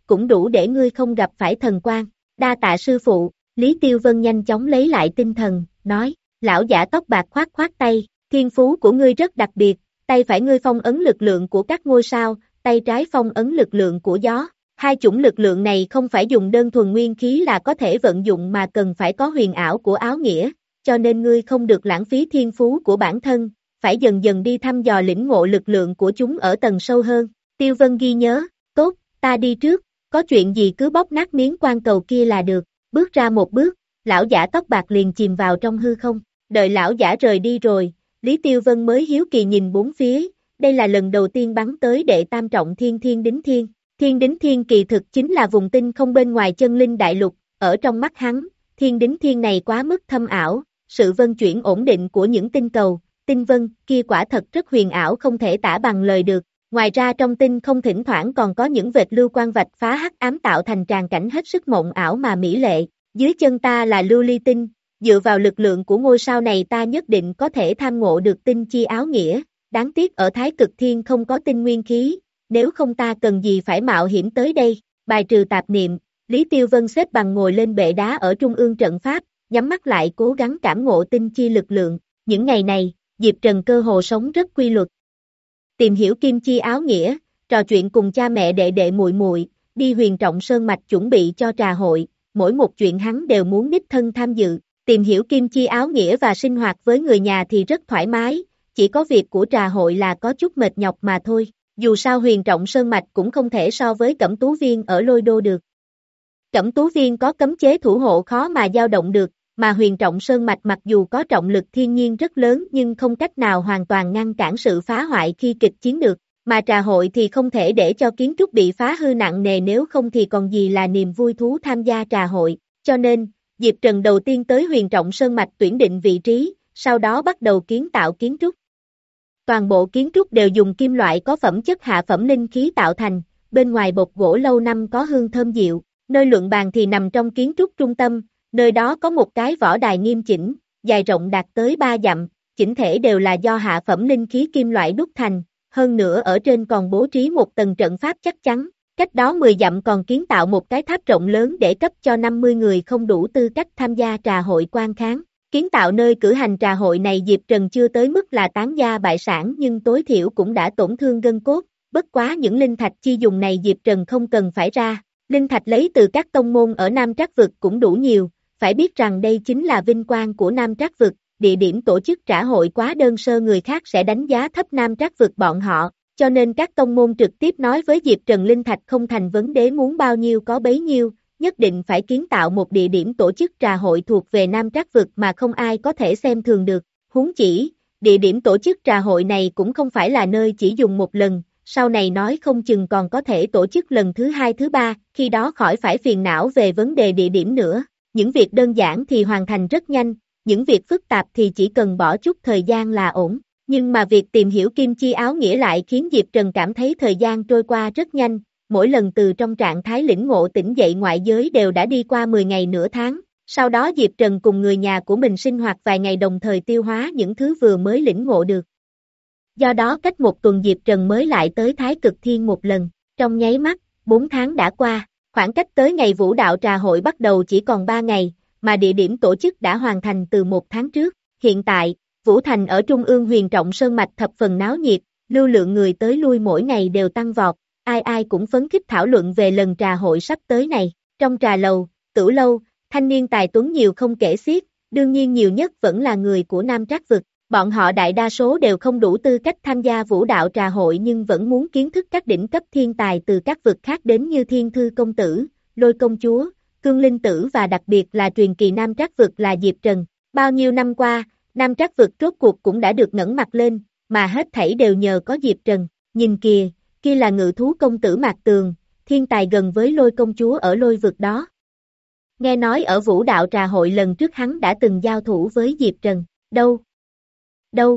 cũng đủ để ngươi không gặp phải thần quan. Đa tạ sư phụ, Lý Tiêu Vân nhanh chóng lấy lại tinh thần, nói, lão giả tóc bạc khoát khoát tay, thiên phú của ngươi rất đặc biệt, tay phải ngươi phong ấn lực lượng của các ngôi sao, tay trái phong ấn lực lượng của gió. Hai chủng lực lượng này không phải dùng đơn thuần nguyên khí là có thể vận dụng mà cần phải có huyền ảo của áo nghĩa, cho nên ngươi không được lãng phí thiên phú của bản thân, phải dần dần đi thăm dò lĩnh ngộ lực lượng của chúng ở tầng sâu hơn. Tiêu Vân ghi nhớ, tốt, ta đi trước, có chuyện gì cứ bóp nát miếng quan cầu kia là được. Bước ra một bước, lão giả tóc bạc liền chìm vào trong hư không, đợi lão giả rời đi rồi, Lý Tiêu Vân mới hiếu kỳ nhìn bốn phía, đây là lần đầu tiên bắn tới đệ tam trọng thiên thiên đính thiên. Thiên đính thiên kỳ thực chính là vùng tinh không bên ngoài chân linh đại lục, ở trong mắt hắn, thiên đính thiên này quá mức thâm ảo, sự vân chuyển ổn định của những tinh cầu, tinh vân kia quả thật rất huyền ảo không thể tả bằng lời được. Ngoài ra trong tinh không thỉnh thoảng còn có những vệt lưu quang vạch phá hắc ám tạo thành tràng cảnh hết sức mộng ảo mà mỹ lệ. Dưới chân ta là lưu ly tinh, dựa vào lực lượng của ngôi sao này ta nhất định có thể tham ngộ được tinh chi áo nghĩa, đáng tiếc ở Thái Cực Thiên không có tinh nguyên khí, nếu không ta cần gì phải mạo hiểm tới đây. Bài trừ tạp niệm, Lý Tiêu Vân xếp bằng ngồi lên bệ đá ở trung ương trận pháp, nhắm mắt lại cố gắng cảm ngộ tinh chi lực lượng. Những ngày này, Diệp Trần cơ hồ sống rất quy luật. Tìm hiểu kim chi áo nghĩa, trò chuyện cùng cha mẹ đệ đệ muội muội, đi Huyền Trọng Sơn mạch chuẩn bị cho trà hội, mỗi một chuyện hắn đều muốn đích thân tham dự. Tìm hiểu kim chi áo nghĩa và sinh hoạt với người nhà thì rất thoải mái, chỉ có việc của trà hội là có chút mệt nhọc mà thôi. Dù sao Huyền Trọng Sơn mạch cũng không thể so với Cẩm Tú Viên ở Lôi Đô được. Cẩm Tú Viên có cấm chế thủ hộ khó mà dao động được, mà Huyền Trọng Sơn mạch mặc dù có trọng lực thiên nhiên rất lớn nhưng không cách nào hoàn toàn ngăn cản sự phá hoại khi kịch chiến được, mà trà hội thì không thể để cho kiến trúc bị phá hư nặng nề, nếu không thì còn gì là niềm vui thú tham gia trà hội, cho nên, Diệp Trần đầu tiên tới Huyền Trọng Sơn mạch tuyển định vị trí, sau đó bắt đầu kiến tạo kiến trúc. Toàn bộ kiến trúc đều dùng kim loại có phẩm chất hạ phẩm linh khí tạo thành, bên ngoài bột gỗ lâu năm có hương thơm dịu, nơi luận bàn thì nằm trong kiến trúc trung tâm, nơi đó có một cái võ đài nghiêm chỉnh, dài rộng đạt tới ba dặm, chỉnh thể đều là do hạ phẩm linh khí kim loại đúc thành, hơn nữa ở trên còn bố trí một tầng trận pháp chắc chắn, cách đó mười dặm còn kiến tạo một cái tháp rộng lớn để cấp cho năm mươi người không đủ tư cách tham gia trà hội quan kháng. Kiến tạo nơi cử hành trà hội này Diệp Trần chưa tới mức là tán gia bại sản nhưng tối thiểu cũng đã tổn thương gân cốt, bất quá những linh thạch chi dùng này Diệp Trần không cần phải ra, linh thạch lấy từ các tông môn ở Nam Trác Vực cũng đủ nhiều, phải biết rằng đây chính là vinh quang của Nam Trác Vực, địa điểm tổ chức trà hội quá đơn sơ người khác sẽ đánh giá thấp Nam Trác Vực bọn họ, cho nên các tông môn trực tiếp nói với Diệp Trần linh thạch không thành vấn đề, muốn bao nhiêu có bấy nhiêu. Nhất định phải kiến tạo một địa điểm tổ chức trà hội thuộc về Nam Trác Vực mà không ai có thể xem thường được, huống chỉ, địa điểm tổ chức trà hội này cũng không phải là nơi chỉ dùng một lần, sau này nói không chừng còn có thể tổ chức lần thứ hai thứ ba, khi đó khỏi phải phiền não về vấn đề địa điểm nữa, những việc đơn giản thì hoàn thành rất nhanh, những việc phức tạp thì chỉ cần bỏ chút thời gian là ổn, nhưng mà việc tìm hiểu kim chi áo nghĩa lại khiến Diệp Trần cảm thấy thời gian trôi qua rất nhanh. Mỗi lần từ trong trạng thái lĩnh ngộ tỉnh dậy ngoại giới đều đã đi qua mười ngày nửa tháng, sau đó Diệp Trần cùng người nhà của mình sinh hoạt vài ngày đồng thời tiêu hóa những thứ vừa mới lĩnh ngộ được. Do đó cách một tuần Diệp Trần mới lại tới Thái Cực Thiên một lần, trong nháy mắt, bốn tháng đã qua, khoảng cách tới ngày vũ đạo trà hội bắt đầu chỉ còn ba ngày, mà địa điểm tổ chức đã hoàn thành từ một tháng trước. Hiện tại, Vũ Thành ở trung ương Huyền Trọng Sơn mạch thập phần náo nhiệt, lưu lượng người tới lui mỗi ngày đều tăng vọt. Ai ai cũng phấn khích thảo luận về lần trà hội sắp tới này, trong trà lầu, tử lâu, thanh niên tài tuấn nhiều không kể xiết, đương nhiên nhiều nhất vẫn là người của Nam Trác Vực, bọn họ đại đa số đều không đủ tư cách tham gia vũ đạo trà hội nhưng vẫn muốn kiến thức các đỉnh cấp thiên tài từ các vực khác đến như Thiên Thư Công Tử, Lôi Công Chúa, Cương Linh Tử và đặc biệt là truyền kỳ Nam Trác Vực là Diệp Trần. Bao nhiêu năm qua, Nam Trác Vực rốt cuộc cũng đã được ngẩng mặt lên, mà hết thảy đều nhờ có Diệp Trần, nhìn kìa. Kia là Ngự Thú Công Tử Mạc Tường, thiên tài gần với Lôi Công Chúa ở Lôi Vực đó. Nghe nói ở vũ đạo trà hội lần trước hắn đã từng giao thủ với Diệp Trần, đâu? Đâu?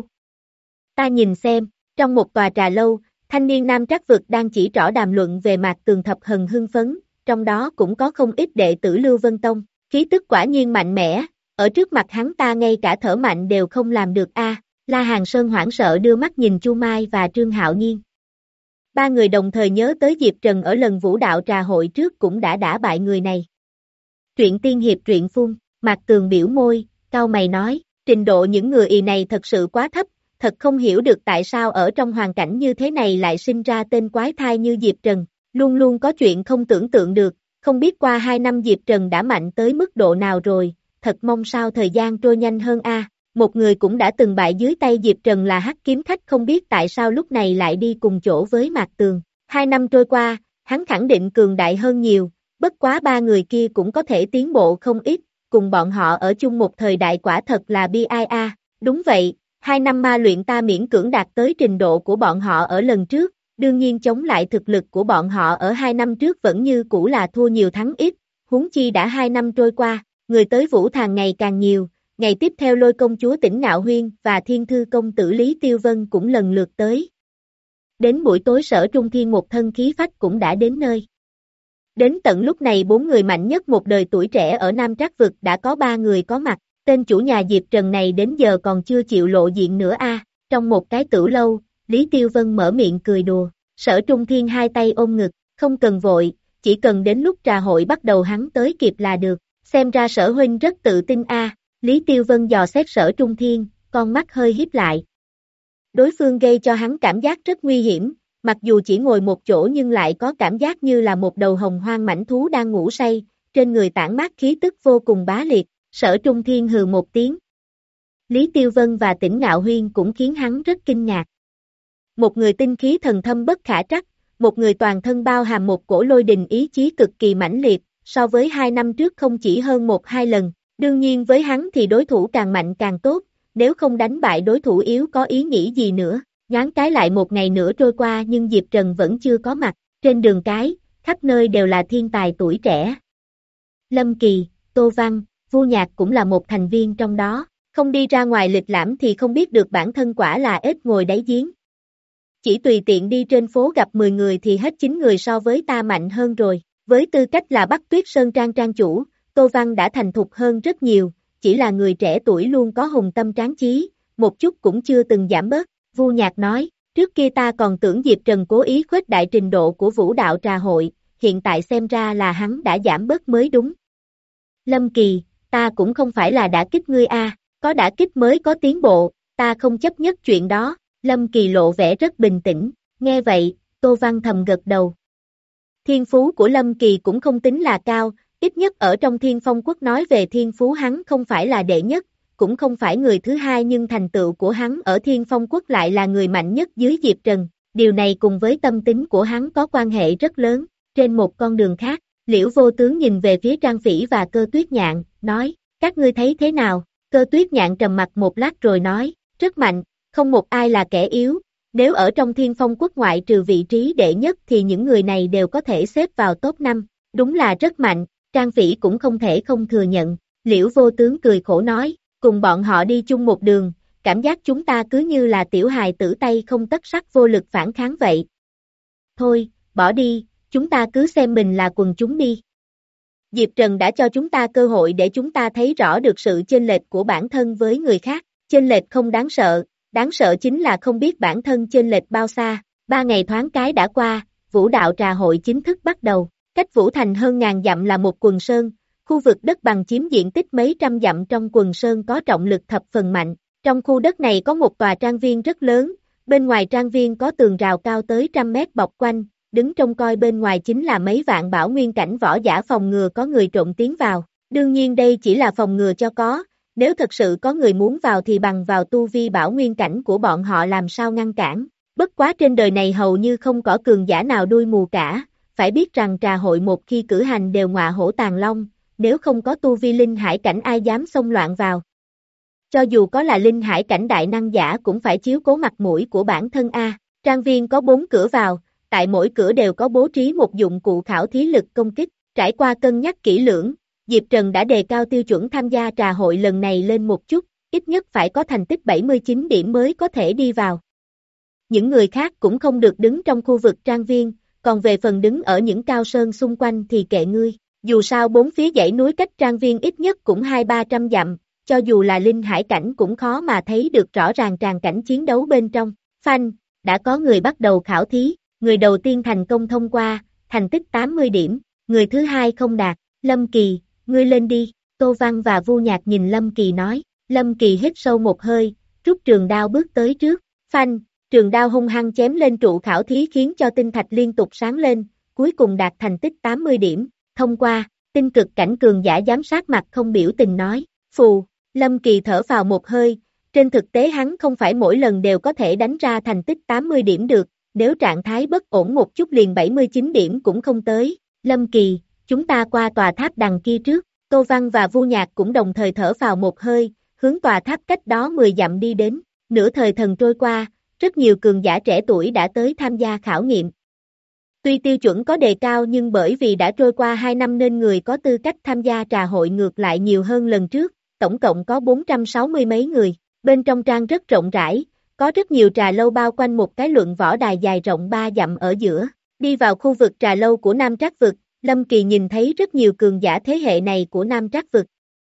Ta nhìn xem, trong một tòa trà lâu, thanh niên Nam Trác Vực đang chỉ trỏ đàm luận về Mạc Tường thập hần hưng phấn, trong đó cũng có không ít đệ tử Lưu Vân Tông, khí tức quả nhiên mạnh mẽ, ở trước mặt hắn ta ngay cả thở mạnh đều không làm được a. La Hàn Sơn hoảng sợ đưa mắt nhìn Chu Mai và Trương Hạo Nhiên. Ba người đồng thời nhớ tới Diệp Trần ở lần vũ đạo trà hội trước cũng đã đả bại người này. Truyện tiên hiệp truyện phun, Mạc Tường biểu môi, cau mày nói, trình độ những người ì này thật sự quá thấp, thật không hiểu được tại sao ở trong hoàn cảnh như thế này lại sinh ra tên quái thai như Diệp Trần, luôn luôn có chuyện không tưởng tượng được, không biết qua hai năm Diệp Trần đã mạnh tới mức độ nào rồi, thật mong sao thời gian trôi nhanh hơn a. Một người cũng đã từng bại dưới tay Diệp Trần là Hắc Kiếm Khách không biết tại sao lúc này lại đi cùng chỗ với Mạc Tường. Hai năm trôi qua, hắn khẳng định cường đại hơn nhiều, bất quá ba người kia cũng có thể tiến bộ không ít, cùng bọn họ ở chung một thời đại quả thật là bi ai a. Đúng vậy, hai năm ma luyện ta miễn cưỡng đạt tới trình độ của bọn họ ở lần trước, đương nhiên chống lại thực lực của bọn họ ở hai năm trước vẫn như cũ là thua nhiều thắng ít, huống chi đã hai năm trôi qua, người tới Vũ Thàng ngày càng nhiều. Ngày tiếp theo Lôi công chúa Tỉnh Ngạo Huyên và Thiên Thư công tử Lý Tiêu Vân cũng lần lượt tới. Đến buổi tối Sở Trung Thiên một thân khí phách cũng đã đến nơi. Đến tận lúc này bốn người mạnh nhất một đời tuổi trẻ ở Nam Trác Vực đã có ba người có mặt, tên chủ nhà Diệp Trần này đến giờ còn chưa chịu lộ diện nữa a. Trong một cái tửu lâu, Lý Tiêu Vân mở miệng cười đùa, Sở Trung Thiên hai tay ôm ngực, không cần vội, chỉ cần đến lúc trà hội bắt đầu hắn tới kịp là được, xem ra Sở huynh rất tự tin a. Lý Tiêu Vân dò xét Sở Trung Thiên, con mắt hơi híp lại. Đối phương gây cho hắn cảm giác rất nguy hiểm, mặc dù chỉ ngồi một chỗ nhưng lại có cảm giác như là một đầu hồng hoang mãnh thú đang ngủ say, trên người tản mát khí tức vô cùng bá liệt, Sở Trung Thiên hừ một tiếng. Lý Tiêu Vân và Tỉnh Ngạo Huyên cũng khiến hắn rất kinh ngạc. Một người tinh khí thần thâm bất khả trắc, một người toàn thân bao hàm một cổ lôi đình ý chí cực kỳ mãnh liệt, so với hai năm trước không chỉ hơn một hai lần. Đương nhiên với hắn thì đối thủ càng mạnh càng tốt, nếu không đánh bại đối thủ yếu có ý nghĩ gì nữa. Nhoáng cái lại một ngày nữa trôi qua nhưng Diệp Trần vẫn chưa có mặt, trên đường cái, khắp nơi đều là thiên tài tuổi trẻ. Lâm Kỳ, Tô Văn, Vu Nhạc cũng là một thành viên trong đó, không đi ra ngoài lịch lãm thì không biết được bản thân quả là ếch ngồi đáy giếng. Chỉ tùy tiện đi trên phố gặp mười người thì hết chín người so với ta mạnh hơn rồi, với tư cách là Bắc Tuyết Sơn Trang trang chủ. Tô Văn đã thành thục hơn rất nhiều, chỉ là người trẻ tuổi luôn có hùng tâm tráng chí, một chút cũng chưa từng giảm bớt. Vu Nhạc nói, trước kia ta còn tưởng Diệp Trần cố ý khuếch đại trình độ của vũ đạo trà hội, hiện tại xem ra là hắn đã giảm bớt mới đúng. Lâm Kỳ, ta cũng không phải là đã kích ngươi a, có đã kích mới có tiến bộ, ta không chấp nhất chuyện đó. Lâm Kỳ lộ vẻ rất bình tĩnh, nghe vậy, Tô Văn thầm gật đầu. Thiên phú của Lâm Kỳ cũng không tính là cao, ít nhất ở trong Thiên Phong Quốc nói về thiên phú hắn không phải là đệ nhất, cũng không phải người thứ hai nhưng thành tựu của hắn ở Thiên Phong Quốc lại là người mạnh nhất dưới Diệp Trần. Điều này cùng với tâm tính của hắn có quan hệ rất lớn. Trên một con đường khác, Liễu Vô Tướng nhìn về phía Trang Phỉ và Cơ Tuyết Nhạn, nói, các ngươi thấy thế nào? Cơ Tuyết Nhạn trầm mặt một lát rồi nói, rất mạnh, không một ai là kẻ yếu. Nếu ở trong Thiên Phong Quốc ngoại trừ vị trí đệ nhất thì những người này đều có thể xếp vào top năm. Đúng là rất mạnh. Trang Phỉ cũng không thể không thừa nhận, Liễu Vô Tướng cười khổ nói, cùng bọn họ đi chung một đường, cảm giác chúng ta cứ như là tiểu hài tử tay không tất sắt vô lực phản kháng vậy. Thôi, bỏ đi, chúng ta cứ xem mình là quần chúng đi. Diệp Trần đã cho chúng ta cơ hội để chúng ta thấy rõ được sự chênh lệch của bản thân với người khác, chênh lệch không đáng sợ, đáng sợ chính là không biết bản thân chênh lệch bao xa. Ba ngày thoáng cái đã qua, vũ đạo trà hội chính thức bắt đầu. Cách Vũ Thành hơn ngàn dặm là một quần sơn, khu vực đất bằng chiếm diện tích mấy trăm dặm trong quần sơn có trọng lực thập phần mạnh. Trong khu đất này có một tòa trang viên rất lớn, bên ngoài trang viên có tường rào cao tới trăm mét bọc quanh, đứng trông coi bên ngoài chính là mấy vạn bảo nguyên cảnh võ giả phòng ngừa có người trộm tiến vào. Đương nhiên đây chỉ là phòng ngừa cho có, nếu thật sự có người muốn vào thì bằng vào tu vi bảo nguyên cảnh của bọn họ làm sao ngăn cản. Bất quá trên đời này hầu như không có cường giả nào đuôi mù cả. Phải biết rằng trà hội một khi cử hành đều ngọa hổ tàng long, nếu không có tu vi linh hải cảnh ai dám xông loạn vào. Cho dù có là linh hải cảnh đại năng giả cũng phải chiếu cố mặt mũi của bản thân a. Trang viên có bốn cửa vào, tại mỗi cửa đều có bố trí một dụng cụ khảo thí lực công kích, trải qua cân nhắc kỹ lưỡng, Diệp Trần đã đề cao tiêu chuẩn tham gia trà hội lần này lên một chút, ít nhất phải có thành tích bảy mươi chín điểm mới có thể đi vào. Những người khác cũng không được đứng trong khu vực trang viên. Còn về phần đứng ở những cao sơn xung quanh thì kệ ngươi, dù sao bốn phía dãy núi cách trang viên ít nhất cũng hai ba trăm dặm, cho dù là linh hải cảnh cũng khó mà thấy được rõ ràng tràng cảnh chiến đấu bên trong. Phanh, đã có người bắt đầu khảo thí, người đầu tiên thành công thông qua, thành tích tám mươi điểm, người thứ hai không đạt, Lâm Kỳ, ngươi lên đi, Tô Văn và Vu Nhạc nhìn Lâm Kỳ nói, Lâm Kỳ hít sâu một hơi, rút trường đao bước tới trước, phanh, trường đao hung hăng chém lên trụ khảo thí khiến cho tinh thạch liên tục sáng lên, cuối cùng đạt thành tích tám mươi điểm, thông qua, tinh cực cảnh cường giả giám sát mặt không biểu tình nói, phù, Lâm Kỳ thở vào một hơi, trên thực tế hắn không phải mỗi lần đều có thể đánh ra thành tích tám mươi điểm được, nếu trạng thái bất ổn một chút liền bảy mươi chín điểm cũng không tới, Lâm Kỳ, chúng ta qua tòa tháp đằng kia trước, Tô Văn và Vu Nhạc cũng đồng thời thở vào một hơi, hướng tòa tháp cách đó mười dặm đi đến, nửa thời thần trôi qua, rất nhiều cường giả trẻ tuổi đã tới tham gia khảo nghiệm. Tuy tiêu chuẩn có đề cao nhưng bởi vì đã trôi qua hai năm nên người có tư cách tham gia trà hội ngược lại nhiều hơn lần trước, tổng cộng có bốn trăm sáu mươi mấy người, bên trong trang rất rộng rãi, có rất nhiều trà lâu bao quanh một cái luận võ đài dài rộng ba dặm ở giữa, đi vào khu vực trà lâu của Nam Trác Vực, Lâm Kỳ nhìn thấy rất nhiều cường giả thế hệ này của Nam Trác Vực.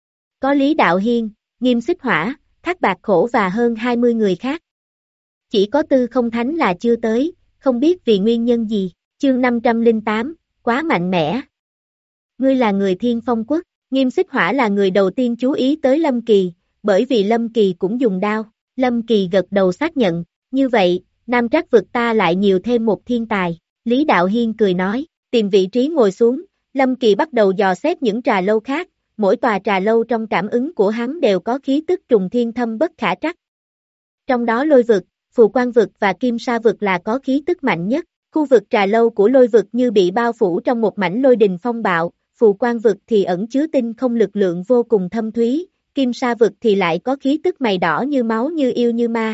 Có Lý Đạo Hiên, Nghiêm Xích Hỏa, Thác Bạc Khổ và hơn hai mươi người khác. Chỉ có Tư Không Thánh là chưa tới, không biết vì nguyên nhân gì, chương năm trăm lẻ tám, quá mạnh mẽ. Ngươi là người Thiên Phong Quốc, Nghiêm Xích Hỏa là người đầu tiên chú ý tới Lâm Kỳ, bởi vì Lâm Kỳ cũng dùng đao, Lâm Kỳ gật đầu xác nhận, như vậy, Nam Trác Vực ta lại nhiều thêm một thiên tài, Lý Đạo Hiên cười nói, tìm vị trí ngồi xuống, Lâm Kỳ bắt đầu dò xét những trà lâu khác, mỗi tòa trà lâu trong cảm ứng của hắn đều có khí tức trùng thiên thâm bất khả trắc. Trong đó Lôi Vực, Phù Quang Vực và Kim Sa Vực là có khí tức mạnh nhất, khu vực trà lâu của Lôi Vực như bị bao phủ trong một mảnh lôi đình phong bạo, Phù Quang Vực thì ẩn chứa tinh không lực lượng vô cùng thâm thúy, Kim Sa Vực thì lại có khí tức mày đỏ như máu như yêu như ma.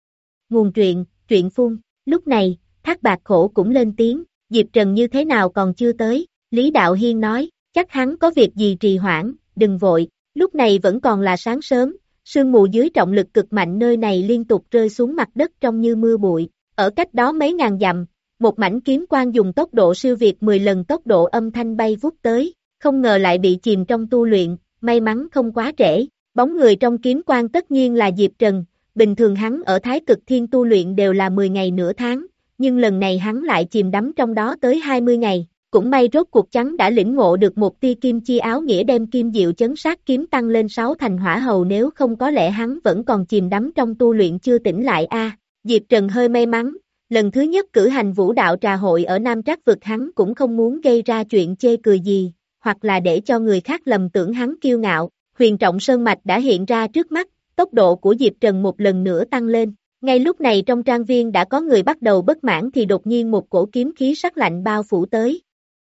Nguồn truyện, truyện phun, lúc này, Thác Bạc Khổ cũng lên tiếng, Diệp Trần như thế nào còn chưa tới, Lý Đạo Hiên nói, chắc hắn có việc gì trì hoãn, đừng vội, lúc này vẫn còn là sáng sớm, sương mù dưới trọng lực cực mạnh nơi này liên tục rơi xuống mặt đất trông như mưa bụi, ở cách đó mấy ngàn dặm, một mảnh kiếm quang dùng tốc độ siêu việt mười lần tốc độ âm thanh bay vút tới, không ngờ lại bị chìm trong tu luyện, may mắn không quá trễ, bóng người trong kiếm quang tất nhiên là Diệp Trần, bình thường hắn ở Thái Cực Thiên tu luyện đều là mười ngày nửa tháng, nhưng lần này hắn lại chìm đắm trong đó tới hai mươi ngày, cũng may rốt cuộc trắng đã lĩnh ngộ được một tia kim chi áo nghĩa đem kim diệu chấn sát kiếm tăng lên sáu thành hỏa hầu nếu không có lẽ hắn vẫn còn chìm đắm trong tu luyện chưa tỉnh lại a. Diệp Trần hơi may mắn, lần thứ nhất cử hành vũ đạo trà hội ở Nam Trác Vực hắn cũng không muốn gây ra chuyện chê cười gì, hoặc là để cho người khác lầm tưởng hắn kiêu ngạo, huyền trọng sơn mạch đã hiện ra trước mắt, tốc độ của Diệp Trần một lần nữa tăng lên. Ngay lúc này trong trang viên đã có người bắt đầu bất mãn thì đột nhiên một cổ kiếm khí sắc lạnh bao phủ tới.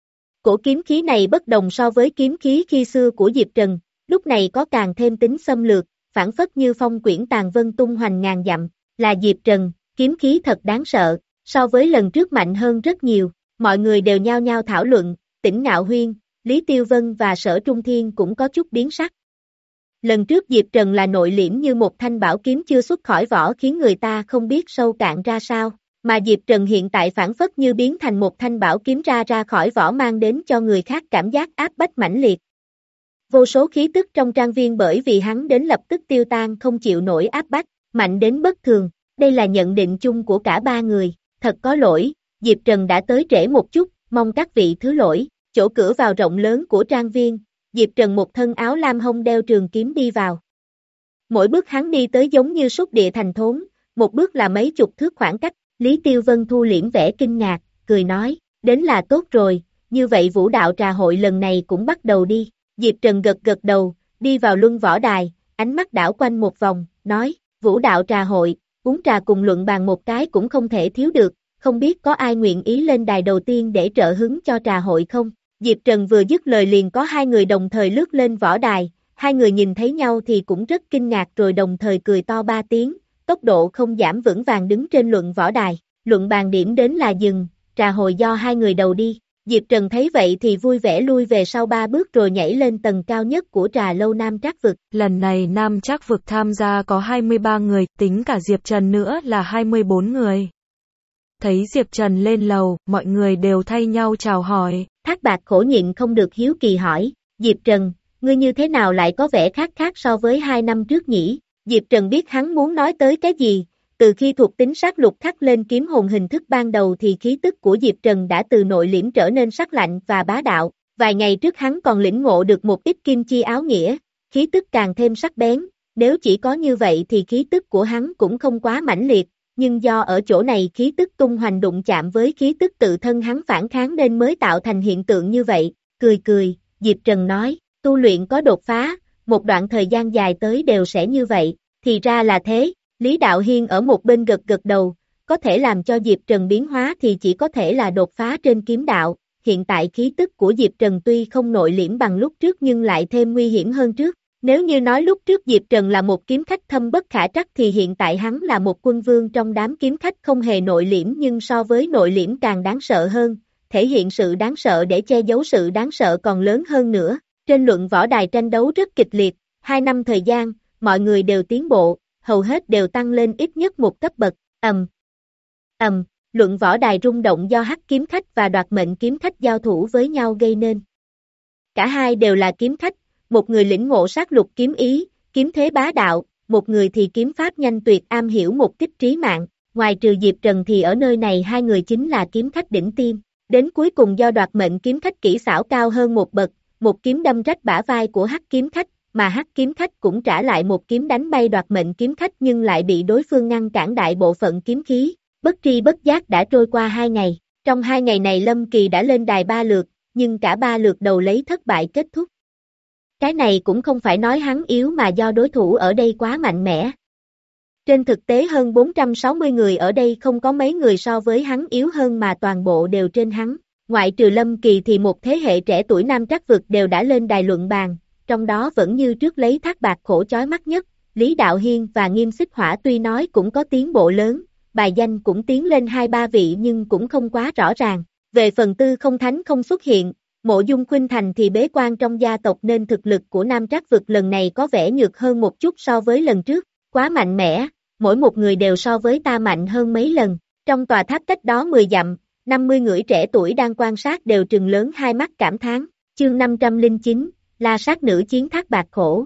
Cổ kiếm khí này bất đồng so với kiếm khí khi xưa của Diệp Trần, lúc này có càng thêm tính xâm lược, phản phất như phong quyển tàn vân tung hoành ngàn dặm, là Diệp Trần, kiếm khí thật đáng sợ, so với lần trước mạnh hơn rất nhiều, mọi người đều nhao nhao thảo luận, Tỉnh Ngạo Huyên, Lý Tiêu Vân và Sở Trung Thiên cũng có chút biến sắc. Lần trước Diệp Trần là nội liễm như một thanh bảo kiếm chưa xuất khỏi vỏ khiến người ta không biết sâu cạn ra sao, mà Diệp Trần hiện tại phản phất như biến thành một thanh bảo kiếm ra ra khỏi vỏ mang đến cho người khác cảm giác áp bách mãnh liệt. Vô số khí tức trong trang viên bởi vì hắn đến lập tức tiêu tan không chịu nổi áp bách, mạnh đến bất thường, đây là nhận định chung của cả ba người, thật có lỗi, Diệp Trần đã tới trễ một chút, mong các vị thứ lỗi, chỗ cửa vào rộng lớn của trang viên. Diệp Trần một thân áo lam hông đeo trường kiếm đi vào. Mỗi bước hắn đi tới giống như súc địa thành thốn, một bước là mấy chục thước khoảng cách, Lý Tiêu Vân thu liễm vẻ kinh ngạc, cười nói, đến là tốt rồi, như vậy vũ đạo trà hội lần này cũng bắt đầu đi. Diệp Trần gật gật đầu, đi vào luân võ đài, ánh mắt đảo quanh một vòng, nói, vũ đạo trà hội, uống trà cùng luận bàn một cái cũng không thể thiếu được, không biết có ai nguyện ý lên đài đầu tiên để trợ hứng cho trà hội không? Diệp Trần vừa dứt lời liền có hai người đồng thời lướt lên võ đài, hai người nhìn thấy nhau thì cũng rất kinh ngạc rồi đồng thời cười to ba tiếng, tốc độ không giảm vững vàng đứng trên luận võ đài, luận bàn điểm đến là dừng, trà hội do hai người đầu đi, Diệp Trần thấy vậy thì vui vẻ lui về sau ba bước rồi nhảy lên tầng cao nhất của trà lâu Nam Trác Vực. Lần này Nam Trác Vực tham gia có hai mươi ba người, tính cả Diệp Trần nữa là hai mươi bốn người. Thấy Diệp Trần lên lầu, mọi người đều thay nhau chào hỏi. Thác Bạc Khổ nhịn không được hiếu kỳ hỏi, Diệp Trần, ngươi như thế nào lại có vẻ khác khác so với hai năm trước nhỉ? Diệp Trần biết hắn muốn nói tới cái gì, Từ khi thuộc tính sát lục khắc lên kiếm hồn hình thức ban đầu thì khí tức của Diệp Trần đã từ nội liễm trở nên sắc lạnh và bá đạo. Vài ngày trước hắn còn lĩnh ngộ được một ít kim chi áo nghĩa, khí tức càng thêm sắc bén. Nếu chỉ có như vậy thì khí tức của hắn cũng không quá mãnh liệt, nhưng do ở chỗ này khí tức tung hoành đụng chạm với khí tức tự thân hắn phản kháng nên mới tạo thành hiện tượng như vậy. Cười cười, Diệp Trần nói, tu luyện có đột phá, một đoạn thời gian dài tới đều sẽ như vậy. Thì ra là thế, Lý Đạo Hiên ở một bên gật gật đầu, có thể làm cho Diệp Trần biến hóa thì chỉ có thể là đột phá trên kiếm đạo. Hiện tại khí tức của Diệp Trần tuy không nội liễm bằng lúc trước nhưng lại thêm nguy hiểm hơn trước. Nếu như nói lúc trước Diệp Trần là một kiếm khách thâm bất khả trắc thì hiện tại hắn là một quân vương trong đám kiếm khách không hề nội liễm nhưng so với nội liễm càng đáng sợ hơn, thể hiện sự đáng sợ để che giấu sự đáng sợ còn lớn hơn nữa. Trên luận võ đài tranh đấu rất kịch liệt, hai năm thời gian, mọi người đều tiến bộ, hầu hết đều tăng lên ít nhất một cấp bậc. Ầm, ầm, luận võ đài rung động do Hắc kiếm khách và Đoạt mệnh kiếm khách giao thủ với nhau gây nên. Cả hai đều là kiếm khách, một người lĩnh ngộ sát lục kiếm ý, kiếm thế bá đạo, một người thì kiếm pháp nhanh tuyệt am hiểu một kích trí mạng. Ngoài trừ Diệp Trần thì ở nơi này hai người chính là kiếm khách đỉnh tiêm. Đến cuối cùng do Đoạt mệnh kiếm khách kỹ xảo cao hơn một bậc, một kiếm đâm rách bả vai của Hắc kiếm khách, mà Hắc kiếm khách cũng trả lại một kiếm đánh bay Đoạt mệnh kiếm khách nhưng lại bị đối phương ngăn cản đại bộ phận kiếm khí. Bất tri bất giác đã trôi qua hai ngày. Trong hai ngày này Lâm Kỳ đã lên đài ba lượt, nhưng cả ba lượt đầu lấy thất bại kết thúc. Cái này cũng không phải nói hắn yếu mà do đối thủ ở đây quá mạnh mẽ. Trên thực tế hơn bốn trăm sáu mươi người ở đây không có mấy người so với hắn yếu hơn mà toàn bộ đều trên hắn. Ngoại trừ Lâm Kỳ thì một thế hệ trẻ tuổi nam trắc vực đều đã lên đài luận bàn, trong đó vẫn như trước lấy Thác Bạt Khổ chói mắt nhất. Lý Đạo Hiên và Nghiêm Xích Hỏa tuy nói cũng có tiến bộ lớn, bài danh cũng tiến lên hai ba vị nhưng cũng không quá rõ ràng. Về phần Tư Không Thánh không xuất hiện, Mộ Dung Khuynh Thành thì bế quan trong gia tộc nên thực lực của Nam Trác vực lần này có vẻ nhược hơn một chút so với lần trước, quá mạnh mẽ, mỗi một người đều so với ta mạnh hơn mấy lần. Trong tòa tháp cách đó mười dặm, năm mươi người trẻ tuổi đang quan sát đều trừng lớn hai mắt cảm thán. Chương năm trăm lẻ chín, La Sát Nữ chiến Thác Bạt Khổ.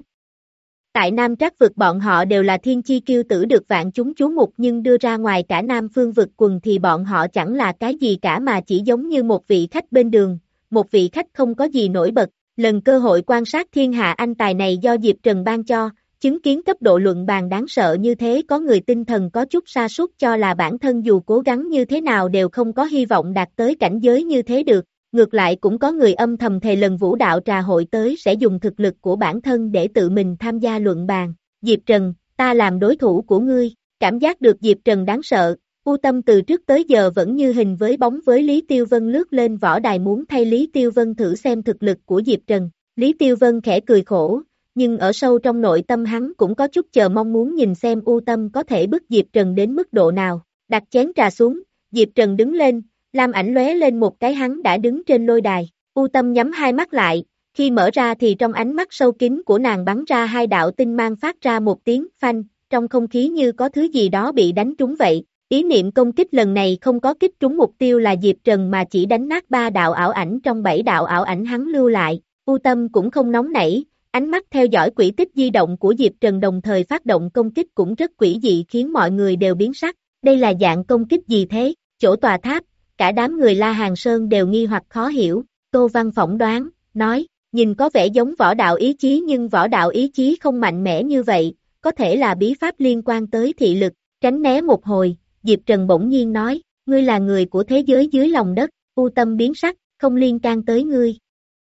Tại Nam Trác vực bọn họ đều là thiên chi kiêu tử được vạn chúng chú mục nhưng đưa ra ngoài cả Nam Phương vực quần thì bọn họ chẳng là cái gì cả mà chỉ giống như một vị khách bên đường, một vị khách không có gì nổi bật. Lần cơ hội quan sát thiên hạ anh tài này do Diệp Trần ban cho, chứng kiến cấp độ luận bàn đáng sợ như thế có người tinh thần có chút sa sút cho là bản thân dù cố gắng như thế nào đều không có hy vọng đạt tới cảnh giới như thế được. Ngược lại cũng có người âm thầm thề lần vũ đạo trà hội tới sẽ dùng thực lực của bản thân để tự mình tham gia luận bàn. Diệp Trần, ta làm đối thủ của ngươi. Cảm giác được Diệp Trần đáng sợ, U Tâm từ trước tới giờ vẫn như hình với bóng với Lý Tiêu Vân lướt lên võ đài muốn thay Lý Tiêu Vân thử xem thực lực của Diệp Trần. Lý Tiêu Vân khẽ cười khổ, nhưng ở sâu trong nội tâm hắn cũng có chút chờ mong muốn nhìn xem U Tâm có thể bức Diệp Trần đến mức độ nào. Đặt chén trà xuống, Diệp Trần đứng lên, lam ảnh lóe lên một cái hắn đã đứng trên lôi đài. U Tâm nhắm hai mắt lại, khi mở ra thì trong ánh mắt sâu kín của nàng bắn ra hai đạo tinh mang phát ra một tiếng phanh, trong không khí như có thứ gì đó bị đánh trúng vậy. Ý niệm công kích lần này không có kích trúng mục tiêu là Diệp Trần mà chỉ đánh nát ba đạo ảo ảnh trong bảy đạo ảo ảnh hắn lưu lại. U Tâm cũng không nóng nảy, ánh mắt theo dõi quỹ tích di động của Diệp Trần đồng thời phát động công kích cũng rất quỷ dị khiến mọi người đều biến sắc. Đây là dạng công kích gì thế? Chỗ tòa tháp, cả đám người La Hàng Sơn đều nghi hoặc khó hiểu. Tô Văn phỏng đoán, nói, nhìn có vẻ giống võ đạo ý chí nhưng võ đạo ý chí không mạnh mẽ như vậy, có thể là bí pháp liên quan tới thị lực. Tránh né một hồi, Diệp Trần bỗng nhiên nói, ngươi là người của thế giới dưới lòng đất. U Tâm biến sắc, không liên can tới ngươi.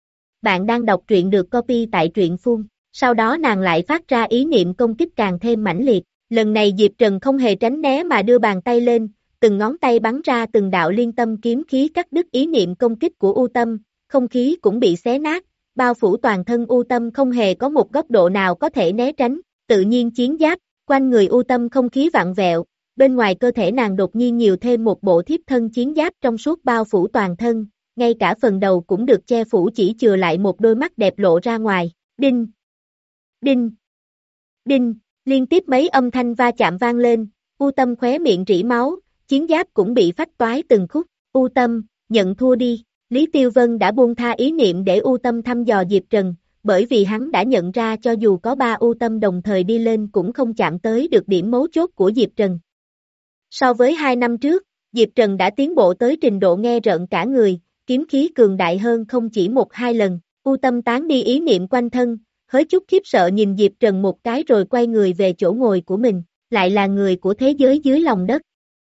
Bạn đang đọc truyện được copy tại truyện phun. Sau đó nàng lại phát ra ý niệm công kích càng thêm mãnh liệt. Lần này Diệp Trần không hề tránh né mà đưa bàn tay lên, từng ngón tay bắn ra từng đạo liên tâm kiếm khí cắt đứt ý niệm công kích của U Tâm, không khí cũng bị xé nát, bao phủ toàn thân U Tâm không hề có một góc độ nào có thể né tránh. Tự nhiên chiến giáp, quanh người U Tâm không khí vặn vẹo, bên ngoài cơ thể nàng đột nhiên nhiều thêm một bộ thiếp thân chiến giáp trong suốt bao phủ toàn thân, ngay cả phần đầu cũng được che phủ chỉ chừa lại một đôi mắt đẹp lộ ra ngoài. Đinh! Đinh! Đinh! Liên tiếp mấy âm thanh va chạm vang lên, U Tâm khóe miệng rỉ máu, chiến giáp cũng bị phách toái từng khúc. U Tâm, nhận thua đi. Lý Tiêu Vân đã buông tha ý niệm để U Tâm thăm dò Diệp Trần, bởi vì hắn đã nhận ra cho dù có ba U Tâm đồng thời đi lên cũng không chạm tới được điểm mấu chốt của Diệp Trần. So với hai năm trước, Diệp Trần đã tiến bộ tới trình độ nghe rợn cả người, kiếm khí cường đại hơn không chỉ một hai lần. U Tâm tán đi ý niệm quanh thân, hơi chút khiếp sợ nhìn Diệp Trần một cái rồi quay người về chỗ ngồi của mình, lại là người của thế giới dưới lòng đất.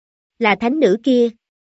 Là thánh nữ kia.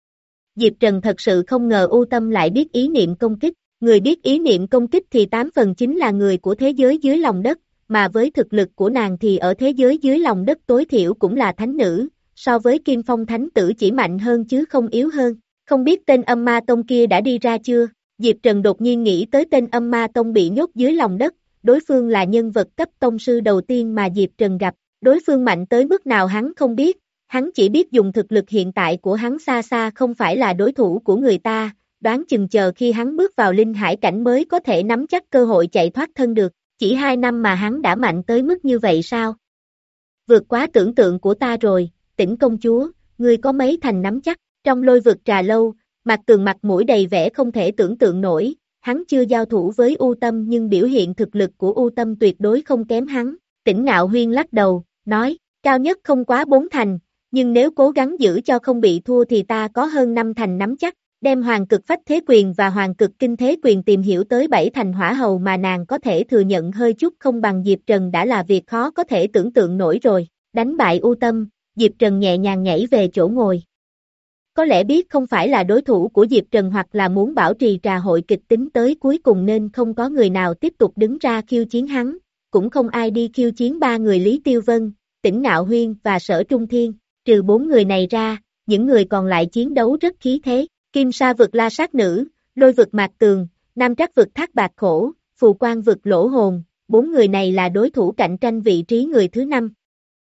Diệp Trần thật sự không ngờ U Tâm lại biết ý niệm công kích, người biết ý niệm công kích thì tám phần chính là người của thế giới dưới lòng đất, mà với thực lực của nàng thì ở thế giới dưới lòng đất tối thiểu cũng là thánh nữ, so với Kim Phong thánh tử chỉ mạnh hơn chứ không yếu hơn. Không biết tên âm ma tông kia đã đi ra chưa? Diệp Trần đột nhiên nghĩ tới tên âm ma tông bị nhốt dưới lòng đất, đối phương là nhân vật cấp tông sư đầu tiên mà Diệp Trần gặp, đối phương mạnh tới mức nào hắn không biết, hắn chỉ biết dùng thực lực hiện tại của hắn xa xa không phải là đối thủ của người ta, đoán chừng chờ khi hắn bước vào linh hải cảnh mới có thể nắm chắc cơ hội chạy thoát thân được, chỉ hai năm mà hắn đã mạnh tới mức như vậy sao? Vượt quá tưởng tượng của ta rồi, Tỉnh công chúa, ngươi có mấy thành nắm chắc? Trong lôi vực trà lâu, Mạc Tường mặt mũi đầy vẻ không thể tưởng tượng nổi, hắn chưa giao thủ với U Tâm nhưng biểu hiện thực lực của U Tâm tuyệt đối không kém hắn. Tỉnh Ngạo Huyên lắc đầu, nói, cao nhất không quá bốn thành, nhưng nếu cố gắng giữ cho không bị thua thì ta có hơn năm thành nắm chắc. Đem Hoàng Cực Phách Thế Quyền và Hoàng Cực Kinh Thế Quyền tìm hiểu tới bảy thành hỏa hầu mà nàng có thể thừa nhận hơi chút không bằng Diệp Trần đã là việc khó có thể tưởng tượng nổi rồi. Đánh bại U Tâm, Diệp Trần nhẹ nhàng nhảy về chỗ ngồi. Có lẽ biết không phải là đối thủ của Diệp Trần hoặc là muốn bảo trì trà hội kịch tính tới cuối cùng nên không có người nào tiếp tục đứng ra khiêu chiến hắn, cũng không ai đi khiêu chiến ba người Lý Tiêu Vân, Tỉnh Ngạo Huyên và Sở Trung Thiên, trừ bốn người này ra, những người còn lại chiến đấu rất khí thế. Kim Sa vực La Sát Nữ, Lôi vực Mạc Tường, Nam Trắc vực Thác Bạc Khổ, Phù Quang vực Lỗ Hồn, bốn người này là đối thủ cạnh tranh vị trí người thứ năm.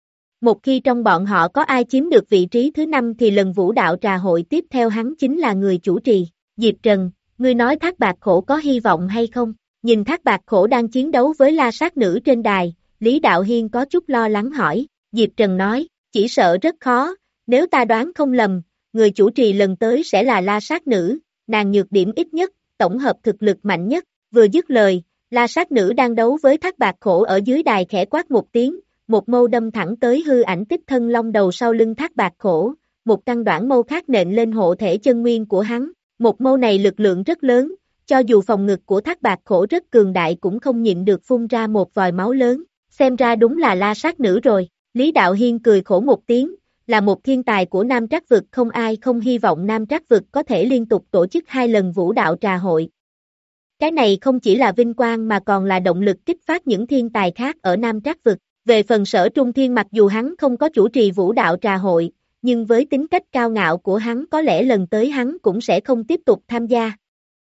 Một khi trong bọn họ có ai chiếm được vị trí thứ năm thì lần vũ đạo trà hội tiếp theo hắn chính là người chủ trì. Diệp Trần, ngươi nói Thác Bạc Khổ có hy vọng hay không? Nhìn Thác Bạc Khổ đang chiến đấu với La Sát Nữ trên đài, Lý Đạo Hiên có chút lo lắng hỏi. Diệp Trần nói, chỉ sợ rất khó, nếu ta đoán không lầm, người chủ trì lần tới sẽ là La Sát Nữ, nàng nhược điểm ít nhất, tổng hợp thực lực mạnh nhất. Vừa dứt lời, La Sát Nữ đang đấu với Thác Bạc Khổ ở dưới đài khẽ quát một tiếng, một mâu đâm thẳng tới hư ảnh tích thân long đầu sau lưng Thác Bạc Khổ, một căn đoạn mâu khác nện lên hộ thể chân nguyên của hắn. Một mâu này lực lượng rất lớn, cho dù phòng ngực của Thác Bạc Khổ rất cường đại cũng không nhịn được phun ra một vòi máu lớn, xem ra đúng là La Sát Nữ rồi. Lý Đạo Hiên cười khổ một tiếng, là một thiên tài của Nam Trắc vực không ai không hy vọng Nam Trắc vực có thể liên tục tổ chức hai lần vũ đạo trà hội. Cái này không chỉ là vinh quang mà còn là động lực kích phát những thiên tài khác ở Nam Trắc vực. Về phần Sở Trung Thiên mặc dù hắn không có chủ trì vũ đạo trà hội, nhưng với tính cách cao ngạo của hắn có lẽ lần tới hắn cũng sẽ không tiếp tục tham gia.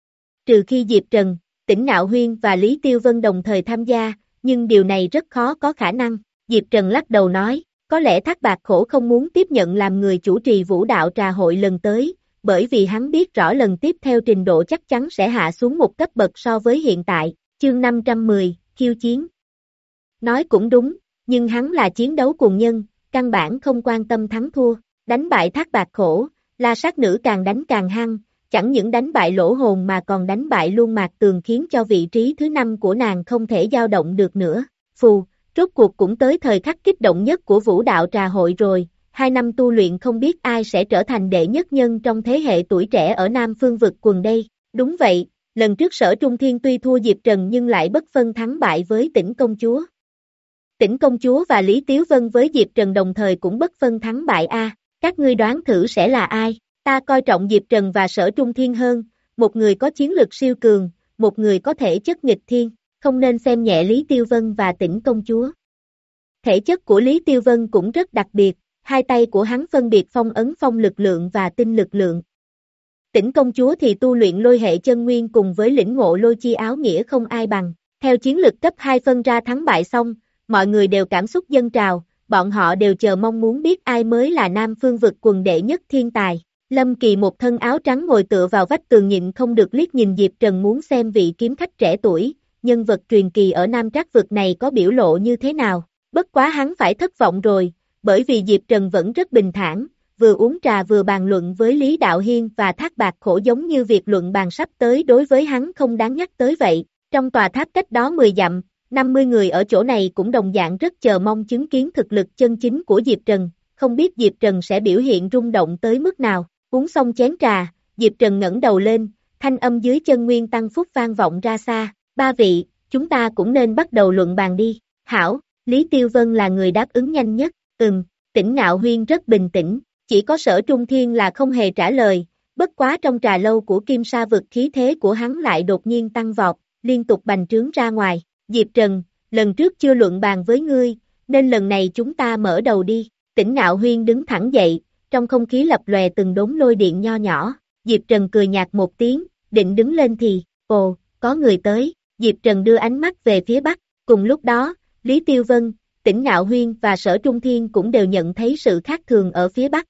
Trừ khi Diệp Trần, Tỉnh Ngạo Huyên và Lý Tiêu Vân đồng thời tham gia, nhưng điều này rất khó có khả năng. Diệp Trần lắc đầu nói, có lẽ Thác Bạc Khổ không muốn tiếp nhận làm người chủ trì vũ đạo trà hội lần tới, bởi vì hắn biết rõ lần tiếp theo trình độ chắc chắn sẽ hạ xuống một cấp bậc so với hiện tại. Chương năm trăm mười, khiêu chiến. Nói cũng đúng, nhưng hắn là chiến đấu cuồng nhân, căn bản không quan tâm thắng thua, đánh bại Thác Bạc Khổ, La Sát Nữ càng đánh càng hăng, chẳng những đánh bại Lỗ Hồn mà còn đánh bại luôn Mạc Tường khiến cho vị trí thứ năm của nàng không thể dao động được nữa. Phù, rốt cuộc cũng tới thời khắc kích động nhất của vũ đạo trà hội rồi, hai năm tu luyện không biết ai sẽ trở thành đệ nhất nhân trong thế hệ tuổi trẻ ở Nam Phương vực quần đây. Đúng vậy, lần trước Sở Trung Thiên tuy thua Diệp Trần nhưng lại bất phân thắng bại với Tỉnh công chúa. Tỉnh công chúa và Lý Tiếu Vân với Diệp Trần đồng thời cũng bất phân thắng bại a. Các ngươi đoán thử sẽ là ai? Ta coi trọng Diệp Trần và Sở Trung Thiên hơn, một người có chiến lực siêu cường, một người có thể chất nghịch thiên, không nên xem nhẹ Lý Tiêu Vân và Tỉnh công chúa. Thể chất của Lý Tiêu Vân cũng rất đặc biệt, hai tay của hắn phân biệt phong ấn phong lực lượng và tinh lực lượng. Tỉnh công chúa thì tu luyện lôi hệ chân nguyên cùng với lĩnh ngộ lôi chi áo nghĩa không ai bằng. Theo chiến lực cấp hai phân ra thắng bại xong, mọi người đều cảm xúc dâng trào, bọn họ đều chờ mong muốn biết ai mới là Nam Phương vực quần đệ nhất thiên tài. Lâm Kỳ một thân áo trắng ngồi tựa vào vách tường nhịn không được liếc nhìn Diệp Trần muốn xem vị kiếm khách trẻ tuổi, nhân vật truyền kỳ ở Nam Trắc vực này có biểu lộ như thế nào. Bất quá hắn phải thất vọng rồi, bởi vì Diệp Trần vẫn rất bình thản, vừa uống trà vừa bàn luận với Lý Đạo Hiên và Thác Bạc Khổ giống như việc luận bàn sắp tới đối với hắn không đáng nhắc tới vậy. Trong tòa tháp cách đó mười dặm, năm mươi người ở chỗ này cũng đồng dạng rất chờ mong chứng kiến thực lực chân chính của Diệp Trần. không biết Diệp Trần sẽ biểu hiện rung động tới mức nào. Uống xong chén trà, Diệp Trần ngẩng đầu lên, thanh âm dưới chân Nguyên Tăng Phúc vang vọng ra xa. Ba vị, chúng ta cũng nên bắt đầu luận bàn đi. Hảo, Lý Tiêu Vân là người đáp ứng nhanh nhất. Ừm, Tỉnh Ngạo Huyên rất bình tĩnh, chỉ có Sở Trung Thiên là không hề trả lời. Bất quá trong trà lâu của Kim Sa vực khí thế của hắn lại đột nhiên tăng vọt, liên tục bành trướng ra ngoài. Diệp Trần, lần trước chưa luận bàn với ngươi, nên lần này chúng ta mở đầu đi. Tỉnh Ngạo Huyên đứng thẳng dậy, trong không khí lập lòe từng đốm lôi điện nho nhỏ. Diệp Trần cười nhạt một tiếng, định đứng lên thì, ồ, có người tới. Diệp Trần đưa ánh mắt về phía bắc, cùng lúc đó, Lý Tiêu Vân, Tỉnh Ngạo Huyên và Sở Trung Thiên cũng đều nhận thấy sự khác thường ở phía bắc.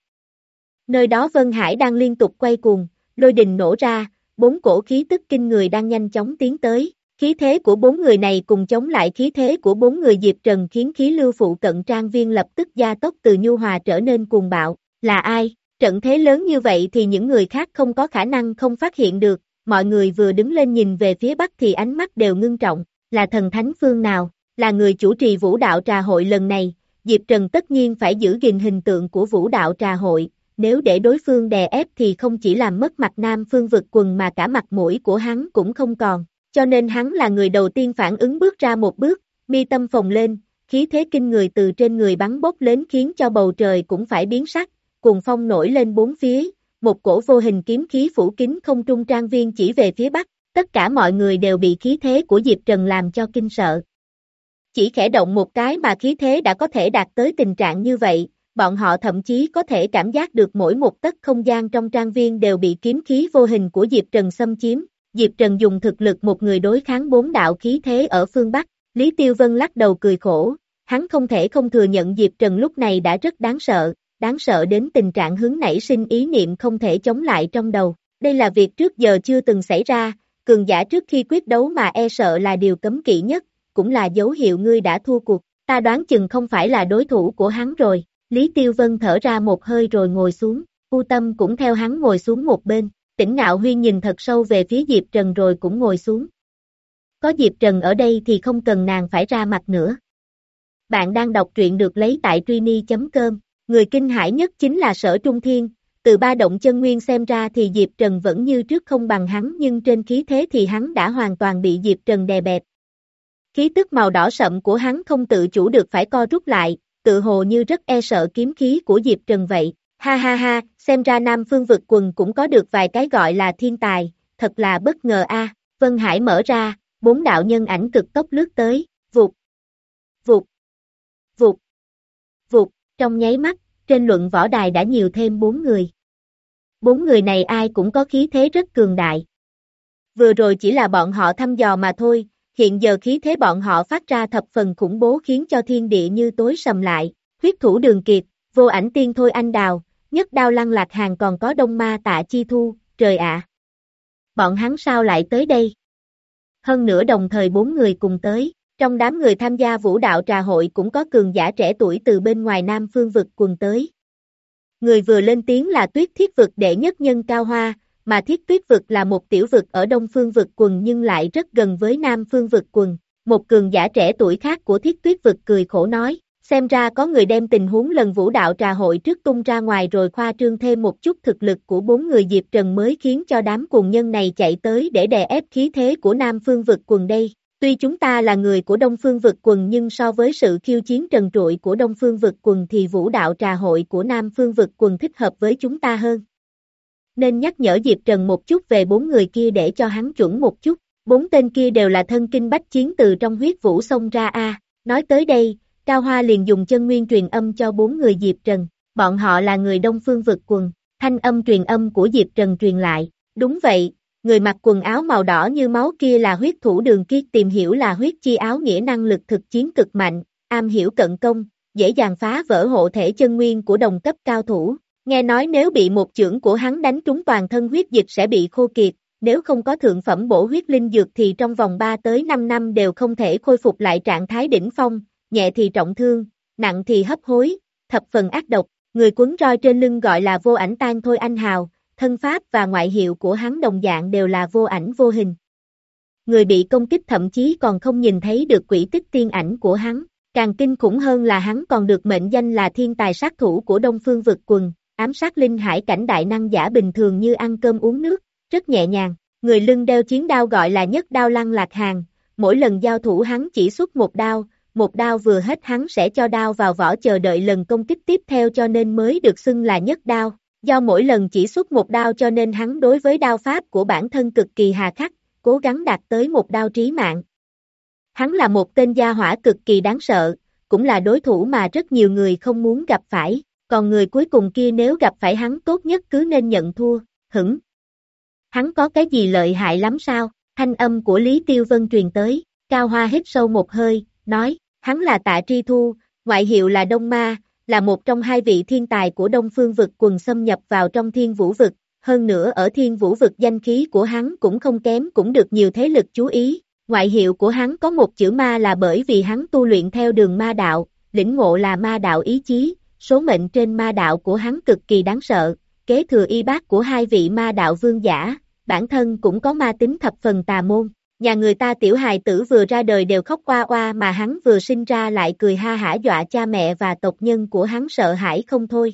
Nơi đó Vân Hải đang liên tục quay cuồng, lôi đình nổ ra, bốn cổ khí tức kinh người đang nhanh chóng tiến tới. Khí thế của bốn người này cùng chống lại khí thế của bốn người Diệp Trần khiến khí lưu phụ cận trang viên lập tức gia tốc từ nhu hòa trở nên cuồng bạo. Là ai? Trận thế lớn như vậy thì những người khác không có khả năng không phát hiện được. Mọi người vừa đứng lên nhìn về phía bắc thì ánh mắt đều ngưng trọng. Là thần thánh phương nào? Là người chủ trì vũ đạo trà hội lần này. Diệp Trần tất nhiên phải giữ gìn hình tượng của vũ đạo trà hội. Nếu để đối phương đè ép thì không chỉ làm mất mặt Nam Phương vực quần mà cả mặt mũi của hắn cũng không còn. Cho nên hắn là người đầu tiên phản ứng bước ra một bước, mi tâm phồng lên, khí thế kinh người từ trên người bắn bốc lên khiến cho bầu trời cũng phải biến sắc, cuồng phong nổi lên bốn phía, một cổ vô hình kiếm khí phủ kín không trung trang viên chỉ về phía bắc, tất cả mọi người đều bị khí thế của Diệp Trần làm cho kinh sợ. Chỉ khẽ động một cái mà khí thế đã có thể đạt tới tình trạng như vậy, bọn họ thậm chí có thể cảm giác được mỗi một tấc không gian trong trang viên đều bị kiếm khí vô hình của Diệp Trần xâm chiếm. Diệp Trần dùng thực lực một người đối kháng bốn đạo khí thế ở phương Bắc, Lý Tiêu Vân lắc đầu cười khổ, hắn không thể không thừa nhận Diệp Trần lúc này đã rất đáng sợ, đáng sợ đến tình trạng hứng nảy sinh ý niệm không thể chống lại trong đầu. Đây là việc trước giờ chưa từng xảy ra, cường giả trước khi quyết đấu mà e sợ là điều cấm kỵ nhất, cũng là dấu hiệu ngươi đã thua cuộc, ta đoán chừng không phải là đối thủ của hắn rồi. Lý Tiêu Vân thở ra một hơi rồi ngồi xuống, U Tâm cũng theo hắn ngồi xuống một bên. Tỉnh Ngạo Huyên nhìn thật sâu về phía Diệp Trần rồi cũng ngồi xuống. Có Diệp Trần ở đây thì không cần nàng phải ra mặt nữa. Bạn đang đọc truyện được lấy tại Trini chấm com. Người kinh hãi nhất chính là Sở Trung Thiên. Từ ba động chân nguyên xem ra thì Diệp Trần vẫn như trước không bằng hắn, nhưng trên khí thế thì hắn đã hoàn toàn bị Diệp Trần đè bẹp. Khí tức màu đỏ sậm của hắn không tự chủ được phải co rút lại, tự hồ như rất e sợ kiếm khí của Diệp Trần vậy. Ha ha ha, xem ra Nam Phương vực quần cũng có được vài cái gọi là thiên tài, thật là bất ngờ a. Vân Hải mở ra, bốn đạo nhân ảnh cực tốc lướt tới, vụt, vụt, vụt, vụt, trong nháy mắt, trên luận võ đài đã nhiều thêm bốn người. Bốn người này ai cũng có khí thế rất cường đại. Vừa rồi chỉ là bọn họ thăm dò mà thôi, hiện giờ khí thế bọn họ phát ra thập phần khủng bố khiến cho thiên địa như tối sầm lại. Huyết thủ Đường Kiệt, Vô Ảnh Tiên Thôi Anh Đào, Nhất Đao Lăng Lạc Hàng còn có Đông Ma Tạ Chi Thu, trời ạ! Bọn hắn sao lại tới đây? Hơn nữa đồng thời bốn người cùng tới, trong đám người tham gia vũ đạo trà hội cũng có cường giả trẻ tuổi từ bên ngoài Nam Phương vực quần tới. Người vừa lên tiếng là Tuyết Thiết vực đệ nhất nhân Cao Hoa, mà Thiết Tuyết vực là một tiểu vực ở Đông Phương vực quần nhưng lại rất gần với Nam Phương vực quần. Một cường giả trẻ tuổi khác của Thiết Tuyết vực cười khổ nói, xem ra có người đem tình huống lần vũ đạo trà hội trước tung ra ngoài rồi khoa trương thêm một chút thực lực của bốn người Diệp Trần mới khiến cho đám cuồng nhân này chạy tới để đè ép khí thế của Nam Phương vực quần đây. Tuy chúng ta là người của Đông Phương vực quần nhưng so với sự khiêu chiến trần trụi của Đông Phương vực quần thì vũ đạo trà hội của Nam Phương vực quần thích hợp với chúng ta hơn. Nên nhắc nhở Diệp Trần một chút về bốn người kia để cho hắn chuẩn một chút. Bốn tên kia đều là thân kinh bách chiến từ trong huyết vũ xông ra a. À. Nói tới đây, Cao Hoa liền dùng chân nguyên truyền âm cho bốn người Diệp Trần. Bọn họ là người Đông Phương vực quần. Thanh âm truyền âm của Diệp Trần truyền lại. Đúng vậy, người mặc quần áo màu đỏ như máu kia là huyết thủ Đường Kiệt, tìm hiểu là huyết chi áo nghĩa, năng lực thực chiến cực mạnh, am hiểu cận công, dễ dàng phá vỡ hộ thể chân nguyên của đồng cấp cao thủ. Nghe nói nếu bị một chưởng của hắn đánh trúng toàn thân huyết dịch sẽ bị khô kiệt, nếu không có thượng phẩm bổ huyết linh dược thì trong vòng ba tới năm năm đều không thể khôi phục lại trạng thái đỉnh phong, nhẹ thì trọng thương, nặng thì hấp hối, thập phần ác độc. Người quấn roi trên lưng gọi là Vô Ảnh Tan Thôi Anh Hào, thân pháp và ngoại hiệu của hắn đồng dạng đều là vô ảnh vô hình. Người bị công kích thậm chí còn không nhìn thấy được quỷ tích tiên ảnh của hắn. Càng kinh khủng hơn là hắn còn được mệnh danh là thiên tài sát thủ của Đông Phương Vực Quần, ám sát linh hải cảnh đại năng giả bình thường như ăn cơm uống nước, rất nhẹ nhàng. Người lưng đeo chiến đao gọi là nhất đao Lăng Lạc Hàn, mỗi lần giao thủ hắn chỉ xuất một đao, một đao vừa hết hắn sẽ cho đao vào vỏ chờ đợi lần công kích tiếp theo cho nên mới được xưng là nhất đao. Do mỗi lần chỉ xuất một đao cho nên hắn đối với đao pháp của bản thân cực kỳ hà khắc, cố gắng đạt tới một đao trí mạng. Hắn là một tên gia hỏa cực kỳ đáng sợ, cũng là đối thủ mà rất nhiều người không muốn gặp phải, còn người cuối cùng kia nếu gặp phải hắn tốt nhất cứ nên nhận thua, hửng. Hắn có cái gì lợi hại lắm sao? Thanh âm của Lý Tiêu Vân truyền tới, Cao Hoa hít sâu một hơi, nói, hắn là Tạ Tri Thu, ngoại hiệu là Đông Ma, là một trong hai vị thiên tài của Đông Phương Vực Quần xâm nhập vào trong Thiên Vũ Vực, hơn nữa ở Thiên Vũ Vực danh khí của hắn cũng không kém cũng được nhiều thế lực chú ý. Ngoại hiệu của hắn có một chữ ma là bởi vì hắn tu luyện theo đường ma đạo, lĩnh ngộ là ma đạo ý chí, số mệnh trên ma đạo của hắn cực kỳ đáng sợ, kế thừa y bát của hai vị ma đạo vương giả, bản thân cũng có ma tính thập phần tà môn. Nhà người ta tiểu hài tử vừa ra đời đều khóc oa oa mà hắn vừa sinh ra lại cười ha hả dọa cha mẹ và tộc nhân của hắn sợ hãi không thôi.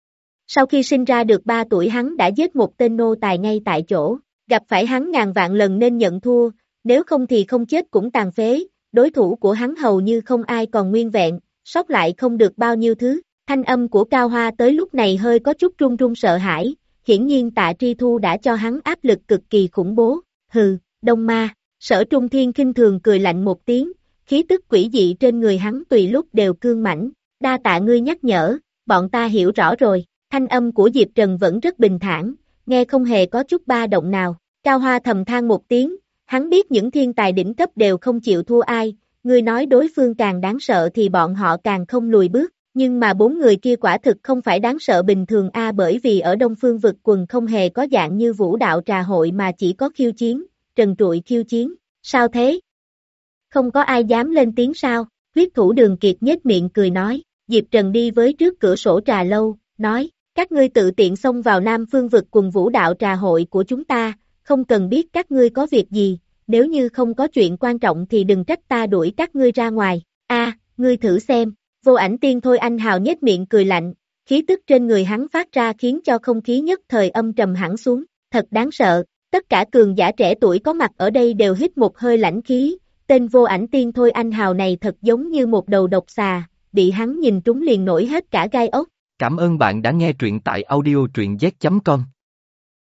Sau khi sinh ra được ba tuổi hắn đã giết một tên nô tài ngay tại chỗ, gặp phải hắn ngàn vạn lần nên nhận thua, nếu không thì không chết cũng tàn phế, đối thủ của hắn hầu như không ai còn nguyên vẹn, sót lại không được bao nhiêu thứ. Thanh âm của Cao Hoa tới lúc này hơi có chút run run sợ hãi, hiển nhiên Tạ Tri Thu đã cho hắn áp lực cực kỳ khủng bố. Hừ, Đông Ma. Sở Trung Thiên khinh thường cười lạnh một tiếng, khí tức quỷ dị trên người hắn tùy lúc đều cương mãnh, đa tạ ngươi nhắc nhở, bọn ta hiểu rõ rồi. Thanh âm của Diệp Trần vẫn rất bình thản, nghe không hề có chút ba động nào. Cao Hoa thầm than một tiếng, hắn biết những thiên tài đỉnh cấp đều không chịu thua ai, ngươi nói đối phương càng đáng sợ thì bọn họ càng không lùi bước, nhưng mà bốn người kia quả thực không phải đáng sợ bình thường a bởi vì ở Đông Phương Vực Quần không hề có dạng như vũ đạo trà hội mà chỉ có khiêu chiến, trần trụi khiêu chiến, sao thế? Không có ai dám lên tiếng sao? Huyết thủ Đường Kiệt nhếch miệng cười nói, Diệp Trần đi với trước cửa sổ trà lâu, nói, các ngươi tự tiện xông vào Nam Phương Vực Quần vũ đạo trà hội của chúng ta, không cần biết các ngươi có việc gì, nếu như không có chuyện quan trọng thì đừng trách ta đuổi các ngươi ra ngoài. A, ngươi thử xem. Vô Ảnh Tiên Thôi Anh Hào nhếch miệng cười lạnh, khí tức trên người hắn phát ra khiến cho không khí nhất thời âm trầm hẳn xuống, thật đáng sợ. Tất cả cường giả trẻ tuổi có mặt ở đây đều hít một hơi lãnh khí, tên Vô Ảnh Tiên Thôi Anh Hào này thật giống như một đầu độc xà, bị hắn nhìn trúng liền nổi hết cả gai ốc. Cảm ơn bạn đã nghe truyện tại audio truyện z chấm com.